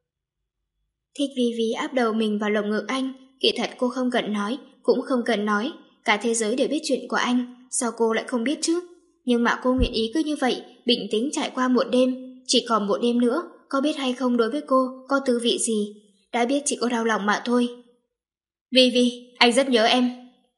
Thích Vi Vi áp đầu mình vào lồng ngực anh, kỳ thật cô không cần nói, cũng không cần nói, cả thế giới đều biết chuyện của anh, sao cô lại không biết chứ? Nhưng mà cô nguyện ý cứ như vậy, bình tĩnh trải qua một đêm, chỉ còn một đêm nữa, có biết hay không đối với cô có tư vị gì, đã biết chỉ có đau lòng mà thôi. Vi Vi, anh rất nhớ em.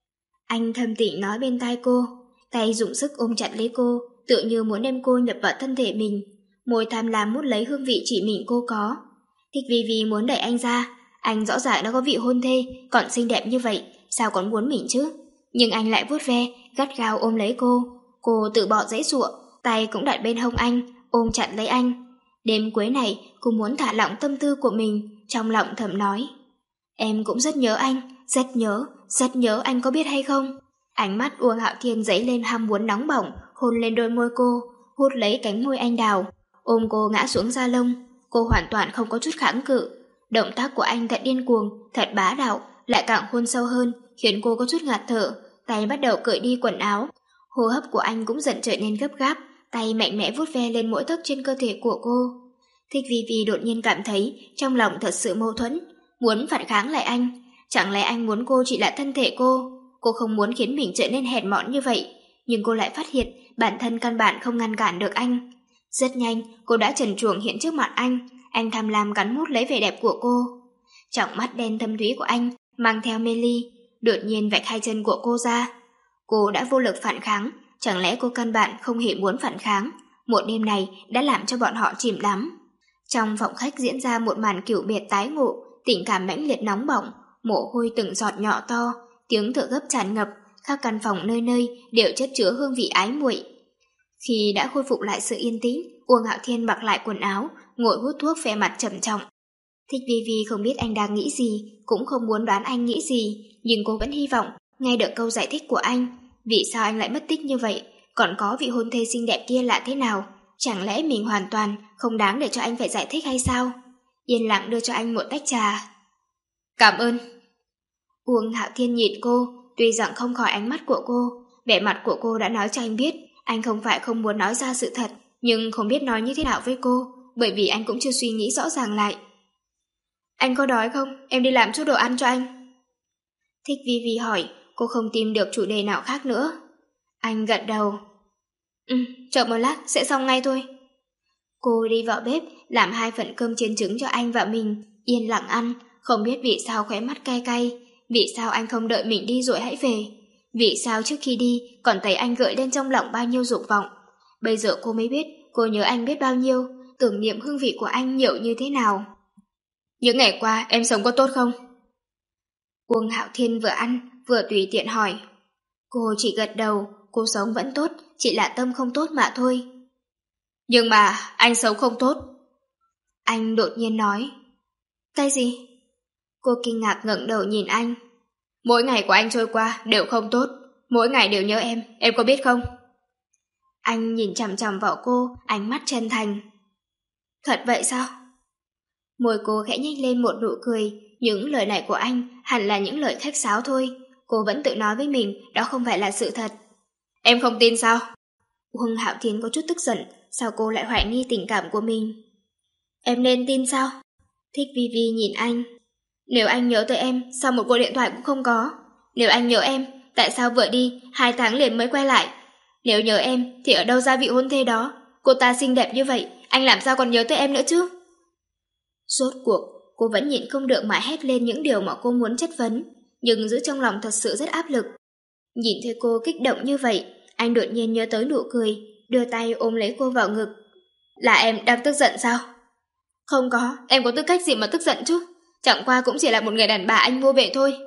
Anh thầm tĩnh nói bên tai cô, tay dùng sức ôm chặt lấy cô, tựa như muốn đem cô nhập vào thân thể mình, môi tham lam mút lấy hương vị chỉ mình cô có. Thích Vi Vi muốn đẩy anh ra, anh rõ ràng đã có vị hôn thê, còn xinh đẹp như vậy, sao còn muốn mình chứ? Nhưng anh lại vuốt ve, gắt gao ôm lấy cô, cô tự bỏ giãy giụa, tay cũng đặt bên hông anh, ôm chặt lấy anh. Đêm cuối này, cô muốn thả lỏng tâm tư của mình, trong lòng thầm nói: Em cũng rất nhớ anh, rất nhớ, rất nhớ anh có biết hay không? Ánh mắt Uông Hạo Thiên dấy lên ham muốn nóng bỏng, hôn lên đôi môi cô, hút lấy cánh môi anh đào, ôm cô ngã xuống da lông. Cô hoàn toàn không có chút kháng cự. Động tác của anh thật điên cuồng, thật bá đạo, lại càng hôn sâu hơn, khiến cô có chút ngạt thở, tay bắt đầu cởi đi quần áo. Hô hấp của anh cũng dần trở nên gấp gáp, tay mạnh mẽ vuốt ve lên mỗi tấc trên cơ thể của cô. Thích Vi Vi đột nhiên cảm thấy trong lòng thật sự mâu thuẫn, muốn phản kháng lại anh. Chẳng lẽ anh muốn cô chỉ là thân thể cô? Cô không muốn khiến mình trở nên hèn mọn như vậy, nhưng cô lại phát hiện bản thân căn bản không ngăn cản được anh. Rất nhanh, cô đã trần truồng hiện trước mặt anh, anh tham lam cắn mút lấy vẻ đẹp của cô. Trong mắt đen thâm thúy của anh mang theo mê ly, đột nhiên vạch hai chân của cô ra. Cô đã vô lực phản kháng, chẳng lẽ cô căn bản không hề muốn phản kháng? Một đêm này đã làm cho bọn họ chìm đắm. Trong phòng khách diễn ra một màn kiểu biệt tái ngộ, tình cảm mãnh liệt nóng bỏng, mồ hôi từng giọt nhỏ to, tiếng thở gấp tràn ngập, khắp căn phòng nơi nơi đều chất chứa hương vị ái muội. Khi đã khôi phục lại sự yên tĩnh, Uông Hạo Thiên mặc lại quần áo, ngồi hút thuốc, vẻ mặt trầm trọng. Thích Vi Vi không biết anh đang nghĩ gì, cũng không muốn đoán anh nghĩ gì, nhưng cô vẫn hy vọng nghe được câu giải thích của anh. Vì sao anh lại mất tích như vậy? Còn có vị hôn thê xinh đẹp kia là thế nào? Chẳng lẽ mình hoàn toàn không đáng để cho anh phải giải thích hay sao? Yên lặng đưa cho anh một tách trà. Cảm ơn. Uông Hạo Thiên nhìn cô, tuy rằng không khỏi ánh mắt của cô, vẻ mặt của cô đã nói cho anh biết anh không phải không muốn nói ra sự thật, nhưng không biết nói như thế nào với cô, bởi vì anh cũng chưa suy nghĩ rõ ràng lại. Anh có đói không? Em đi làm chút đồ ăn cho anh. Thích Vi Vi hỏi, cô không tìm được chủ đề nào khác nữa. Anh gật đầu. Ừ, chờ một lát, sẽ xong ngay thôi. Cô đi vào bếp, làm hai phần cơm chiên trứng cho anh và mình, yên lặng ăn, không biết vì sao khóe mắt cay cay, vì sao anh không đợi mình đi rồi hãy về. Vì sao trước khi đi còn thấy anh gợi lên trong lòng bao nhiêu dục vọng. Bây giờ cô mới biết cô nhớ anh biết bao nhiêu, tưởng niệm hương vị của anh nhiều như thế nào. Những ngày qua em sống có tốt không? Uông Hạo Thiên vừa ăn vừa tùy tiện hỏi. Cô chỉ gật đầu, cô sống vẫn tốt, chỉ là tâm không tốt mà thôi. Nhưng mà anh sống không tốt. Anh đột nhiên nói. Cái gì? Cô kinh ngạc ngẩng đầu nhìn anh. Mỗi ngày của anh trôi qua đều không tốt, mỗi ngày đều nhớ em, em có biết không? Anh nhìn chằm chằm vào cô, ánh mắt chân thành. Thật vậy sao? Môi cô khẽ nhếch lên một nụ cười, những lời này của anh hẳn là những lời khách sáo thôi. Cô vẫn tự nói với mình đó không phải là sự thật. Em không tin sao? Uông Hạo Thiên có chút tức giận, sao cô lại hoài nghi tình cảm của mình? Em nên tin sao? Thích Vi Vi nhìn anh. Nếu anh nhớ tới em, sao một cuộc điện thoại cũng không có? Nếu anh nhớ em, tại sao vừa đi, hai tháng liền mới quay lại? Nếu nhớ em, thì ở đâu ra vị hôn thê đó? Cô ta xinh đẹp như vậy, anh làm sao còn nhớ tới em nữa chứ? Rốt cuộc, cô vẫn nhịn không được mà hét lên những điều mà cô muốn chất vấn, nhưng giữ trong lòng thật sự rất áp lực. Nhìn thấy cô kích động như vậy, anh đột nhiên nhớ tới nụ cười, đưa tay ôm lấy cô vào ngực. Là em đang tức giận sao? Không có, em có tư cách gì mà tức giận chứ? Chẳng qua cũng chỉ là một người đàn bà anh mua về thôi.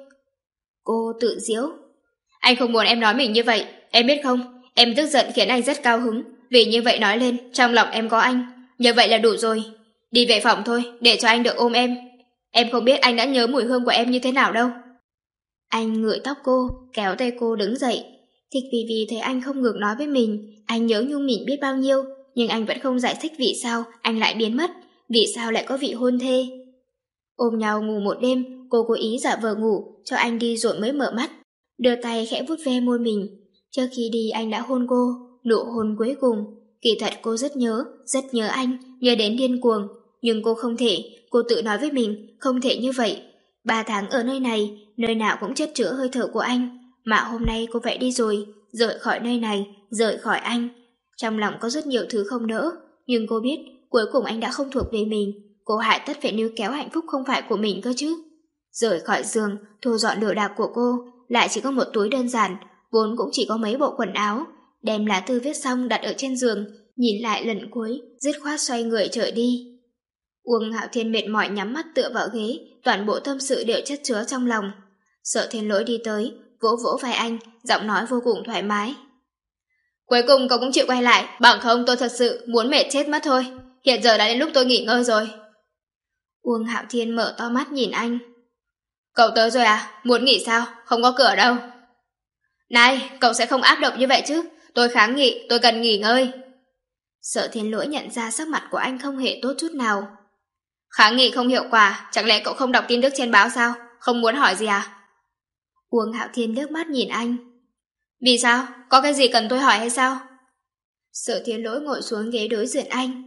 Cô tự giễu. Anh không muốn em nói mình như vậy, em biết không? Em tức giận khiến anh rất cao hứng, vì như vậy nói lên, trong lòng em có anh. Như vậy là đủ rồi. Đi về phòng thôi, để cho anh được ôm em. Em không biết anh đã nhớ mùi hương của em như thế nào đâu. Anh ngửi tóc cô, kéo tay cô đứng dậy. Thích Vi Vi thấy anh không ngừng nói với mình, anh nhớ nhung mình biết bao nhiêu, nhưng anh vẫn không giải thích vì sao anh lại biến mất, vì sao lại có vị hôn thê. Ôm nhau ngủ một đêm, cô cố ý giả vờ ngủ, cho anh đi rồi mới mở mắt, đưa tay khẽ vuốt ve môi mình. Trước khi đi anh đã hôn cô, nụ hôn cuối cùng. Kỳ thật cô rất nhớ, rất nhớ anh, nhớ đến điên cuồng, nhưng cô không thể, cô tự nói với mình, không thể như vậy. Ba tháng ở nơi này, nơi nào cũng chất chứa hơi thở của anh, mà hôm nay cô phải đi rồi, rời khỏi nơi này, rời khỏi anh. Trong lòng có rất nhiều thứ không đỡ, nhưng cô biết cuối cùng anh đã không thuộc về mình, cô hại tất phải níu kéo hạnh phúc không phải của mình cơ chứ. Rời khỏi giường, thu dọn đồ đạc của cô, lại chỉ có một túi đơn giản, vốn cũng chỉ có mấy bộ quần áo, đem lá thư viết xong đặt ở trên giường, nhìn lại lần cuối, dứt khoát xoay người trở đi. Uông Hạo Thiên mệt mỏi nhắm mắt tựa vào ghế, toàn bộ tâm sự đều chất chứa trong lòng. Sợ Thiên Lỗi đi tới, vỗ vỗ vai anh, giọng nói vô cùng thoải mái. Cuối cùng cậu cũng chịu quay lại, bằng không tôi thật sự muốn mệt chết mất thôi. Hiện giờ đã đến lúc tôi nghỉ ngơi rồi. Uông Hạo Thiên mở to mắt nhìn anh. Cậu tới rồi à? Muốn nghỉ sao? Không có cửa đâu. Này, cậu sẽ không áp độc như vậy chứ? Tôi kháng nghị, tôi cần nghỉ ngơi. Sợ Thiên Lỗi nhận ra sắc mặt của anh không hề tốt chút nào. Kháng nghị không hiệu quả, chẳng lẽ cậu không đọc tin tức trên báo sao? Không muốn hỏi gì à? Uông Hạo Thiên nước mắt nhìn anh. Vì sao? Có cái gì cần tôi hỏi hay sao? Sợ Thiên Lỗi ngồi xuống ghế đối diện anh.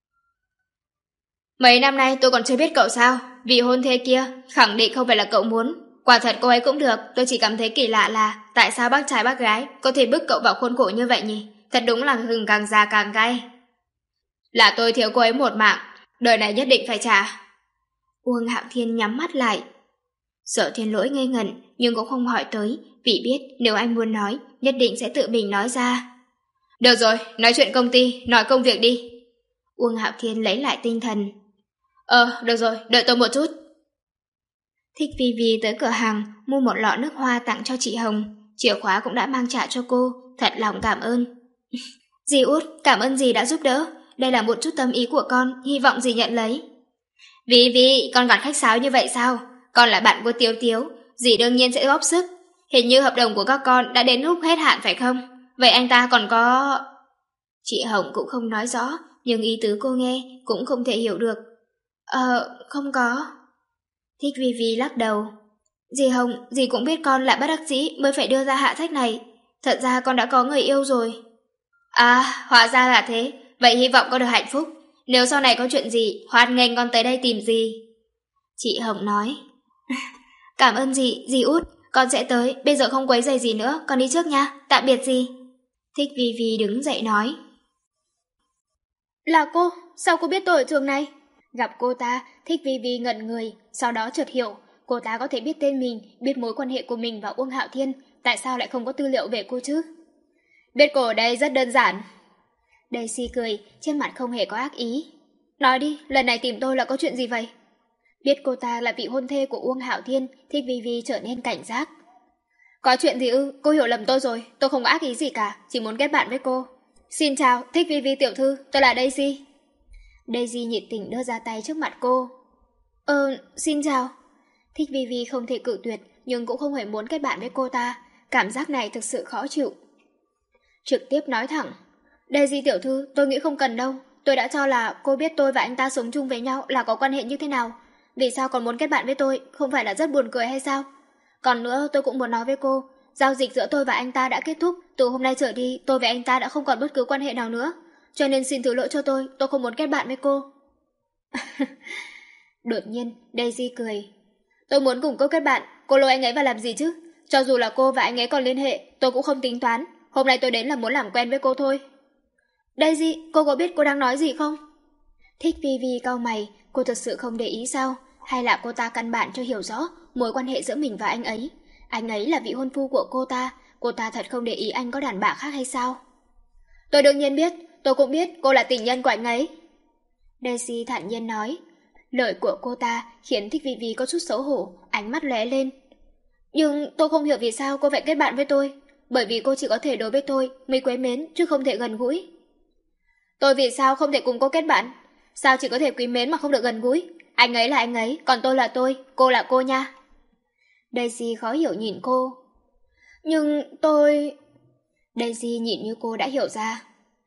Mấy năm nay tôi còn chưa biết cậu sao? Vì hôn thê kia, khẳng định không phải là cậu muốn. Quả thật cô ấy cũng được, tôi chỉ cảm thấy kỳ lạ là tại sao bác trai bác gái có thể bức cậu vào khuôn khổ như vậy nhỉ? Thật đúng là gừng càng già càng cay. Là tôi thiếu cô ấy một mạng, đời này nhất định phải trả. Uông Hạo Thiên nhắm mắt lại. Sợ Thiên Lỗi ngây ngẩn, nhưng cũng không hỏi tới, vì biết nếu anh muốn nói, nhất định sẽ tự mình nói ra. Được rồi, nói chuyện công ty, nói công việc đi. Uông Hạo Thiên lấy lại tinh thần. Ờ, được rồi, đợi tôi một chút. Thích Vi Vi tới cửa hàng, mua một lọ nước hoa tặng cho chị Hồng, chìa khóa cũng đã mang trả cho cô, thật lòng cảm ơn. Dì Út, cảm ơn dì đã giúp đỡ, đây là một chút tâm ý của con, hy vọng dì nhận lấy. Vi Vi, con gạt khách sáo như vậy sao? Con là bạn của Tiếu Tiếu, dì đương nhiên sẽ góp sức. Hình như hợp đồng của các con đã đến lúc hết hạn phải không? Vậy anh ta còn có... Chị Hồng cũng không nói rõ, nhưng ý tứ cô nghe cũng không thể hiểu được. Ờ, không có. Thích Vi Vi lắc đầu. Dì Hồng, dì cũng biết con là bất đắc dĩ mới phải đưa ra hạ sách này. Thật ra con đã có người yêu rồi. À, hóa ra là thế. Vậy hy vọng con được hạnh phúc. Nếu sau này có chuyện gì, hoan nghênh con tới đây tìm dì. Chị Hồng nói. Cảm ơn dì, dì Út, con sẽ tới, bây giờ không quấy rầy gì nữa, con đi trước nha, tạm biệt dì. Thích Vi Vi đứng dậy nói. Là cô, sao cô biết tôi ở trường này? Gặp cô ta, Thích Vi Vi ngẩn người, sau đó chợt hiểu, cô ta có thể biết tên mình, biết mối quan hệ của mình và Uông Hạo Thiên, tại sao lại không có tư liệu về cô chứ? Biết cô ở đây rất đơn giản. Daisy cười, trên mặt không hề có ác ý. Nói đi, lần này tìm tôi là có chuyện gì vậy? Biết cô ta là vị hôn thê của Uông Hạo Thiên, Thích Vi Vi trở nên cảnh giác. Có chuyện gì ư? Cô hiểu lầm tôi rồi, tôi không có ác ý gì cả, chỉ muốn kết bạn với cô. Xin chào, Thích Vi Vi tiểu thư, tôi là Daisy. Daisy nhiệt tình đưa ra tay trước mặt cô. Ờ, xin chào. Thích Vi Vi không thể cự tuyệt, nhưng cũng không hề muốn kết bạn với cô ta. Cảm giác này thực sự khó chịu. Trực tiếp nói thẳng. Daisy tiểu thư, tôi nghĩ không cần đâu. Tôi đã cho là cô biết tôi và anh ta sống chung với nhau là có quan hệ như thế nào. Vì sao còn muốn kết bạn với tôi, không phải là rất buồn cười hay sao? Còn nữa, tôi cũng muốn nói với cô, giao dịch giữa tôi và anh ta đã kết thúc. Từ hôm nay trở đi, tôi và anh ta đã không còn bất cứ quan hệ nào nữa. Cho nên xin thứ lỗi cho tôi, tôi không muốn kết bạn với cô. Đột nhiên, Daisy cười. Tôi muốn cùng cô kết bạn, cô lôi anh ấy vào làm gì chứ? Cho dù là cô và anh ấy còn liên hệ, tôi cũng không tính toán. Hôm nay tôi đến là muốn làm quen với cô thôi. Daisy, cô có biết cô đang nói gì không? Thích Vi Vi cau mày, cô thật sự không để ý sao? Hay là cô ta căn bản chưa hiểu rõ mối quan hệ giữa mình và anh ấy? Anh ấy là vị hôn phu của cô ta, cô ta thật không để ý anh có đàn bà khác hay sao? Tôi đương nhiên biết, tôi cũng biết cô là tình nhân của anh ấy. Daisy thản nhiên nói. Lời của cô ta khiến Thích Vi Vi có chút xấu hổ, ánh mắt lóe lên. Nhưng tôi không hiểu vì sao cô phải kết bạn với tôi, bởi vì cô chỉ có thể đối với tôi mới quý mến chứ không thể gần gũi. Tôi vì sao không thể cùng cô kết bạn? Sao chỉ có thể quý mến mà không được gần gũi? Anh ấy là anh ấy, còn tôi là tôi, cô là cô nha. Daisy khó hiểu nhìn cô. Nhưng tôi... Daisy nhìn như cô đã hiểu ra.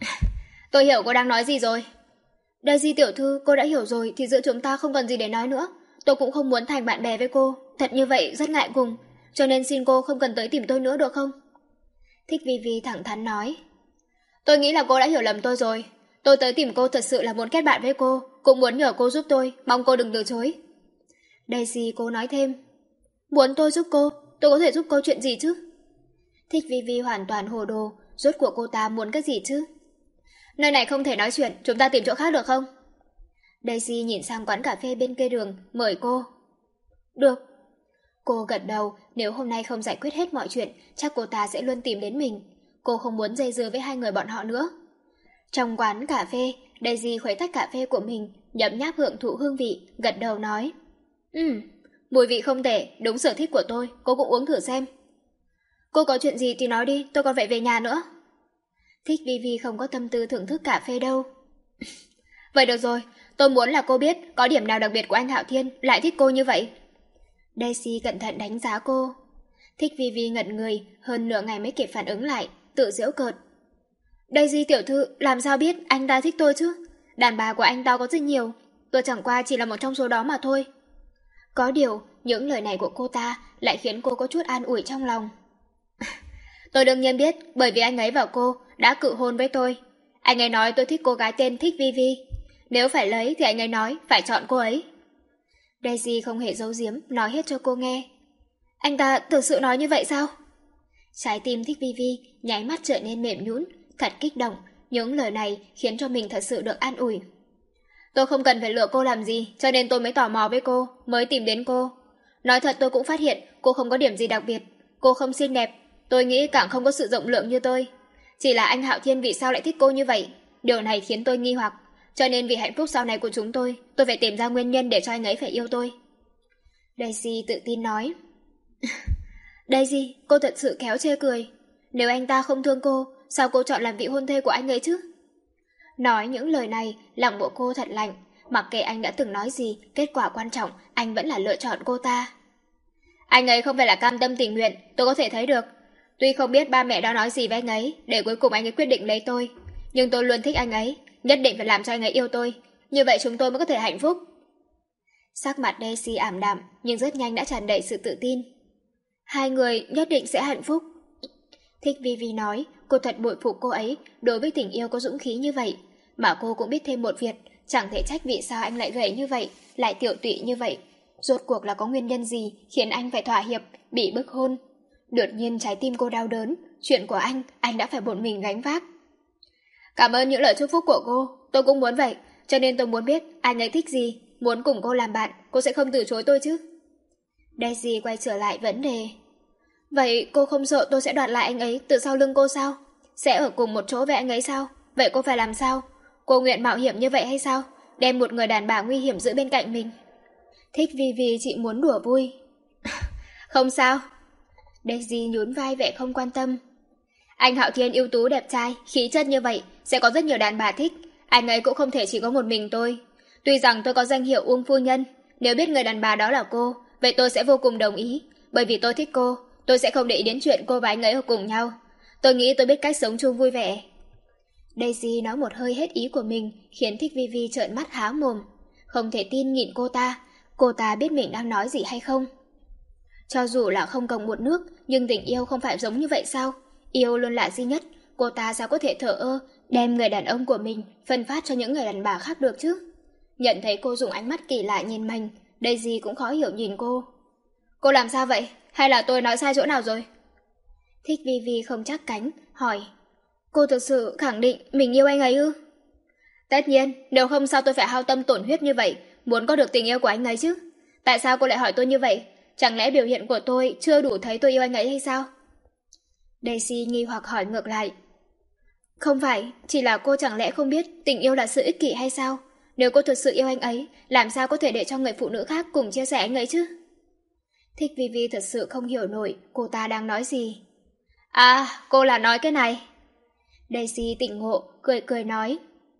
Tôi hiểu cô đang nói gì rồi. Daisy tiểu thư, cô đã hiểu rồi thì giữa chúng ta không còn gì để nói nữa. Tôi cũng không muốn thành bạn bè với cô, thật như vậy rất ngại ngùng, cho nên xin cô không cần tới tìm tôi nữa được không? Thích Vi Vi thẳng thắn nói. Tôi nghĩ là cô đã hiểu lầm tôi rồi. Tôi tới tìm cô thật sự là muốn kết bạn với cô, cũng muốn nhờ cô giúp tôi, mong cô đừng từ chối. Daisy cô nói thêm. Muốn tôi giúp cô, tôi có thể giúp cô chuyện gì chứ? Thích Vi Vi hoàn toàn hồ đồ, rốt cuộc cô ta muốn cái gì chứ? Nơi này không thể nói chuyện, chúng ta tìm chỗ khác được không? Daisy nhìn sang quán cà phê bên kia đường, mời cô. Được. Cô gật đầu, nếu hôm nay không giải quyết hết mọi chuyện, chắc cô ta sẽ luôn tìm đến mình. Cô không muốn dây dưa với hai người bọn họ nữa. Trong quán cà phê, Daisy khuấy tách cà phê của mình, nhấm nháp hưởng thụ hương vị, gật đầu nói. Ừm, mùi vị không tệ, đúng sở thích của tôi, cô cũng uống thử xem. Cô có chuyện gì thì nói đi, tôi còn phải về nhà nữa. Thích Vi Vi không có tâm tư thưởng thức cà phê đâu. Vậy được rồi, tôi muốn là cô biết có điểm nào đặc biệt của anh Hạo Thiên lại thích cô như vậy. Daisy cẩn thận đánh giá cô. Thích Vi Vi ngẩn người, hơn nửa ngày mới kịp phản ứng lại, tự giễu cợt. Daisy tiểu thư, làm sao biết anh ta thích tôi chứ? Đàn bà của anh ta có rất nhiều, tôi chẳng qua chỉ là một trong số đó mà thôi. Có điều, những lời này của cô ta lại khiến cô có chút an ủi trong lòng. Tôi đương nhiên biết, bởi vì anh ấy và cô đã cự hôn với tôi. Anh ấy nói tôi thích cô gái tên Thích Vi Vi. Nếu phải lấy thì anh ấy nói phải chọn cô ấy. Daisy không hề giấu giếm, nói hết cho cô nghe. Anh ta thực sự nói như vậy sao? Trái tim Thích Vi Vi nháy mắt trở nên mềm nhũn, thật kích động. Những lời này khiến cho mình thật sự được an ủi. Tôi không cần phải lựa cô làm gì, cho nên tôi mới tò mò với cô, mới tìm đến cô. Nói thật tôi cũng phát hiện cô không có điểm gì đặc biệt. Cô không xinh đẹp, tôi nghĩ càng không có sự rộng lượng như tôi. Chỉ là anh Hạo Thiên vì sao lại thích cô như vậy? Điều này khiến tôi nghi hoặc. Cho nên vì hạnh phúc sau này của chúng tôi, tôi phải tìm ra nguyên nhân để cho anh ấy phải yêu tôi. Daisy tự tin nói. Daisy, cô thật sự khéo chê cười. Nếu anh ta không thương cô, sao cô chọn làm vị hôn thê của anh ấy chứ? Nói những lời này, lòng của cô thật lạnh. Mặc kệ anh đã từng nói gì, kết quả quan trọng, anh vẫn là lựa chọn cô ta. Anh ấy không phải là cam tâm tình nguyện, tôi có thể thấy được. Tuy không biết ba mẹ đã nói gì với anh ấy, để cuối cùng anh ấy quyết định lấy tôi. Nhưng tôi luôn thích anh ấy, nhất định phải làm cho anh ấy yêu tôi. Như vậy chúng tôi mới có thể hạnh phúc. Sắc mặt Daisy ảm đạm, nhưng rất nhanh đã tràn đầy sự tự tin. Hai người nhất định sẽ hạnh phúc. Thích Vi Vi nói, cô thật bội phục cô ấy, đối với tình yêu có dũng khí như vậy. Mà cô cũng biết thêm một việc, chẳng thể trách vì sao anh lại gầy như vậy, lại tiểu tụy như vậy. Rốt cuộc là có nguyên nhân gì khiến anh phải thỏa hiệp, bị bức hôn. Đột nhiên trái tim cô đau đớn, chuyện của anh, anh đã phải một mình gánh vác. Cảm ơn những lời chúc phúc của cô, tôi cũng muốn vậy, cho nên tôi muốn biết anh ấy thích gì, muốn cùng cô làm bạn, cô sẽ không từ chối tôi chứ. Daisy quay trở lại vấn đề. Vậy cô không sợ tôi sẽ đoạt lại anh ấy từ sau lưng cô sao? Sẽ ở cùng một chỗ với anh ấy sao? Vậy cô phải làm sao? Cô nguyện mạo hiểm như vậy hay sao? Đem một người đàn bà nguy hiểm giữ bên cạnh mình. Thích vì vì chị muốn đùa vui. Không sao. Daisy nhún vai vẻ không quan tâm. Anh Hạo Thiên ưu tú đẹp trai, khí chất như vậy, sẽ có rất nhiều đàn bà thích. Anh ấy cũng không thể chỉ có một mình tôi. Tuy rằng tôi có danh hiệu Uông phu nhân, nếu biết người đàn bà đó là cô, vậy tôi sẽ vô cùng đồng ý. Bởi vì tôi thích cô, tôi sẽ không để ý đến chuyện cô và anh ấy ở cùng nhau. Tôi nghĩ tôi biết cách sống chung vui vẻ. Daisy nói một hơi hết ý của mình, khiến Thích Vi Vi trợn mắt há mồm. Không thể tin nhìn cô ta, cô ta biết mình đang nói gì hay không? Cho dù là không cộng một nước, nhưng tình yêu không phải giống như vậy sao? Yêu luôn là duy nhất, cô ta sao có thể thờ ơ, đem người đàn ông của mình phân phát cho những người đàn bà khác được chứ? Nhận thấy cô dùng ánh mắt kỳ lạ nhìn mình, Daisy cũng khó hiểu nhìn cô. Cô làm sao vậy? Hay là tôi nói sai chỗ nào rồi? Thích Vi Vi không chắc cánh, hỏi. Cô thực sự khẳng định mình yêu anh ấy ư? Tất nhiên, nếu không sao tôi phải hao tâm tổn huyết như vậy, muốn có được tình yêu của anh ấy chứ? Tại sao cô lại hỏi tôi như vậy? Chẳng lẽ biểu hiện của tôi chưa đủ thấy tôi yêu anh ấy hay sao? Daisy nghi hoặc hỏi ngược lại. Không phải, chỉ là cô chẳng lẽ không biết tình yêu là sự ích kỷ hay sao? Nếu cô thực sự yêu anh ấy, làm sao có thể để cho người phụ nữ khác cùng chia sẻ anh ấy chứ? Thích Vi Vi thật sự không hiểu nổi cô ta đang nói gì. À, cô là nói cái này. Daisy tỉnh ngộ, cười cười nói.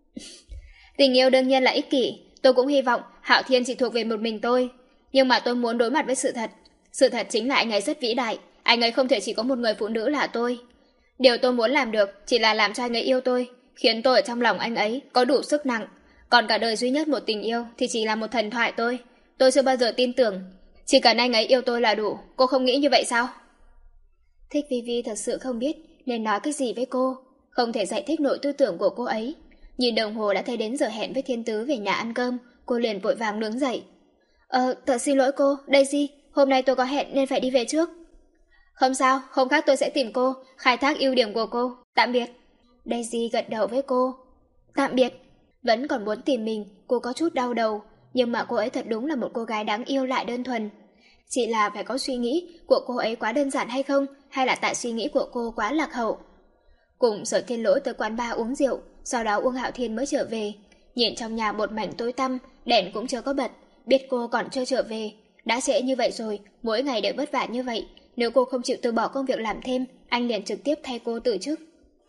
Tình yêu đương nhiên là ích kỷ, tôi cũng hy vọng Hạo Thiên chỉ thuộc về một mình tôi. Nhưng mà tôi muốn đối mặt với sự thật. Sự thật chính là anh ấy rất vĩ đại, anh ấy không thể chỉ có một người phụ nữ là tôi. Điều tôi muốn làm được chỉ là làm cho anh ấy yêu tôi, khiến tôi ở trong lòng anh ấy có đủ sức nặng. Còn cả đời duy nhất một tình yêu thì chỉ là một thần thoại tôi. Tôi chưa bao giờ tin tưởng. Chỉ cần anh ấy yêu tôi là đủ, cô không nghĩ như vậy sao? Thích Vi Vi thật sự không biết nên nói cái gì với cô, không thể giải thích nổi tư tưởng của cô ấy. Nhìn đồng hồ đã thấy đến giờ hẹn với Thiên Tứ về nhà ăn cơm, cô liền vội vàng đứng dậy. Ờ, thật xin lỗi cô, Daisy, hôm nay tôi có hẹn nên phải đi về trước. Không sao, hôm khác tôi sẽ tìm cô, khai thác ưu điểm của cô, tạm biệt. Daisy gật đầu với cô. Tạm biệt. Vẫn còn muốn tìm mình, cô có chút đau đầu, nhưng mà cô ấy thật đúng là một cô gái đáng yêu lại đơn thuần. Chỉ là phải có suy nghĩ của cô ấy quá đơn giản hay không, hay là tại suy nghĩ của cô quá lạc hậu. Cùng Sở Thiên Lỗi tới quán bar uống rượu, sau đó Uông Hạo Thiên mới trở về. Nhìn trong nhà một mảnh tối tăm, đèn cũng chưa có bật, biết cô còn chưa trở về. Đã trễ như vậy rồi, mỗi ngày đều vất vả như vậy, nếu cô không chịu từ bỏ công việc làm thêm, anh liền trực tiếp thay cô từ chức.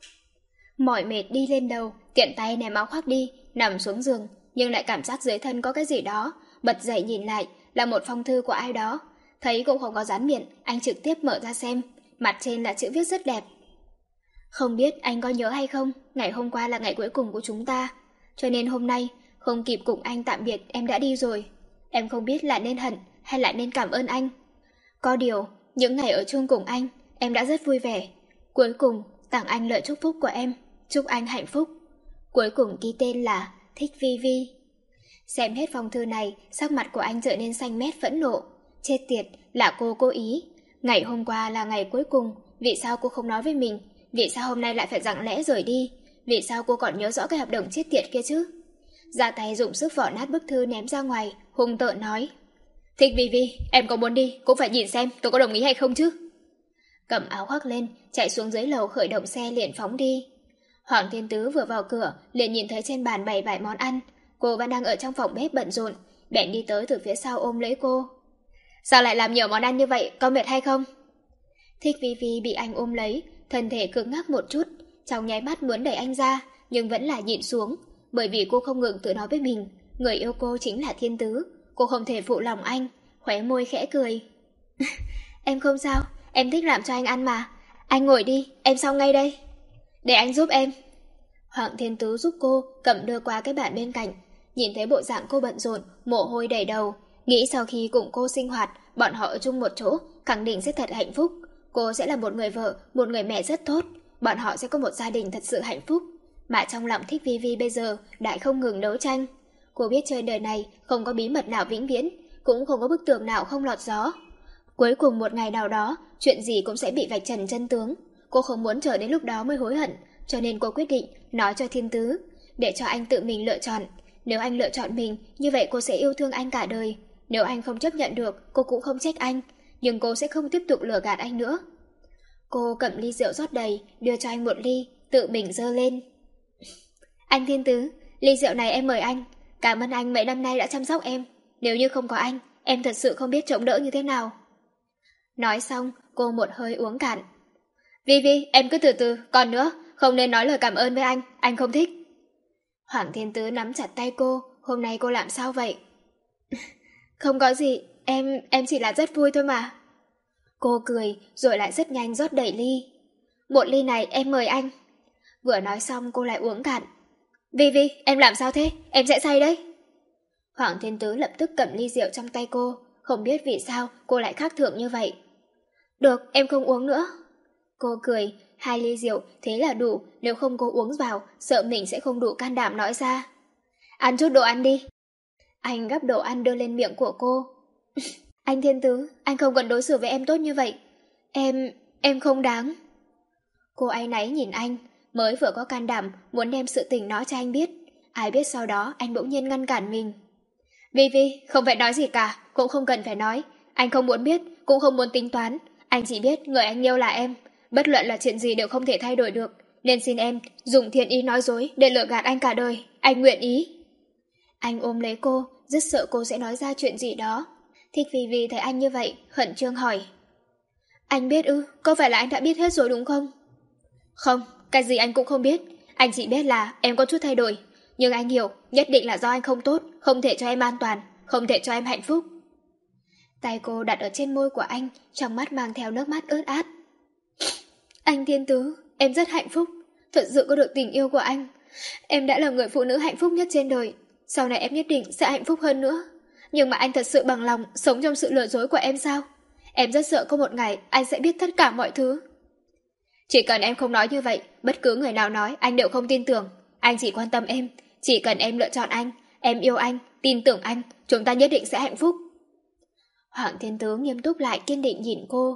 Mỏi mệt đi lên đầu, tiện tay ném áo khoác đi, nằm xuống giường, nhưng lại cảm giác dưới thân có cái gì đó, bật dậy nhìn lại, là một phong thư của ai đó. Thấy cũng không có dán miệng, anh trực tiếp mở ra xem, mặt trên là chữ viết rất đẹp. Không biết anh có nhớ hay không, ngày hôm qua là ngày cuối cùng của chúng ta, cho nên hôm nay, không kịp cùng anh tạm biệt em đã đi rồi. Em không biết là nên hận hay là nên cảm ơn anh. Có điều, những ngày ở chung cùng anh, em đã rất vui vẻ. Cuối cùng, tặng anh lời chúc phúc của em, chúc anh hạnh phúc. Cuối cùng ký tên là Thích Vi Vi. Xem hết phong thư này, sắc mặt của anh trở nên xanh mét phẫn nộ. Chết tiệt, là cô cố ý. Ngày hôm qua là ngày cuối cùng, vì sao cô không nói với mình? Vì sao hôm nay lại phải lặng lẽ rời đi? Vì sao cô còn nhớ rõ cái hợp đồng chết tiệt kia chứ? Ra tay dùng sức vỏ nát bức thư ném ra ngoài, hung tợn nói. Thích Vi Vi, em có muốn đi, cũng phải nhìn xem tôi có đồng ý hay không chứ? Cầm áo khoác lên, chạy xuống dưới lầu khởi động xe liền phóng đi. Hoàng Thiên Tứ vừa vào cửa, liền nhìn thấy trên bàn bày vài món ăn. Cô vẫn đang ở trong phòng bếp bận rộn, bèn đi tới từ phía sau ôm lấy cô. Sao lại làm nhiều món ăn như vậy, có mệt hay không? Thích Vi Vi bị anh ôm lấy, thân thể cứng ngắc một chút, trong nháy mắt muốn đẩy anh ra, nhưng vẫn là nhịn xuống, bởi vì cô không ngừng tự nói với mình, người yêu cô chính là Thiên Tứ, cô không thể phụ lòng anh, khóe môi khẽ cười. Em không sao, em thích làm cho anh ăn mà, anh ngồi đi, em xong ngay đây. Để anh giúp em. Hoàng Thiên Tứ giúp cô, cầm đưa qua cái bàn bên cạnh, nhìn thấy bộ dạng cô bận rộn, mồ hôi đầy đầu, nghĩ sau khi cùng cô sinh hoạt, bọn họ ở chung một chỗ, khẳng định sẽ thật hạnh phúc. Cô sẽ là một người vợ, một người mẹ rất tốt, bọn họ sẽ có một gia đình thật sự hạnh phúc. Mà trong lòng Thích Vi Vi bây giờ đã không ngừng đấu tranh. Cô biết trên đời này không có bí mật nào vĩnh viễn, cũng không có bức tường nào không lọt gió. Cuối cùng một ngày nào đó, chuyện gì cũng sẽ bị vạch trần chân tướng. Cô không muốn chờ đến lúc đó mới hối hận, cho nên cô quyết định nói cho Thiên Tứ, để cho anh tự mình lựa chọn. Nếu anh lựa chọn mình, như vậy cô sẽ yêu thương anh cả đời. Nếu anh không chấp nhận được, cô cũng không trách anh, nhưng cô sẽ không tiếp tục lừa gạt anh nữa. Cô cầm ly rượu rót đầy, đưa cho anh một ly, tự mình dơ lên. Anh Thiên Tứ, ly rượu này em mời anh. Cảm ơn anh mấy năm nay đã chăm sóc em. Nếu như không có anh, em thật sự không biết chống đỡ như thế nào. Nói xong, cô một hơi uống cạn. Vi Vi, em cứ từ từ, còn nữa, không nên nói lời cảm ơn với anh, anh không thích. Hoàng Thiên Tứ nắm chặt tay cô, hôm nay cô làm sao vậy? Không có gì, em, em chỉ là rất vui thôi mà. Cô cười, rồi lại rất nhanh rót đầy ly. Một ly này em mời anh. Vừa nói xong cô lại uống cạn. Vi Vi, em làm sao thế? Em sẽ say đấy. Hoàng Thiên Tứ lập tức cầm ly rượu trong tay cô, không biết vì sao cô lại khác thường như vậy. Được, em không uống nữa. Cô cười, hai ly rượu thế là đủ, nếu không cô uống vào, sợ mình sẽ không đủ can đảm nói ra. Ăn chút đồ ăn đi. Anh gắp đồ ăn đưa lên miệng của cô. Anh Thiên Tứ, anh không cần đối xử với em tốt như vậy. Em, em không đáng. Cô áy náy nhìn anh, mới vừa có can đảm muốn đem sự tình nói cho anh biết. Ai biết sau đó anh bỗng nhiên ngăn cản mình. Vi Vi, không phải nói gì cả, cũng không cần phải nói. Anh không muốn biết, cũng không muốn tính toán. Anh chỉ biết người anh yêu là em. Bất luận là chuyện gì đều không thể thay đổi được. Nên xin em dùng thiện ý nói dối để lừa gạt anh cả đời. Anh nguyện ý. Anh ôm lấy cô, rất sợ cô sẽ nói ra chuyện gì đó. Thích Vi Vi thấy anh như vậy, khẩn trương hỏi. Anh biết ư, có phải là anh đã biết hết rồi đúng không? Không, cái gì anh cũng không biết. Anh chỉ biết là em có chút thay đổi. Nhưng anh hiểu, nhất định là do anh không tốt, không thể cho em an toàn, không thể cho em hạnh phúc. Tay cô đặt ở trên môi của anh, trong mắt mang theo nước mắt ướt át. Anh Thiên Tứ, em rất hạnh phúc, thật sự có được tình yêu của anh. Em đã là người phụ nữ hạnh phúc nhất trên đời. Sau này em nhất định sẽ hạnh phúc hơn nữa. Nhưng mà anh thật sự bằng lòng sống trong sự lừa dối của em sao? Em rất sợ có một ngày anh sẽ biết tất cả mọi thứ. Chỉ cần em không nói như vậy, bất cứ người nào nói anh đều không tin tưởng. Anh chỉ quan tâm em. Chỉ cần em lựa chọn anh, em yêu anh, tin tưởng anh, chúng ta nhất định sẽ hạnh phúc. Hoàng Thiên Tứ nghiêm túc lại kiên định nhìn cô.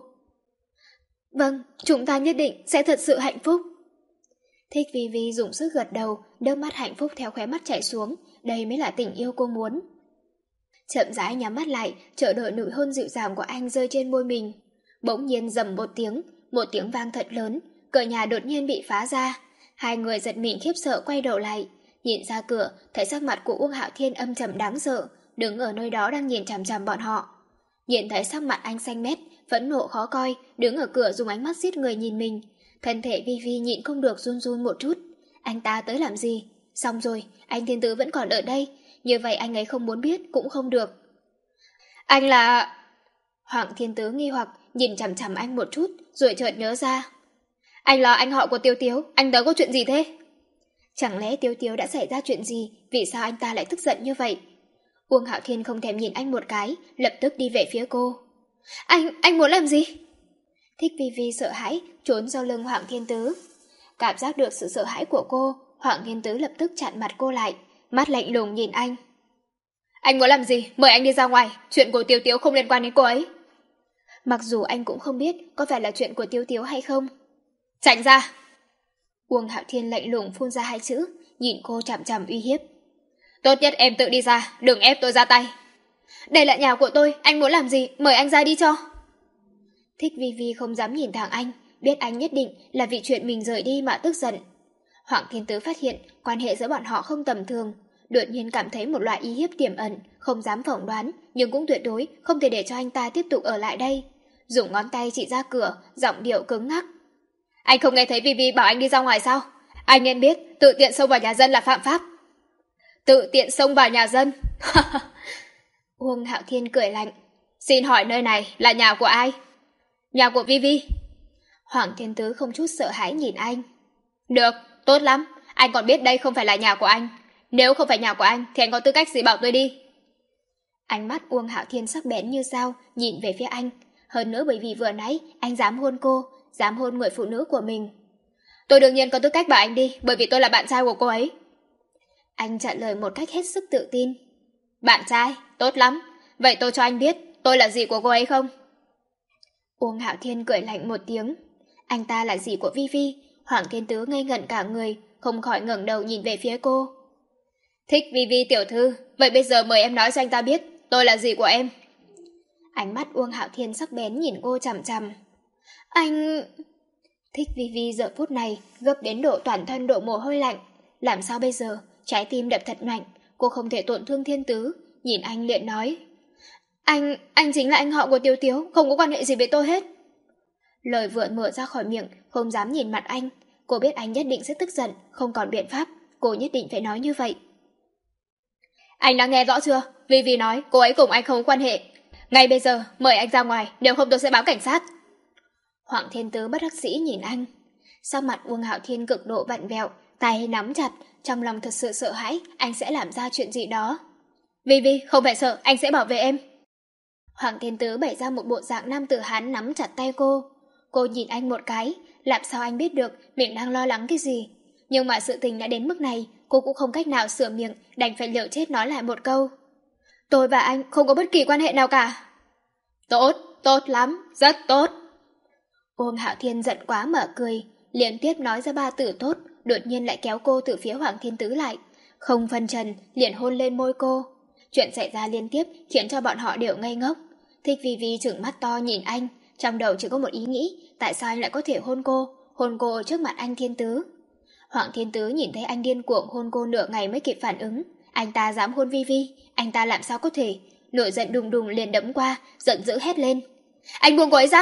Vâng, chúng ta nhất định sẽ thật sự hạnh phúc. Thích Vi Vi dùng sức gật đầu, nước mắt hạnh phúc theo khóe mắt chảy xuống. Đây mới là tình yêu cô muốn. Chậm rãi nhắm mắt lại, chờ đợi nụ hôn dịu dàng của anh rơi trên môi mình. Bỗng nhiên rầm một tiếng, một tiếng vang thật lớn, cửa nhà đột nhiên bị phá ra. Hai người giật mình khiếp sợ quay đầu lại, nhìn ra cửa, thấy sắc mặt của Uông Hạo Thiên âm trầm đáng sợ, đứng ở nơi đó đang nhìn chằm chằm bọn họ. Nhìn thấy sắc mặt anh xanh mét, phẫn nộ khó coi, đứng ở cửa dùng ánh mắt giết người nhìn mình. Thân thể Vi Vi nhịn không được run run một chút. Anh ta tới làm gì? Xong rồi, anh Thiên Tứ vẫn còn ở đây, như vậy anh ấy không muốn biết cũng không được. Anh là... Hoàng Thiên Tứ nghi hoặc nhìn chằm chằm anh một chút, rồi chợt nhớ ra. Anh là anh họ của Tiêu Tiếu, anh tới có chuyện gì thế? Chẳng lẽ Tiêu Tiếu đã xảy ra chuyện gì, vì sao anh ta lại tức giận như vậy? Uông Hạo Thiên không thèm nhìn anh một cái, lập tức đi về phía cô. Anh, anh muốn làm gì? Thích Vi Vi sợ hãi, trốn sau lưng Hoàng Thiên Tứ. Cảm giác được sự sợ hãi của cô, Hoàng Thiên Tứ lập tức chặn mặt cô lại, mắt lạnh lùng nhìn anh. Anh muốn làm gì? Mời anh đi ra ngoài, chuyện của Tiêu Tiếu không liên quan đến cô ấy. Mặc dù anh cũng không biết có phải là chuyện của Tiêu Tiếu hay không. Tránh ra! Uông Hạo Thiên lạnh lùng phun ra hai chữ, nhìn cô chằm chằm uy hiếp. Tốt nhất em tự đi ra, đừng ép tôi ra tay. Đây là nhà của tôi, anh muốn làm gì, mời anh ra đi cho. Thích Vi Vi không dám nhìn thẳng anh, biết anh nhất định là vì chuyện mình rời đi mà tức giận. Hoàng Thiên Tứ phát hiện quan hệ giữa bọn họ không tầm thường, đột nhiên cảm thấy một loại uy hiếp tiềm ẩn, không dám phỏng đoán, nhưng cũng tuyệt đối không thể để cho anh ta tiếp tục ở lại đây. Dùng ngón tay chỉ ra cửa, giọng điệu cứng ngắc. Anh không nghe thấy Vi Vi bảo anh đi ra ngoài sao? Anh nên biết tự tiện xông vào nhà dân là phạm pháp. Tự tiện xông vào nhà dân? Uông Hạo Thiên cười lạnh. Xin hỏi nơi này là nhà của ai? Nhà của Vi Vi. Hoàng Thiên Tứ không chút sợ hãi nhìn anh. Được, tốt lắm, anh còn biết đây không phải là nhà của anh. Nếu không phải nhà của anh thì anh có tư cách gì bảo tôi đi? Ánh mắt Uông Hạo Thiên sắc bén như sao, nhìn về phía anh. Hơn nữa bởi vì vừa nãy anh dám hôn cô, dám hôn người phụ nữ của mình. Tôi đương nhiên có tư cách bảo anh đi, bởi vì tôi là bạn trai của cô ấy. Anh trả lời một cách hết sức tự tin. Bạn trai? Tốt lắm. Vậy tôi cho anh biết tôi là gì của cô ấy không? Uông Hạo Thiên cười lạnh một tiếng. Anh ta là gì của Vi Vi? Hoàng Thiên Tứ ngây ngẩn cả người, không khỏi ngẩng đầu nhìn về phía cô. Thích Vi Vi tiểu thư, vậy bây giờ mời em nói cho anh ta biết tôi là gì của em. Ánh mắt Uông Hạo Thiên sắc bén nhìn cô chằm chằm. Anh... Thích Vi Vi giờ phút này gấp đến độ toàn thân đổ mồ hôi lạnh. Làm sao bây giờ? Trái tim đập thật mạnh, cô không thể tổn thương Thiên Tứ. Nhìn anh liền nói, Anh, anh chính là anh họ của Tiếu Tiếu, không có quan hệ gì với tôi hết. Lời vừa mở ra khỏi miệng, không dám nhìn mặt anh. Cô biết anh nhất định sẽ tức giận, không còn biện pháp, cô nhất định phải nói như vậy. Anh đã nghe rõ chưa? Vi Vi nói cô ấy cùng anh không có quan hệ. Ngay bây giờ mời anh ra ngoài, nếu không tôi sẽ báo cảnh sát. Hoàng Thiên Tứ bất đắc dĩ nhìn anh. Sau mặt Uông Hạo Thiên cực độ vặn vẹo, tay nắm chặt, trong lòng thật sự sợ hãi anh sẽ làm ra chuyện gì đó. Vi Vi, không phải sợ, anh sẽ bảo vệ em. Hoàng Thiên Tứ bày ra một bộ dạng nam tử Hán nắm chặt tay cô. Cô nhìn anh một cái, làm sao anh biết được mình đang lo lắng cái gì. Nhưng mà sự tình đã đến mức này, cô cũng không cách nào sửa miệng, đành phải liều chết nói lại một câu. Tôi và anh không có bất kỳ quan hệ nào cả. Tốt, tốt lắm, rất tốt. Uông Hạo Thiên giận quá mở cười, liên tiếp nói ra ba từ tốt, đột nhiên lại kéo cô từ phía Hoàng Thiên Tứ lại. Không phân trần, liền hôn lên môi cô. Chuyện xảy ra liên tiếp khiến cho bọn họ đều ngây ngốc. Thích Vi Vi trừng mắt to nhìn anh, trong đầu chỉ có một ý nghĩ, tại sao anh lại có thể hôn cô, hôn cô ở trước mặt anh Thiên Tứ. Hoàng Thiên Tứ nhìn thấy anh điên cuồng hôn cô nửa ngày mới kịp phản ứng, anh ta dám hôn Vi Vi, anh ta làm sao có thể, nổi giận đùng đùng liền đấm qua, giận dữ hét lên. Anh buông cô ấy ra!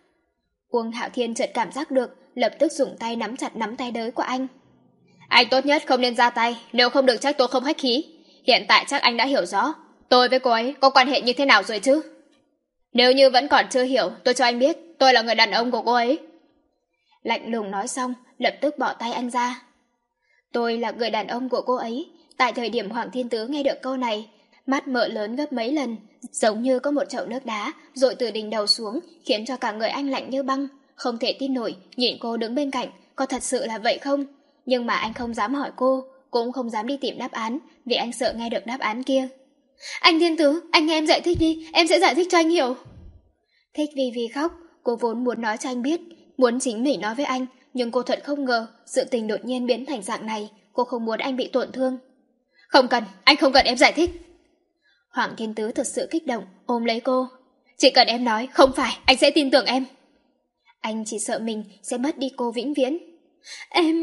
Uông Hạo Thiên chợt cảm giác được, lập tức dùng tay nắm chặt nắm tay đới của anh. Anh tốt nhất không nên ra tay, nếu không được trách tôi không khách khí. Hiện tại chắc anh đã hiểu rõ, tôi với cô ấy có quan hệ như thế nào rồi chứ? Nếu như vẫn còn chưa hiểu, tôi cho anh biết, tôi là người đàn ông của cô ấy. Lạnh lùng nói xong, lập tức bỏ tay anh ra. Tôi là người đàn ông của cô ấy. Tại thời điểm Hoàng Thiên Tứ nghe được câu này, mắt mở lớn gấp mấy lần, giống như có một chậu nước đá dội từ đỉnh đầu xuống, khiến cho cả người anh lạnh như băng. Không thể tin nổi, nhìn cô đứng bên cạnh, có thật sự là vậy không? Nhưng mà anh không dám hỏi cô, cũng không dám đi tìm đáp án, vì anh sợ nghe được đáp án kia. Anh Thiên Tứ, anh nghe em giải thích đi, em sẽ giải thích cho anh hiểu. Thích Vi Vi khóc, cô vốn muốn nói cho anh biết, muốn chính mình nói với anh, nhưng cô thật không ngờ, sự tình đột nhiên biến thành dạng này, cô không muốn anh bị tổn thương. Không cần, anh không cần em giải thích. Hoàng Thiên Tứ thật sự kích động, ôm lấy cô. Chỉ cần em nói, không phải, anh sẽ tin tưởng em. Anh chỉ sợ mình sẽ mất đi cô vĩnh viễn. Em...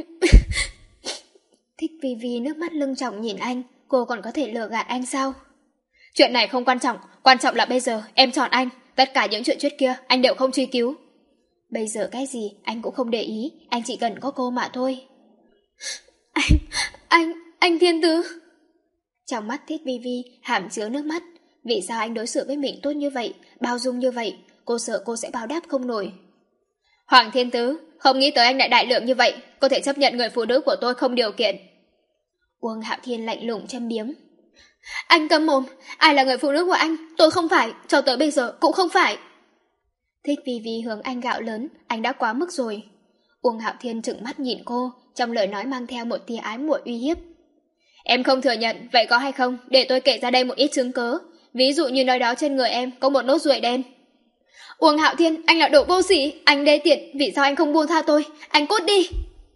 Thích Vi Vi nước mắt lưng tròng nhìn anh, cô còn có thể lừa gạt anh sao? Chuyện này không quan trọng, quan trọng là bây giờ em chọn anh, tất cả những chuyện trước kia anh đều không truy cứu. Bây giờ cái gì anh cũng không để ý, anh chỉ cần có cô mà thôi. Anh, anh, anh Thiên Tứ. Trong mắt Thích Vi Vi hàm chứa nước mắt, vì sao anh đối xử với mình tốt như vậy, bao dung như vậy, cô sợ cô sẽ báo đáp không nổi. Hoàng Thiên Tứ, không nghĩ tới anh lại đại lượng như vậy, có thể chấp nhận người phụ nữ của tôi không điều kiện. Uông Hạo Thiên lạnh lùng châm biếm. Anh câm mồm, ai là người phụ nữ của anh, tôi không phải, cho tới bây giờ cũng không phải. Thích Vi Vi hướng anh gạo lớn, anh đã quá mức rồi. Uông Hạo Thiên trừng mắt nhìn cô, trong lời nói mang theo một tia ái muội uy hiếp. Em không thừa nhận, vậy có hay không, để tôi kể ra đây một ít chứng cớ. Ví dụ như nói đó trên người em có một nốt ruồi đen. Uông Hạo Thiên, anh là đồ vô sỉ, anh đê tiện, vì sao anh không buông tha tôi, anh cút đi.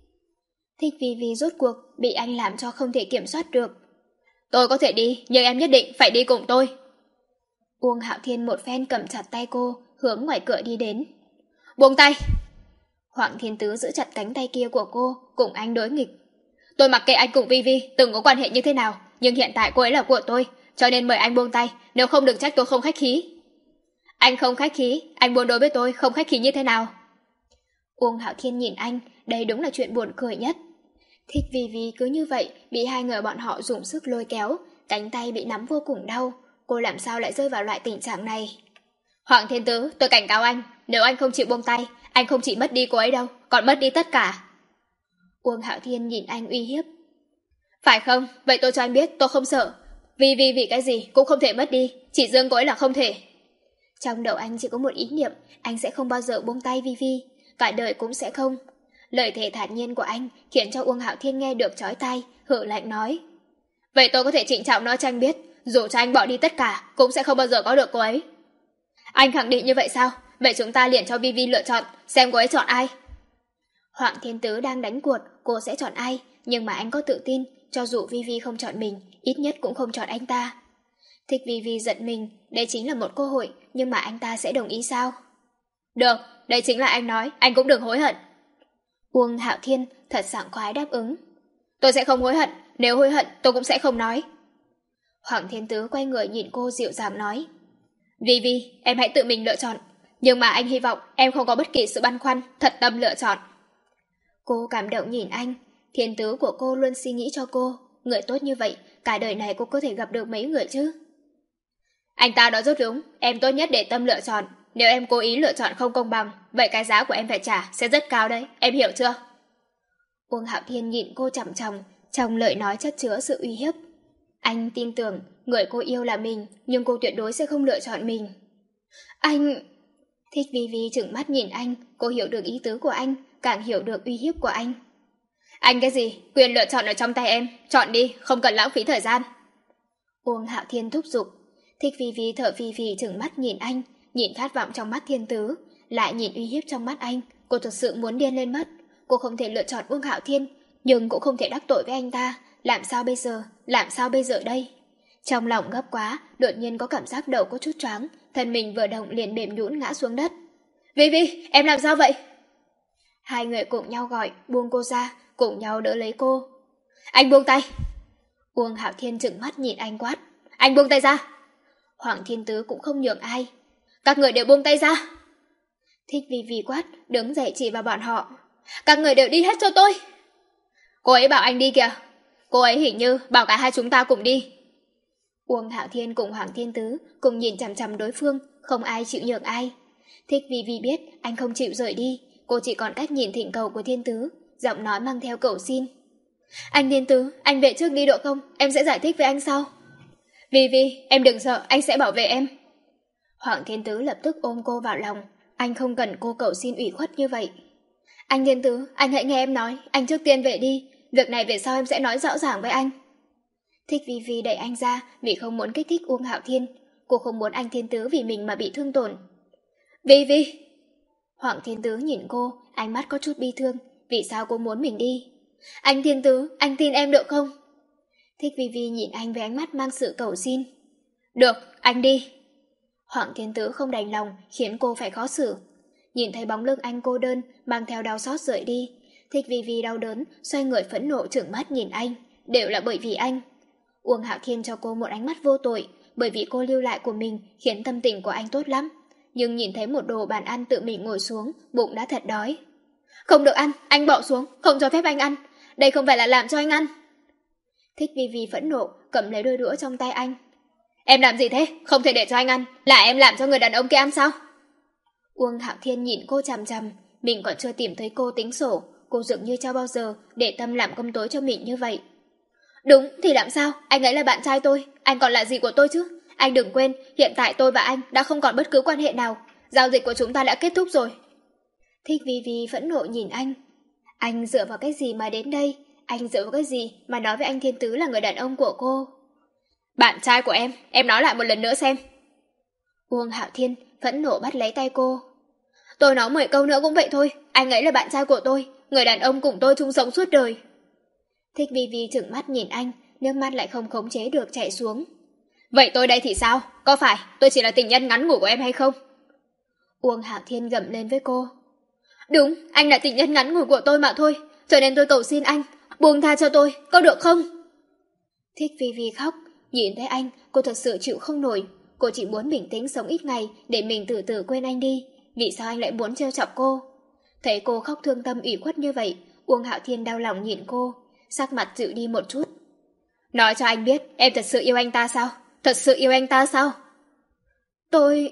Thích Vi Vi rốt cuộc bị anh làm cho không thể kiểm soát được. Tôi có thể đi, nhưng em nhất định phải đi cùng tôi. Uông Hạo Thiên một phen cầm chặt tay cô, hướng ngoài cửa đi đến. Buông tay. Hoàng Thiên Tứ giữ chặt cánh tay kia của cô, cùng anh đối nghịch. Tôi mặc kệ anh cùng Vi Vi từng có quan hệ như thế nào, nhưng hiện tại cô ấy là của tôi, cho nên mời anh buông tay, nếu không đừng trách tôi không khách khí. Anh không khách khí, anh muốn đối với tôi không khách khí như thế nào? Uông Hạo Thiên nhìn anh, đây đúng là chuyện buồn cười nhất. Thích Vi Vi cứ như vậy, bị hai người bọn họ dùng sức lôi kéo, cánh tay bị nắm vô cùng đau, cô làm sao lại rơi vào loại tình trạng này? Hoàng Thiên Tứ, tôi cảnh cáo anh, nếu anh không chịu buông tay, anh không chỉ mất đi cô ấy đâu, còn mất đi tất cả. Uông Hạo Thiên nhìn anh uy hiếp. Phải không? Vậy tôi cho anh biết tôi không sợ. Vì vì vì cái gì cũng không thể mất đi, chỉ riêng cô ấy là không thể. Trong đầu anh chỉ có một ý niệm, anh sẽ không bao giờ buông tay Vi Vi, cả đời cũng sẽ không. Lời thề thản nhiên của anh khiến cho Uông Hạo Thiên nghe được chói tai, hử lạnh nói. Vậy tôi có thể trịnh trọng nói cho anh biết, dù cho anh bỏ đi tất cả, cũng sẽ không bao giờ có được cô ấy. Anh khẳng định như vậy sao? Vậy chúng ta liền cho Vi Vi lựa chọn, xem cô ấy chọn ai. Hoàng Thiên Tứ đang đánh cuộc cô sẽ chọn ai, nhưng mà anh có tự tin, cho dù Vi Vi không chọn mình, ít nhất cũng không chọn anh ta. Thích Vi Vi giận mình, đây chính là một cơ hội, nhưng mà anh ta sẽ đồng ý sao? Được, đây chính là anh nói, anh cũng đừng hối hận. Uông Hạo Thiên thật sảng khoái đáp ứng. Tôi sẽ không hối hận, nếu hối hận tôi cũng sẽ không nói. Hoàng Thiên Tứ quay người nhìn cô dịu dàng nói. Vì vì, em hãy tự mình lựa chọn. Nhưng mà anh hy vọng em không có bất kỳ sự băn khoăn, thật tâm lựa chọn. Cô cảm động nhìn anh. Thiên Tứ của cô luôn suy nghĩ cho cô. Người tốt như vậy, cả đời này cô có thể gặp được mấy người chứ? Anh ta nói rất đúng, em tốt nhất để tâm lựa chọn. Nếu em cố ý lựa chọn không công bằng, vậy cái giá của em phải trả sẽ rất cao đấy, em hiểu chưa? Uông Hạo Thiên nhìn cô chằm chằm, trong lời nói chất chứa sự uy hiếp. Anh tin tưởng, người cô yêu là mình, nhưng cô tuyệt đối sẽ không lựa chọn mình. Anh... Thích Vi Vi trừng mắt nhìn anh, cô hiểu được ý tứ của anh, càng hiểu được uy hiếp của anh. Anh cái gì? Quyền lựa chọn ở trong tay em, chọn đi, không cần lãng phí thời gian. Uông Hạo Thiên thúc giục. Thích Vi Vi thở phì phì trừng mắt nhìn anh, nhìn khát vọng trong mắt Thiên Tứ, lại nhìn uy hiếp trong mắt anh, cô thực sự muốn điên lên mất. Cô không thể lựa chọn Uông Hạo Thiên, nhưng cũng không thể đắc tội với anh ta. Làm sao bây giờ? Làm sao bây giờ đây? Trong lòng gấp quá, đột nhiên có cảm giác đầu có chút choáng, thân mình vừa động liền mềm nhũn ngã xuống đất. Vi Vi, em làm sao vậy? Hai người cùng nhau gọi, buông cô ra, cùng nhau đỡ lấy cô. Anh buông tay. Uông Hạo Thiên trừng mắt nhìn anh quát. Anh buông tay ra. Hoàng Thiên Tứ cũng không nhường ai. Các người đều buông tay ra. Thích Vi Vi quát, đứng dậy chỉ vào bọn họ. Các người đều đi hết cho tôi. Cô ấy bảo anh đi kìa. Cô ấy hình như bảo cả hai chúng ta cùng đi. Uông Hạo Thiên cùng Hoàng Thiên Tứ cùng nhìn chằm chằm đối phương, không ai chịu nhường ai. Thích Vi Vi biết anh không chịu rời đi, cô chỉ còn cách nhìn thỉnh cầu của Thiên Tứ, giọng nói mang theo cầu xin. Anh Thiên Tứ, anh về trước đi được không? Em sẽ giải thích với anh sau. Vi Vi, em đừng sợ, anh sẽ bảo vệ em. Hoàng Thiên Tứ lập tức ôm cô vào lòng, anh không cần cô cầu xin ủy khuất như vậy. Anh Thiên Tứ, anh hãy nghe em nói, anh trước tiên về đi, việc này về sau em sẽ nói rõ ràng với anh. Thích Vi Vi đẩy anh ra vì không muốn kích thích Uông Hạo Thiên, cô không muốn anh Thiên Tứ vì mình mà bị thương tổn. Vi Vi. Hoàng Thiên Tứ nhìn cô, ánh mắt có chút bi thương, vì sao cô muốn mình đi? Anh Thiên Tứ, anh tin em được không? Thích Vi Vi nhìn anh với ánh mắt mang sự cầu xin. Được, anh đi. Hoàng Thiên Tứ không đành lòng, khiến cô phải khó xử. Nhìn thấy bóng lưng anh cô đơn, mang theo đau xót rời đi. Thích Vi Vi đau đớn, xoay người phẫn nộ trừng mắt nhìn anh, đều là bởi vì anh. Uông Hạo Thiên cho cô một ánh mắt vô tội, bởi vì cô lưu lại của mình khiến tâm tình của anh tốt lắm. Nhưng nhìn thấy một đồ bàn ăn tự mình ngồi xuống, bụng đã thật đói. Không được ăn, anh bỏ xuống, không cho phép anh ăn. Đây không phải là làm cho anh ăn. Thích Vi Vi phẫn nộ, cầm lấy đôi đũa trong tay anh. Em làm gì thế? Không thể để cho anh ăn. Là em làm cho người đàn ông kia ăn sao? Uông Hạo Thiên nhìn cô chằm chằm, mình còn chưa tìm thấy cô tính sổ, cô dường như chưa bao giờ để tâm làm cơm tối cho mình như vậy. Đúng, thì làm sao? Anh ấy là bạn trai tôi, anh còn là gì của tôi chứ? Anh đừng quên, hiện tại tôi và anh đã không còn bất cứ quan hệ nào. Giao dịch của chúng ta đã kết thúc rồi. Thích Vi Vi phẫn nộ nhìn anh. Anh dựa vào cái gì mà đến đây? Anh dựa vào cái gì mà nói với anh Thiên Tứ là người đàn ông của cô? Bạn trai của em, em nói lại một lần nữa xem. Uông Hạo Thiên phẫn nộ bắt lấy tay cô. Tôi nói mười câu nữa cũng vậy thôi, anh ấy là bạn trai của tôi, người đàn ông cùng tôi chung sống suốt đời. Thích Vi Vi trừng mắt nhìn anh, nước mắt lại không khống chế được chảy xuống. Vậy tôi đây thì sao? Có phải tôi chỉ là tình nhân ngắn ngủi của em hay không? Uông Hạo Thiên gầm lên với cô. Đúng, anh là tình nhân ngắn ngủi của tôi mà thôi, cho nên tôi cầu xin anh, buông tha cho tôi, có được không? Thích Vi Vi khóc, nhìn thấy anh, cô thật sự chịu không nổi. Cô chỉ muốn bình tĩnh sống ít ngày để mình từ từ quên anh đi. Vì sao anh lại muốn trêu chọc cô? Thấy cô khóc thương tâm ủy khuất như vậy, Uông Hạo Thiên đau lòng nhìn cô, sắc mặt dịu đi một chút. Nói cho anh biết, em thật sự yêu anh ta sao? Thật sự yêu anh ta sao? Tôi...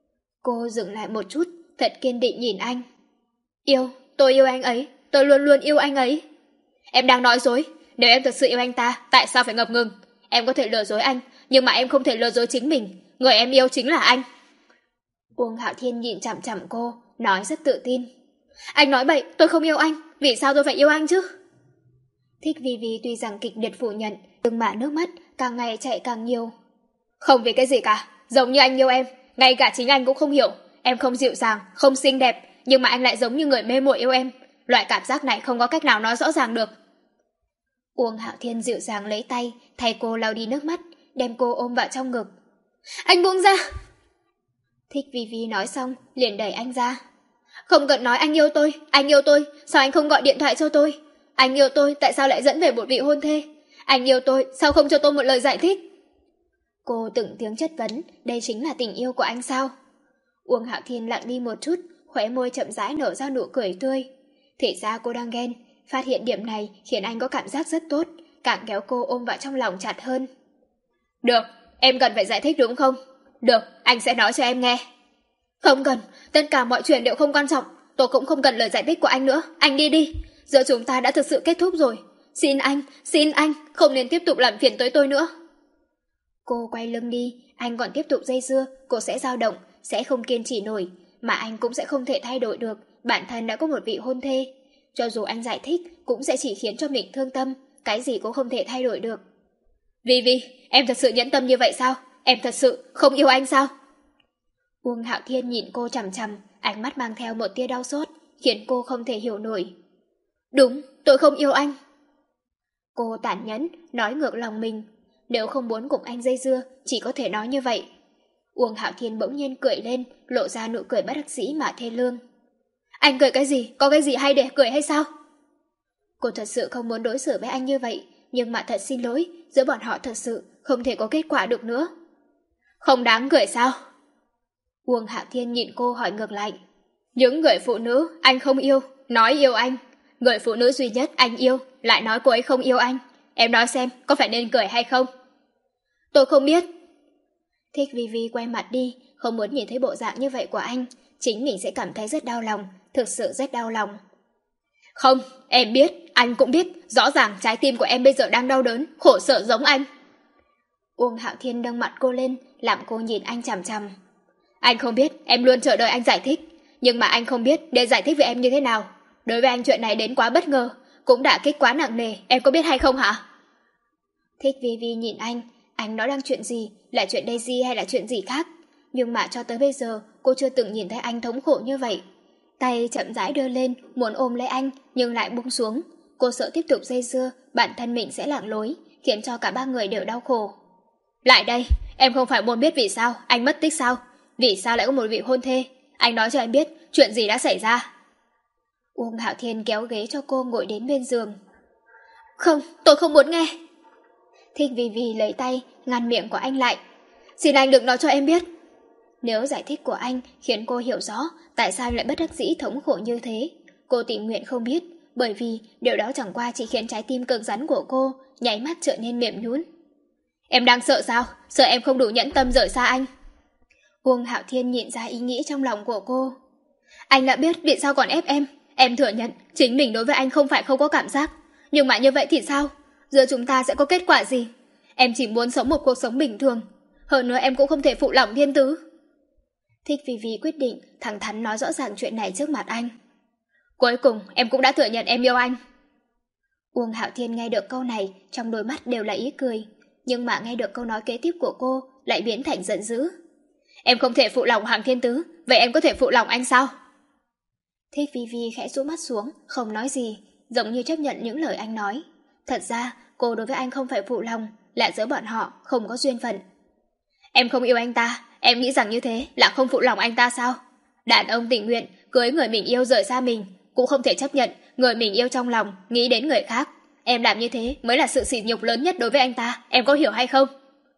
Cô dừng lại một chút, thật kiên định nhìn anh. Yêu, tôi yêu anh ấy, tôi luôn luôn yêu anh ấy. Em đang nói dối, nếu em thật sự yêu anh ta, tại sao phải ngập ngừng? Em có thể lừa dối anh, nhưng mà em không thể lừa dối chính mình. Người em yêu chính là anh. Uông Hạo Thiên nhìn chằm chằm cô, nói rất tự tin. Anh nói bậy, tôi không yêu anh, vì sao tôi phải yêu anh chứ? Thích Vi Vi tuy rằng kịch liệt phủ nhận, nhưng mà nước mắt càng ngày chạy càng nhiều. Không vì cái gì cả, giống như anh yêu em, ngay cả chính anh cũng không hiểu. Em không dịu dàng, không xinh đẹp, nhưng mà anh lại giống như người mê muội yêu em. Loại cảm giác này không có cách nào nói rõ ràng được. Uông Hạo Thiên dịu dàng lấy tay, thay cô lau đi nước mắt, đem cô ôm vào trong ngực. Anh buông ra! Thích Vi Vi nói xong, liền đẩy anh ra. Không cần nói anh yêu tôi, anh yêu tôi, sao anh không gọi điện thoại cho tôi? Anh yêu tôi, tại sao lại dẫn về một vị hôn thê? Anh yêu tôi, sao không cho tôi một lời giải thích? Cô từng tiếng chất vấn, đây chính là tình yêu của anh sao? Uông Hạo Thiên lặng đi một chút, khóe môi chậm rãi nở ra nụ cười tươi. Thì ra cô đang ghen, phát hiện điểm này khiến anh có cảm giác rất tốt, càng kéo cô ôm vào trong lòng chặt hơn. Được, em cần phải giải thích đúng không? Được, anh sẽ nói cho em nghe. Không cần, tất cả mọi chuyện đều không quan trọng, tôi cũng không cần lời giải thích của anh nữa, anh đi đi. Giữa chúng ta đã thực sự kết thúc rồi. Xin anh, xin anh, không nên tiếp tục làm phiền tới tôi nữa. Cô quay lưng đi, anh còn tiếp tục dây dưa, cô sẽ dao động, sẽ không kiên trì nổi, mà anh cũng sẽ không thể thay đổi được, bản thân đã có một vị hôn thê. Cho dù anh giải thích, cũng sẽ chỉ khiến cho mình thương tâm, cái gì cũng không thể thay đổi được. Vi Vi, em thật sự nhẫn tâm như vậy sao? Em thật sự không yêu anh sao? Uông Hạo Thiên nhìn cô chằm chằm, ánh mắt mang theo một tia đau xót, khiến cô không thể hiểu nổi. Đúng, tôi không yêu anh. Cô tàn nhẫn, nói ngược lòng mình. Nếu không muốn cùng anh dây dưa, chỉ có thể nói như vậy. Uông Hạo Thiên bỗng nhiên cười lên, lộ ra nụ cười bất đắc dĩ mà thê lương. Anh cười cái gì? Có cái gì hay để cười hay sao? Cô thật sự không muốn đối xử với anh như vậy, nhưng mà thật xin lỗi, giữa bọn họ thật sự không thể có kết quả được nữa. Không đáng cười sao? Uông Hạo Thiên nhìn cô hỏi ngược lại. Những người phụ nữ anh không yêu, nói yêu anh. Người phụ nữ duy nhất anh yêu, lại nói cô ấy không yêu anh. Em nói xem, có phải nên cười hay không? Tôi không biết. Thích Vi Vi quay mặt đi, không muốn nhìn thấy bộ dạng như vậy của anh. Chính mình sẽ cảm thấy rất đau lòng, thực sự rất đau lòng. Không, em biết, anh cũng biết, rõ ràng trái tim của em bây giờ đang đau đớn, khổ sở giống anh. Uông Hạo Thiên nâng mặt cô lên, làm cô nhìn anh chằm chằm. Anh không biết, em luôn chờ đợi anh giải thích, nhưng mà anh không biết để giải thích với em như thế nào. Đối với anh chuyện này đến quá bất ngờ, cũng đã kích quá nặng nề, em có biết hay không hả? Thích Vi Vi nhìn anh, anh nói đang chuyện gì, là chuyện Daisy hay là chuyện gì khác? Nhưng mà cho tới bây giờ, cô chưa từng nhìn thấy anh thống khổ như vậy. Tay chậm rãi đưa lên, muốn ôm lấy anh, nhưng lại buông xuống. Cô sợ tiếp tục dây dưa, bản thân mình sẽ lạc lối, khiến cho cả ba người đều đau khổ. Lại đây, em không phải muốn biết vì sao anh mất tích sao? Vì sao lại có một vị hôn thê? Anh nói cho em biết chuyện gì đã xảy ra. Uông Hạo Thiên kéo ghế cho cô ngồi đến bên giường. Không, tôi không muốn nghe. Thích Vi Vi lấy tay, ngăn miệng của anh lại. Xin anh đừng nói cho em biết. Nếu giải thích của anh khiến cô hiểu rõ tại sao lại bất đắc dĩ thống khổ như thế, cô tình nguyện không biết, bởi vì điều đó chẳng qua chỉ khiến trái tim cứng rắn của cô nháy mắt trở nên mềm nhũn. Em đang sợ sao? Sợ em không đủ nhẫn tâm rời xa anh? Uông Hạo Thiên nhìn ra ý nghĩ trong lòng của cô. Anh đã biết vì sao còn ép em. Em thừa nhận chính mình đối với anh không phải không có cảm giác. Nhưng mà như vậy thì sao? Giữa chúng ta sẽ có kết quả gì? Em chỉ muốn sống một cuộc sống bình thường. Hơn nữa em cũng không thể phụ lòng Thiên Tứ. Thích Vi Vi quyết định thẳng thắn nói rõ ràng chuyện này trước mặt anh. Cuối cùng em cũng đã thừa nhận em yêu anh. Uông Hạo Thiên nghe được câu này, trong đôi mắt đều là ý cười. Nhưng mà nghe được câu nói kế tiếp của cô lại biến thành giận dữ. Em không thể phụ lòng Hoàng Thiên Tứ, vậy em có thể phụ lòng anh sao? Thích Vi Vi khẽ rũ mắt xuống, không nói gì, giống như chấp nhận những lời anh nói. Thật ra, cô đối với anh không phải phụ lòng, là giữa bọn họ không có duyên phận. Em không yêu anh ta, em nghĩ rằng như thế là không phụ lòng anh ta sao? Đàn ông tình nguyện cưới người mình yêu rời xa mình, cũng không thể chấp nhận người mình yêu trong lòng nghĩ đến người khác. Em làm như thế mới là sự sỉ nhục lớn nhất đối với anh ta, em có hiểu hay không?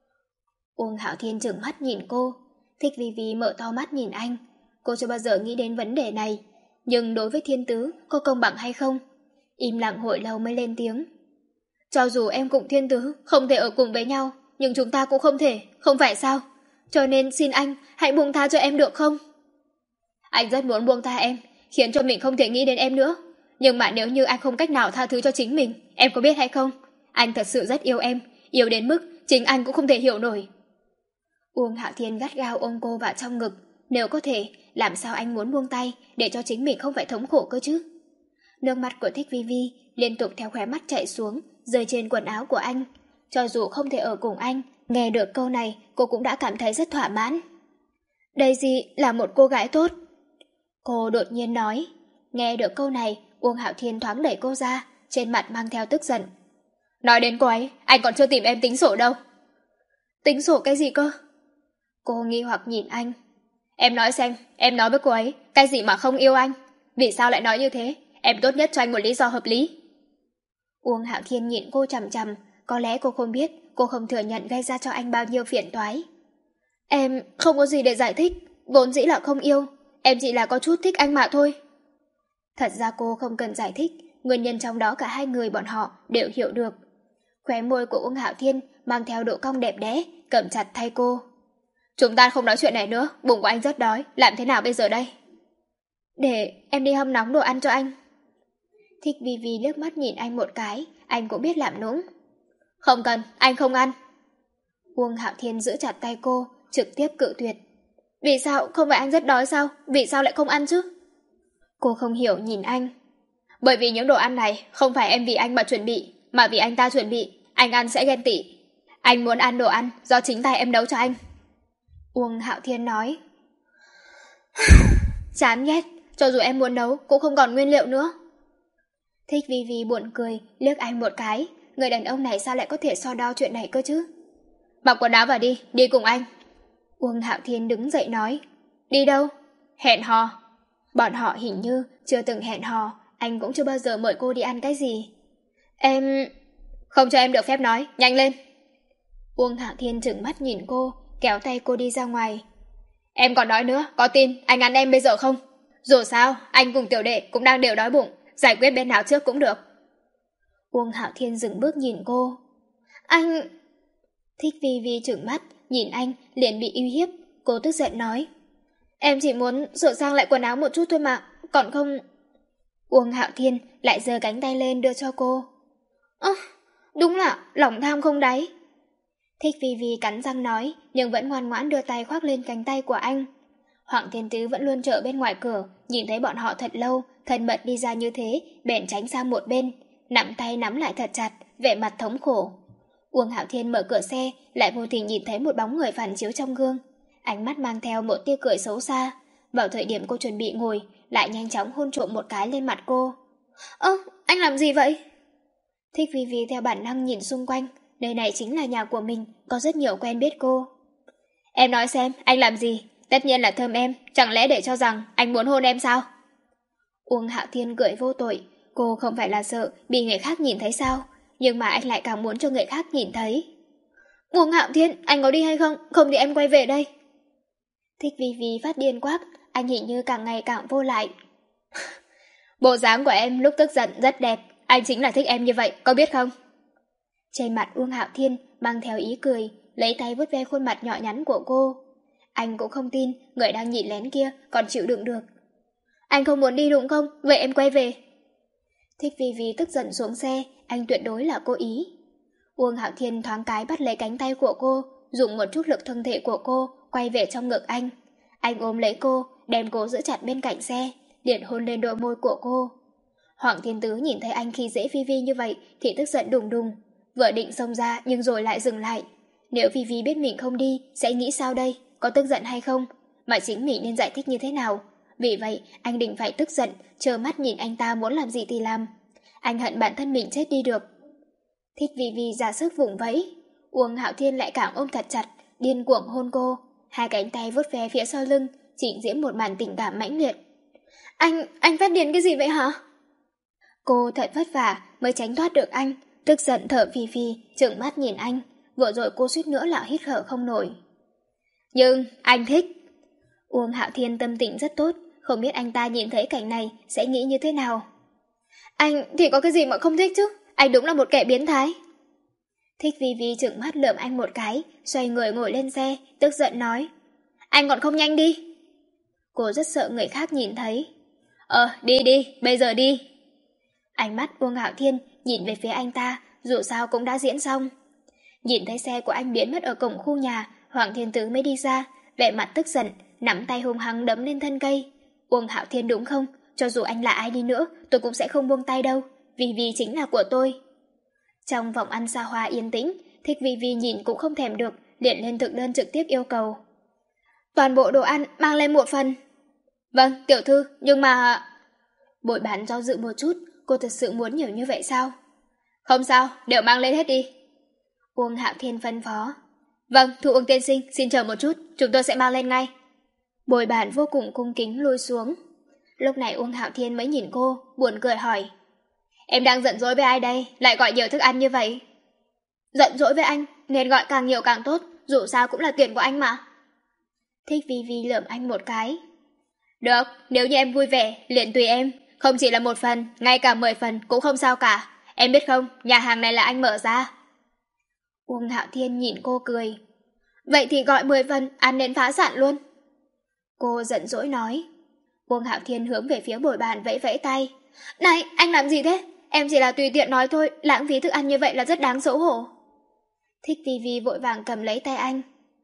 Uông Hạo Thiên trừng mắt nhìn cô. Thích Vi Vi mở to mắt nhìn anh. Cô chưa bao giờ nghĩ đến vấn đề này. Nhưng đối với Thiên Tứ, có công bằng hay không? Im lặng hồi lâu mới lên tiếng. Cho dù em cùng Thiên Tứ không thể ở cùng với nhau, nhưng chúng ta cũng không thể, không phải sao? Cho nên xin anh, hãy buông tha cho em được không? Anh rất muốn buông tha em, khiến cho mình không thể nghĩ đến em nữa. Nhưng mà nếu như anh không cách nào tha thứ cho chính mình, em có biết hay không? Anh thật sự rất yêu em, yêu đến mức chính anh cũng không thể hiểu nổi. Uông Hạo Thiên gắt gao ôm cô vào trong ngực. Nếu có thể, làm sao anh muốn buông tay để cho chính mình không phải thống khổ cơ chứ? Nước mắt của Thích Vi Vi liên tục theo khóe mắt chảy xuống, rơi trên quần áo của anh. Cho dù không thể ở cùng anh, nghe được câu này cô cũng đã cảm thấy rất thỏa mãn. Daisy là một cô gái tốt. Cô đột nhiên nói. Nghe được câu này, Uông Hạo Thiên thoáng đẩy cô ra, trên mặt mang theo tức giận. Nói đến cô ấy, anh còn chưa tìm em tính sổ đâu. Tính sổ cái gì cơ? Cô nghi hoặc nhìn anh. Em nói xem, em nói với cô ấy, cái gì mà không yêu anh? Vì sao lại nói như thế? Em tốt nhất cho anh một lý do hợp lý. Uông Hạo Thiên nhìn cô chằm chằm, có lẽ cô không biết cô không thừa nhận gây ra cho anh bao nhiêu phiền toái. Em không có gì để giải thích, vốn dĩ là không yêu, em chỉ là có chút thích anh mà thôi. Thật ra cô không cần giải thích, nguyên nhân trong đó cả hai người bọn họ đều hiểu được. Khóe môi của Uông Hạo Thiên mang theo độ cong đẹp đẽ, cầm chặt tay cô. Chúng ta không nói chuyện này nữa, bụng của anh rất đói, làm thế nào bây giờ đây? Để em đi hâm nóng đồ ăn cho anh. Thích Vi Vi liếc mắt nhìn anh một cái, anh cũng biết làm nũng. Không cần, anh không ăn. Uông Hạo Thiên giữ chặt tay cô, trực tiếp cự tuyệt. Vì sao, không phải anh rất đói sao? Vì sao lại không ăn chứ? Cô không hiểu nhìn anh. Bởi vì những đồ ăn này không phải em vì anh mà chuẩn bị, mà vì anh ta chuẩn bị, anh ăn sẽ ghen tị. Anh muốn ăn đồ ăn do chính tay em nấu cho anh. Uông Hạo Thiên nói. Chán ghét, cho dù em muốn nấu cũng không còn nguyên liệu nữa. Thích Vi Vi buồn cười, liếc anh một cái. Người đàn ông này sao lại có thể so đo chuyện này cơ chứ? Mặc quần áo vào đi, đi cùng anh. Uông Hạo Thiên đứng dậy nói. Đi đâu? Hẹn hò. Bọn họ hình như chưa từng hẹn hò, anh cũng chưa bao giờ mời cô đi ăn cái gì. Em... Không cho em được phép nói, nhanh lên. Uông Hạo Thiên trừng mắt nhìn cô, kéo tay cô đi ra ngoài. Em còn nói nữa, có tin anh ăn em bây giờ không? Dù sao, anh cùng tiểu đệ cũng đang đều đói bụng, giải quyết bên nào trước cũng được. Uông Hạo Thiên dừng bước nhìn cô. Anh... Thích Vi Vi trừng mắt, nhìn anh, liền bị uy hiếp. Cô tức giận nói. Em chỉ muốn sửa sang lại quần áo một chút thôi mà, còn không... Uông Hạo Thiên lại giơ cánh tay lên đưa cho cô. Ơ, à, đúng là lòng tham không đáy. Thích Vi Vi cắn răng nói, nhưng vẫn ngoan ngoãn đưa tay khoác lên cánh tay của anh. Hoàng Thiên Tứ vẫn luôn chờ bên ngoài cửa, nhìn thấy bọn họ thật lâu, thân mật đi ra như thế, bèn tránh sang một bên, nắm tay nắm lại thật chặt, vẻ mặt thống khổ. Uông Hạo Thiên mở cửa xe, lại vô tình nhìn thấy một bóng người phản chiếu trong gương. Ánh mắt mang theo một tia cười xấu xa. Vào thời điểm cô chuẩn bị ngồi, lại nhanh chóng hôn trộm một cái lên mặt cô. Ơ, anh làm gì vậy? Thích Vi Vi theo bản năng nhìn xung quanh, nơi này chính là nhà của mình, có rất nhiều quen biết cô. Em nói xem, anh làm gì? Tất nhiên là thơm em, chẳng lẽ để cho rằng anh muốn hôn em sao? Uông Hạo Thiên cười vô tội, cô không phải là sợ bị người khác nhìn thấy sao, nhưng mà anh lại càng muốn cho người khác nhìn thấy. Uông Hạo Thiên, anh có đi hay không? Không thì em quay về đây. Thích Vi Vi phát điên quát, anh hình như càng ngày càng vô lại. Bộ dáng của em lúc tức giận rất đẹp, anh chính là thích em như vậy, có biết không? Trên mặt Uông Hạo Thiên mang theo ý cười, lấy tay vuốt ve khuôn mặt nhỏ nhắn của cô. Anh cũng không tin người đang nhìn lén kia còn chịu đựng được. Anh không muốn đi đúng không? Vậy em quay về. Thích Vi Vi tức giận xuống xe, anh tuyệt đối là cố ý. Uông Hạo Thiên thoáng cái bắt lấy cánh tay của cô, dùng một chút lực thân thể của cô quay về trong ngực anh. Anh ôm lấy cô, đem cô giữ chặt bên cạnh xe, liền hôn lên đôi môi của cô. Hoàng Thiên Tứ nhìn thấy anh khi dễ Vi Vi như vậy thì tức giận đùng đùng, vừa định xông ra nhưng rồi lại dừng lại. Nếu Vi Vi biết mình không đi sẽ nghĩ sao đây, có tức giận hay không, mà chính mình nên giải thích như thế nào. Vì vậy anh định phải tức giận, trơ mắt nhìn anh ta muốn làm gì thì làm. Anh hận bản thân mình chết đi được. Thích Vi Vi ra sức vùng vẫy, Uông Hạo Thiên lại càng ôm thật chặt, điên cuồng hôn cô, hai cánh tay vuốt ve phía sau lưng, chỉnh diễn một màn tình cảm mãnh liệt. Anh, anh phát điên cái gì vậy hả? Cô thật vất vả mới tránh thoát được anh, tức giận thở phì phì, trợn mắt nhìn anh, vừa rồi cô suýt nữa là hít thở không nổi. Nhưng anh thích. Uông Hạo Thiên tâm tình rất tốt, không biết anh ta nhìn thấy cảnh này sẽ nghĩ như thế nào. Anh thì có cái gì mà không thích chứ, anh đúng là một kẻ biến thái. Thích Vi Vi trợn mắt lườm anh một cái, xoay người ngồi lên xe, tức giận nói. Anh còn không nhanh đi. Cô rất sợ người khác nhìn thấy. Ờ, đi đi, bây giờ đi. Ánh mắt Uông Hạo Thiên nhìn về phía anh ta, dù sao cũng đã diễn xong. Nhìn thấy xe của anh biến mất ở cổng khu nhà, Hoàng Thiên Tứ mới đi ra, vẻ mặt tức giận, nắm tay hung hăng đấm lên thân cây. Uông Hạo Thiên đúng không? Cho dù anh là ai đi nữa, tôi cũng sẽ không buông tay đâu, Vi Vi chính là của tôi. Trong vòng ăn xa hoa yên tĩnh, Thích Vi Vi nhìn cũng không thèm được, liền lên thực đơn trực tiếp yêu cầu. Toàn bộ đồ ăn mang lên một phần. Vâng, tiểu thư, nhưng mà... Bội bán do dự một chút, cô thật sự muốn nhiều như vậy sao? Không sao, đều mang lên hết đi. Uông Hạo Thiên phân phó. Vâng, Thu Uông tiên sinh, xin chờ một chút, chúng tôi sẽ mang lên ngay. Bồi bàn vô cùng cung kính lui xuống. Lúc này Uông Hạo Thiên mới nhìn cô, buồn cười hỏi. Em đang giận dỗi với ai đây, lại gọi nhiều thức ăn như vậy? Giận dỗi với anh, nên gọi càng nhiều càng tốt, dù sao cũng là tiền của anh mà. Thích Vi Vi lườm anh một cái. Được, nếu như em vui vẻ, liền tùy em. Không chỉ là một phần, ngay cả mười phần cũng không sao cả. Em biết không, nhà hàng này là anh mở ra. Uông Hạo Thiên nhìn cô cười. Vậy thì gọi mười phần, ăn đến phá sản luôn. Cô giận dỗi nói. Uông Hạo Thiên hướng về phía bồi bàn vẫy vẫy tay. Này, anh làm gì thế? Em chỉ là tùy tiện nói thôi, lãng phí thức ăn như vậy là rất đáng xấu hổ. Thích Vi Vi vội vàng cầm lấy tay anh.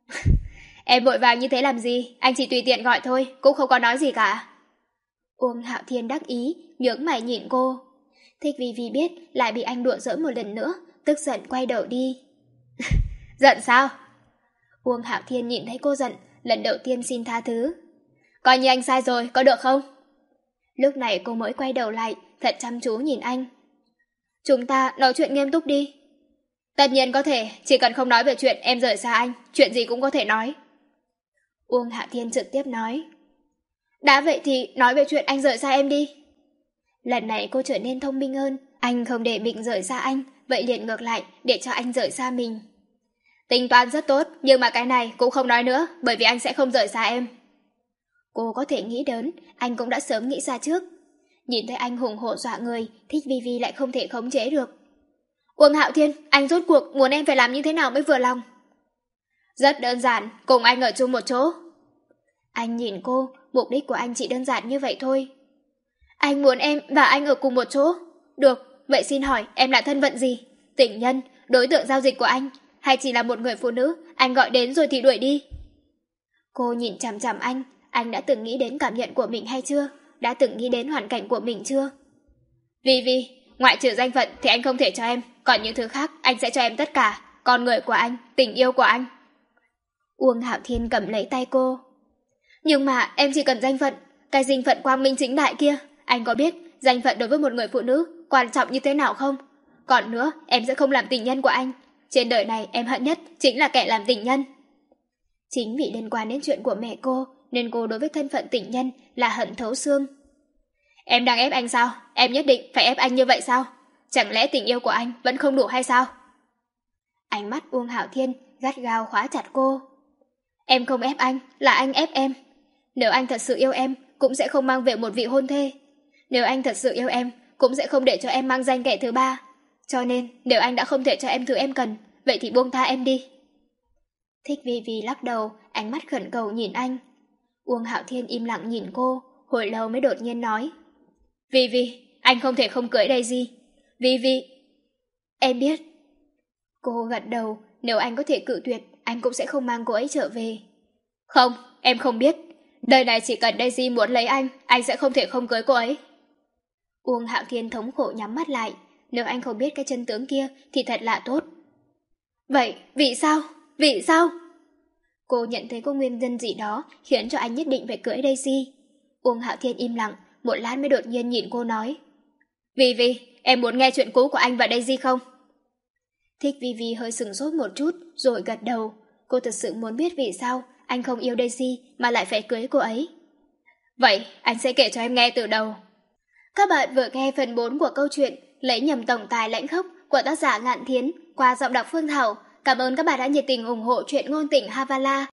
Em vội vàng như thế làm gì? Anh chỉ tùy tiện gọi thôi, cũng không có nói gì cả. Uông Hạo Thiên đắc ý, nhướng mày nhìn cô. Thích Vi Vi biết lại bị anh đùa giỡn một lần nữa, tức giận quay đầu đi. Giận sao? Uông Hạo Thiên nhìn thấy cô giận, lần đầu tiên xin tha thứ. Coi như anh sai rồi, có được không? Lúc này cô mới quay đầu lại, thật chăm chú nhìn anh. Chúng ta nói chuyện nghiêm túc đi. Tất nhiên có thể, chỉ cần không nói về chuyện em rời xa anh, chuyện gì cũng có thể nói. Uông Hạo Thiên trực tiếp nói. Đã vậy thì nói về chuyện anh rời xa em đi. Lần này cô trở nên thông minh hơn, anh không để mình rời xa anh, vậy liền ngược lại để cho anh rời xa mình. Tính toán rất tốt, nhưng mà cái này cũng không nói nữa, bởi vì anh sẽ không rời xa em. Cô có thể nghĩ đến, anh cũng đã sớm nghĩ ra trước. Nhìn thấy anh hùng hổ dọa người, Thích Vi Vi lại không thể khống chế được. Uông Hạo Thiên, anh rốt cuộc muốn em phải làm như thế nào mới vừa lòng? Rất đơn giản, cùng anh ở chung một chỗ. Anh nhìn cô, mục đích của anh chỉ đơn giản như vậy thôi. Anh muốn em và anh ở cùng một chỗ. Được, vậy xin hỏi em là thân phận gì? Tình nhân, đối tượng giao dịch của anh, hay chỉ là một người phụ nữ, anh gọi đến rồi thì đuổi đi? Cô nhìn chằm chằm anh, anh đã từng nghĩ đến cảm nhận của mình hay chưa? Đã từng nghĩ đến hoàn cảnh của mình chưa? Vi Vi, ngoại trừ danh phận thì anh không thể cho em, còn những thứ khác anh sẽ cho em tất cả. Con người của anh, tình yêu của anh. Uông Hạo Thiên cầm lấy tay cô. Nhưng mà em chỉ cần danh phận, cái danh phận quang minh chính đại kia. Anh có biết danh phận đối với một người phụ nữ quan trọng như thế nào không? Còn nữa, em sẽ không làm tình nhân của anh. Trên đời này em hận nhất chính là kẻ làm tình nhân. Chính vì liên quan đến chuyện của mẹ cô, nên cô đối với thân phận tình nhân là hận thấu xương. Em đang ép anh sao? Em nhất định phải ép anh như vậy sao? Chẳng lẽ tình yêu của anh vẫn không đủ hay sao? Ánh mắt Uông Hạo Thiên gắt gao khóa chặt cô. Em không ép anh, là anh ép em. Nếu anh thật sự yêu em, cũng sẽ không mang về một vị hôn thê. Nếu anh thật sự yêu em, cũng sẽ không để cho em mang danh kẻ thứ ba. Cho nên, nếu anh đã không thể cho em thứ em cần, vậy thì buông tha em đi. Thích Vi Vi lắc đầu, ánh mắt khẩn cầu nhìn anh. Uông Hạo Thiên im lặng nhìn cô, hồi lâu mới đột nhiên nói. Vi Vi, anh không thể không cưới Daisy. Vi Vi... Em biết. Cô gật đầu, nếu anh có thể cự tuyệt, anh cũng sẽ không mang cô ấy trở về. Không, em không biết. Đời này chỉ cần Daisy muốn lấy anh, anh sẽ không thể không cưới cô ấy. Uông Hạo Thiên thống khổ nhắm mắt lại. Nếu anh không biết cái chân tướng kia thì thật là tốt. Vậy, vì sao? Vì sao? Cô nhận thấy có nguyên nhân gì đó khiến cho anh nhất định phải cưới Daisy. Uông Hạo Thiên im lặng, một lát mới đột nhiên nhìn cô nói. Vi Vi, em muốn nghe chuyện cũ của anh và Daisy không? Thích Vi Vi hơi sừng sốt một chút rồi gật đầu. Cô thật sự muốn biết vì sao anh không yêu Daisy mà lại phải cưới cô ấy. Vậy anh sẽ kể cho em nghe từ đầu. Các bạn vừa nghe phần bốn của câu chuyện Lấy nhầm tổng tài lãnh khốc của tác giả Ngạn Thiến qua giọng đọc Phương Thảo. Cảm ơn các bạn đã nhiệt tình ủng hộ truyện ngôn tình Havala.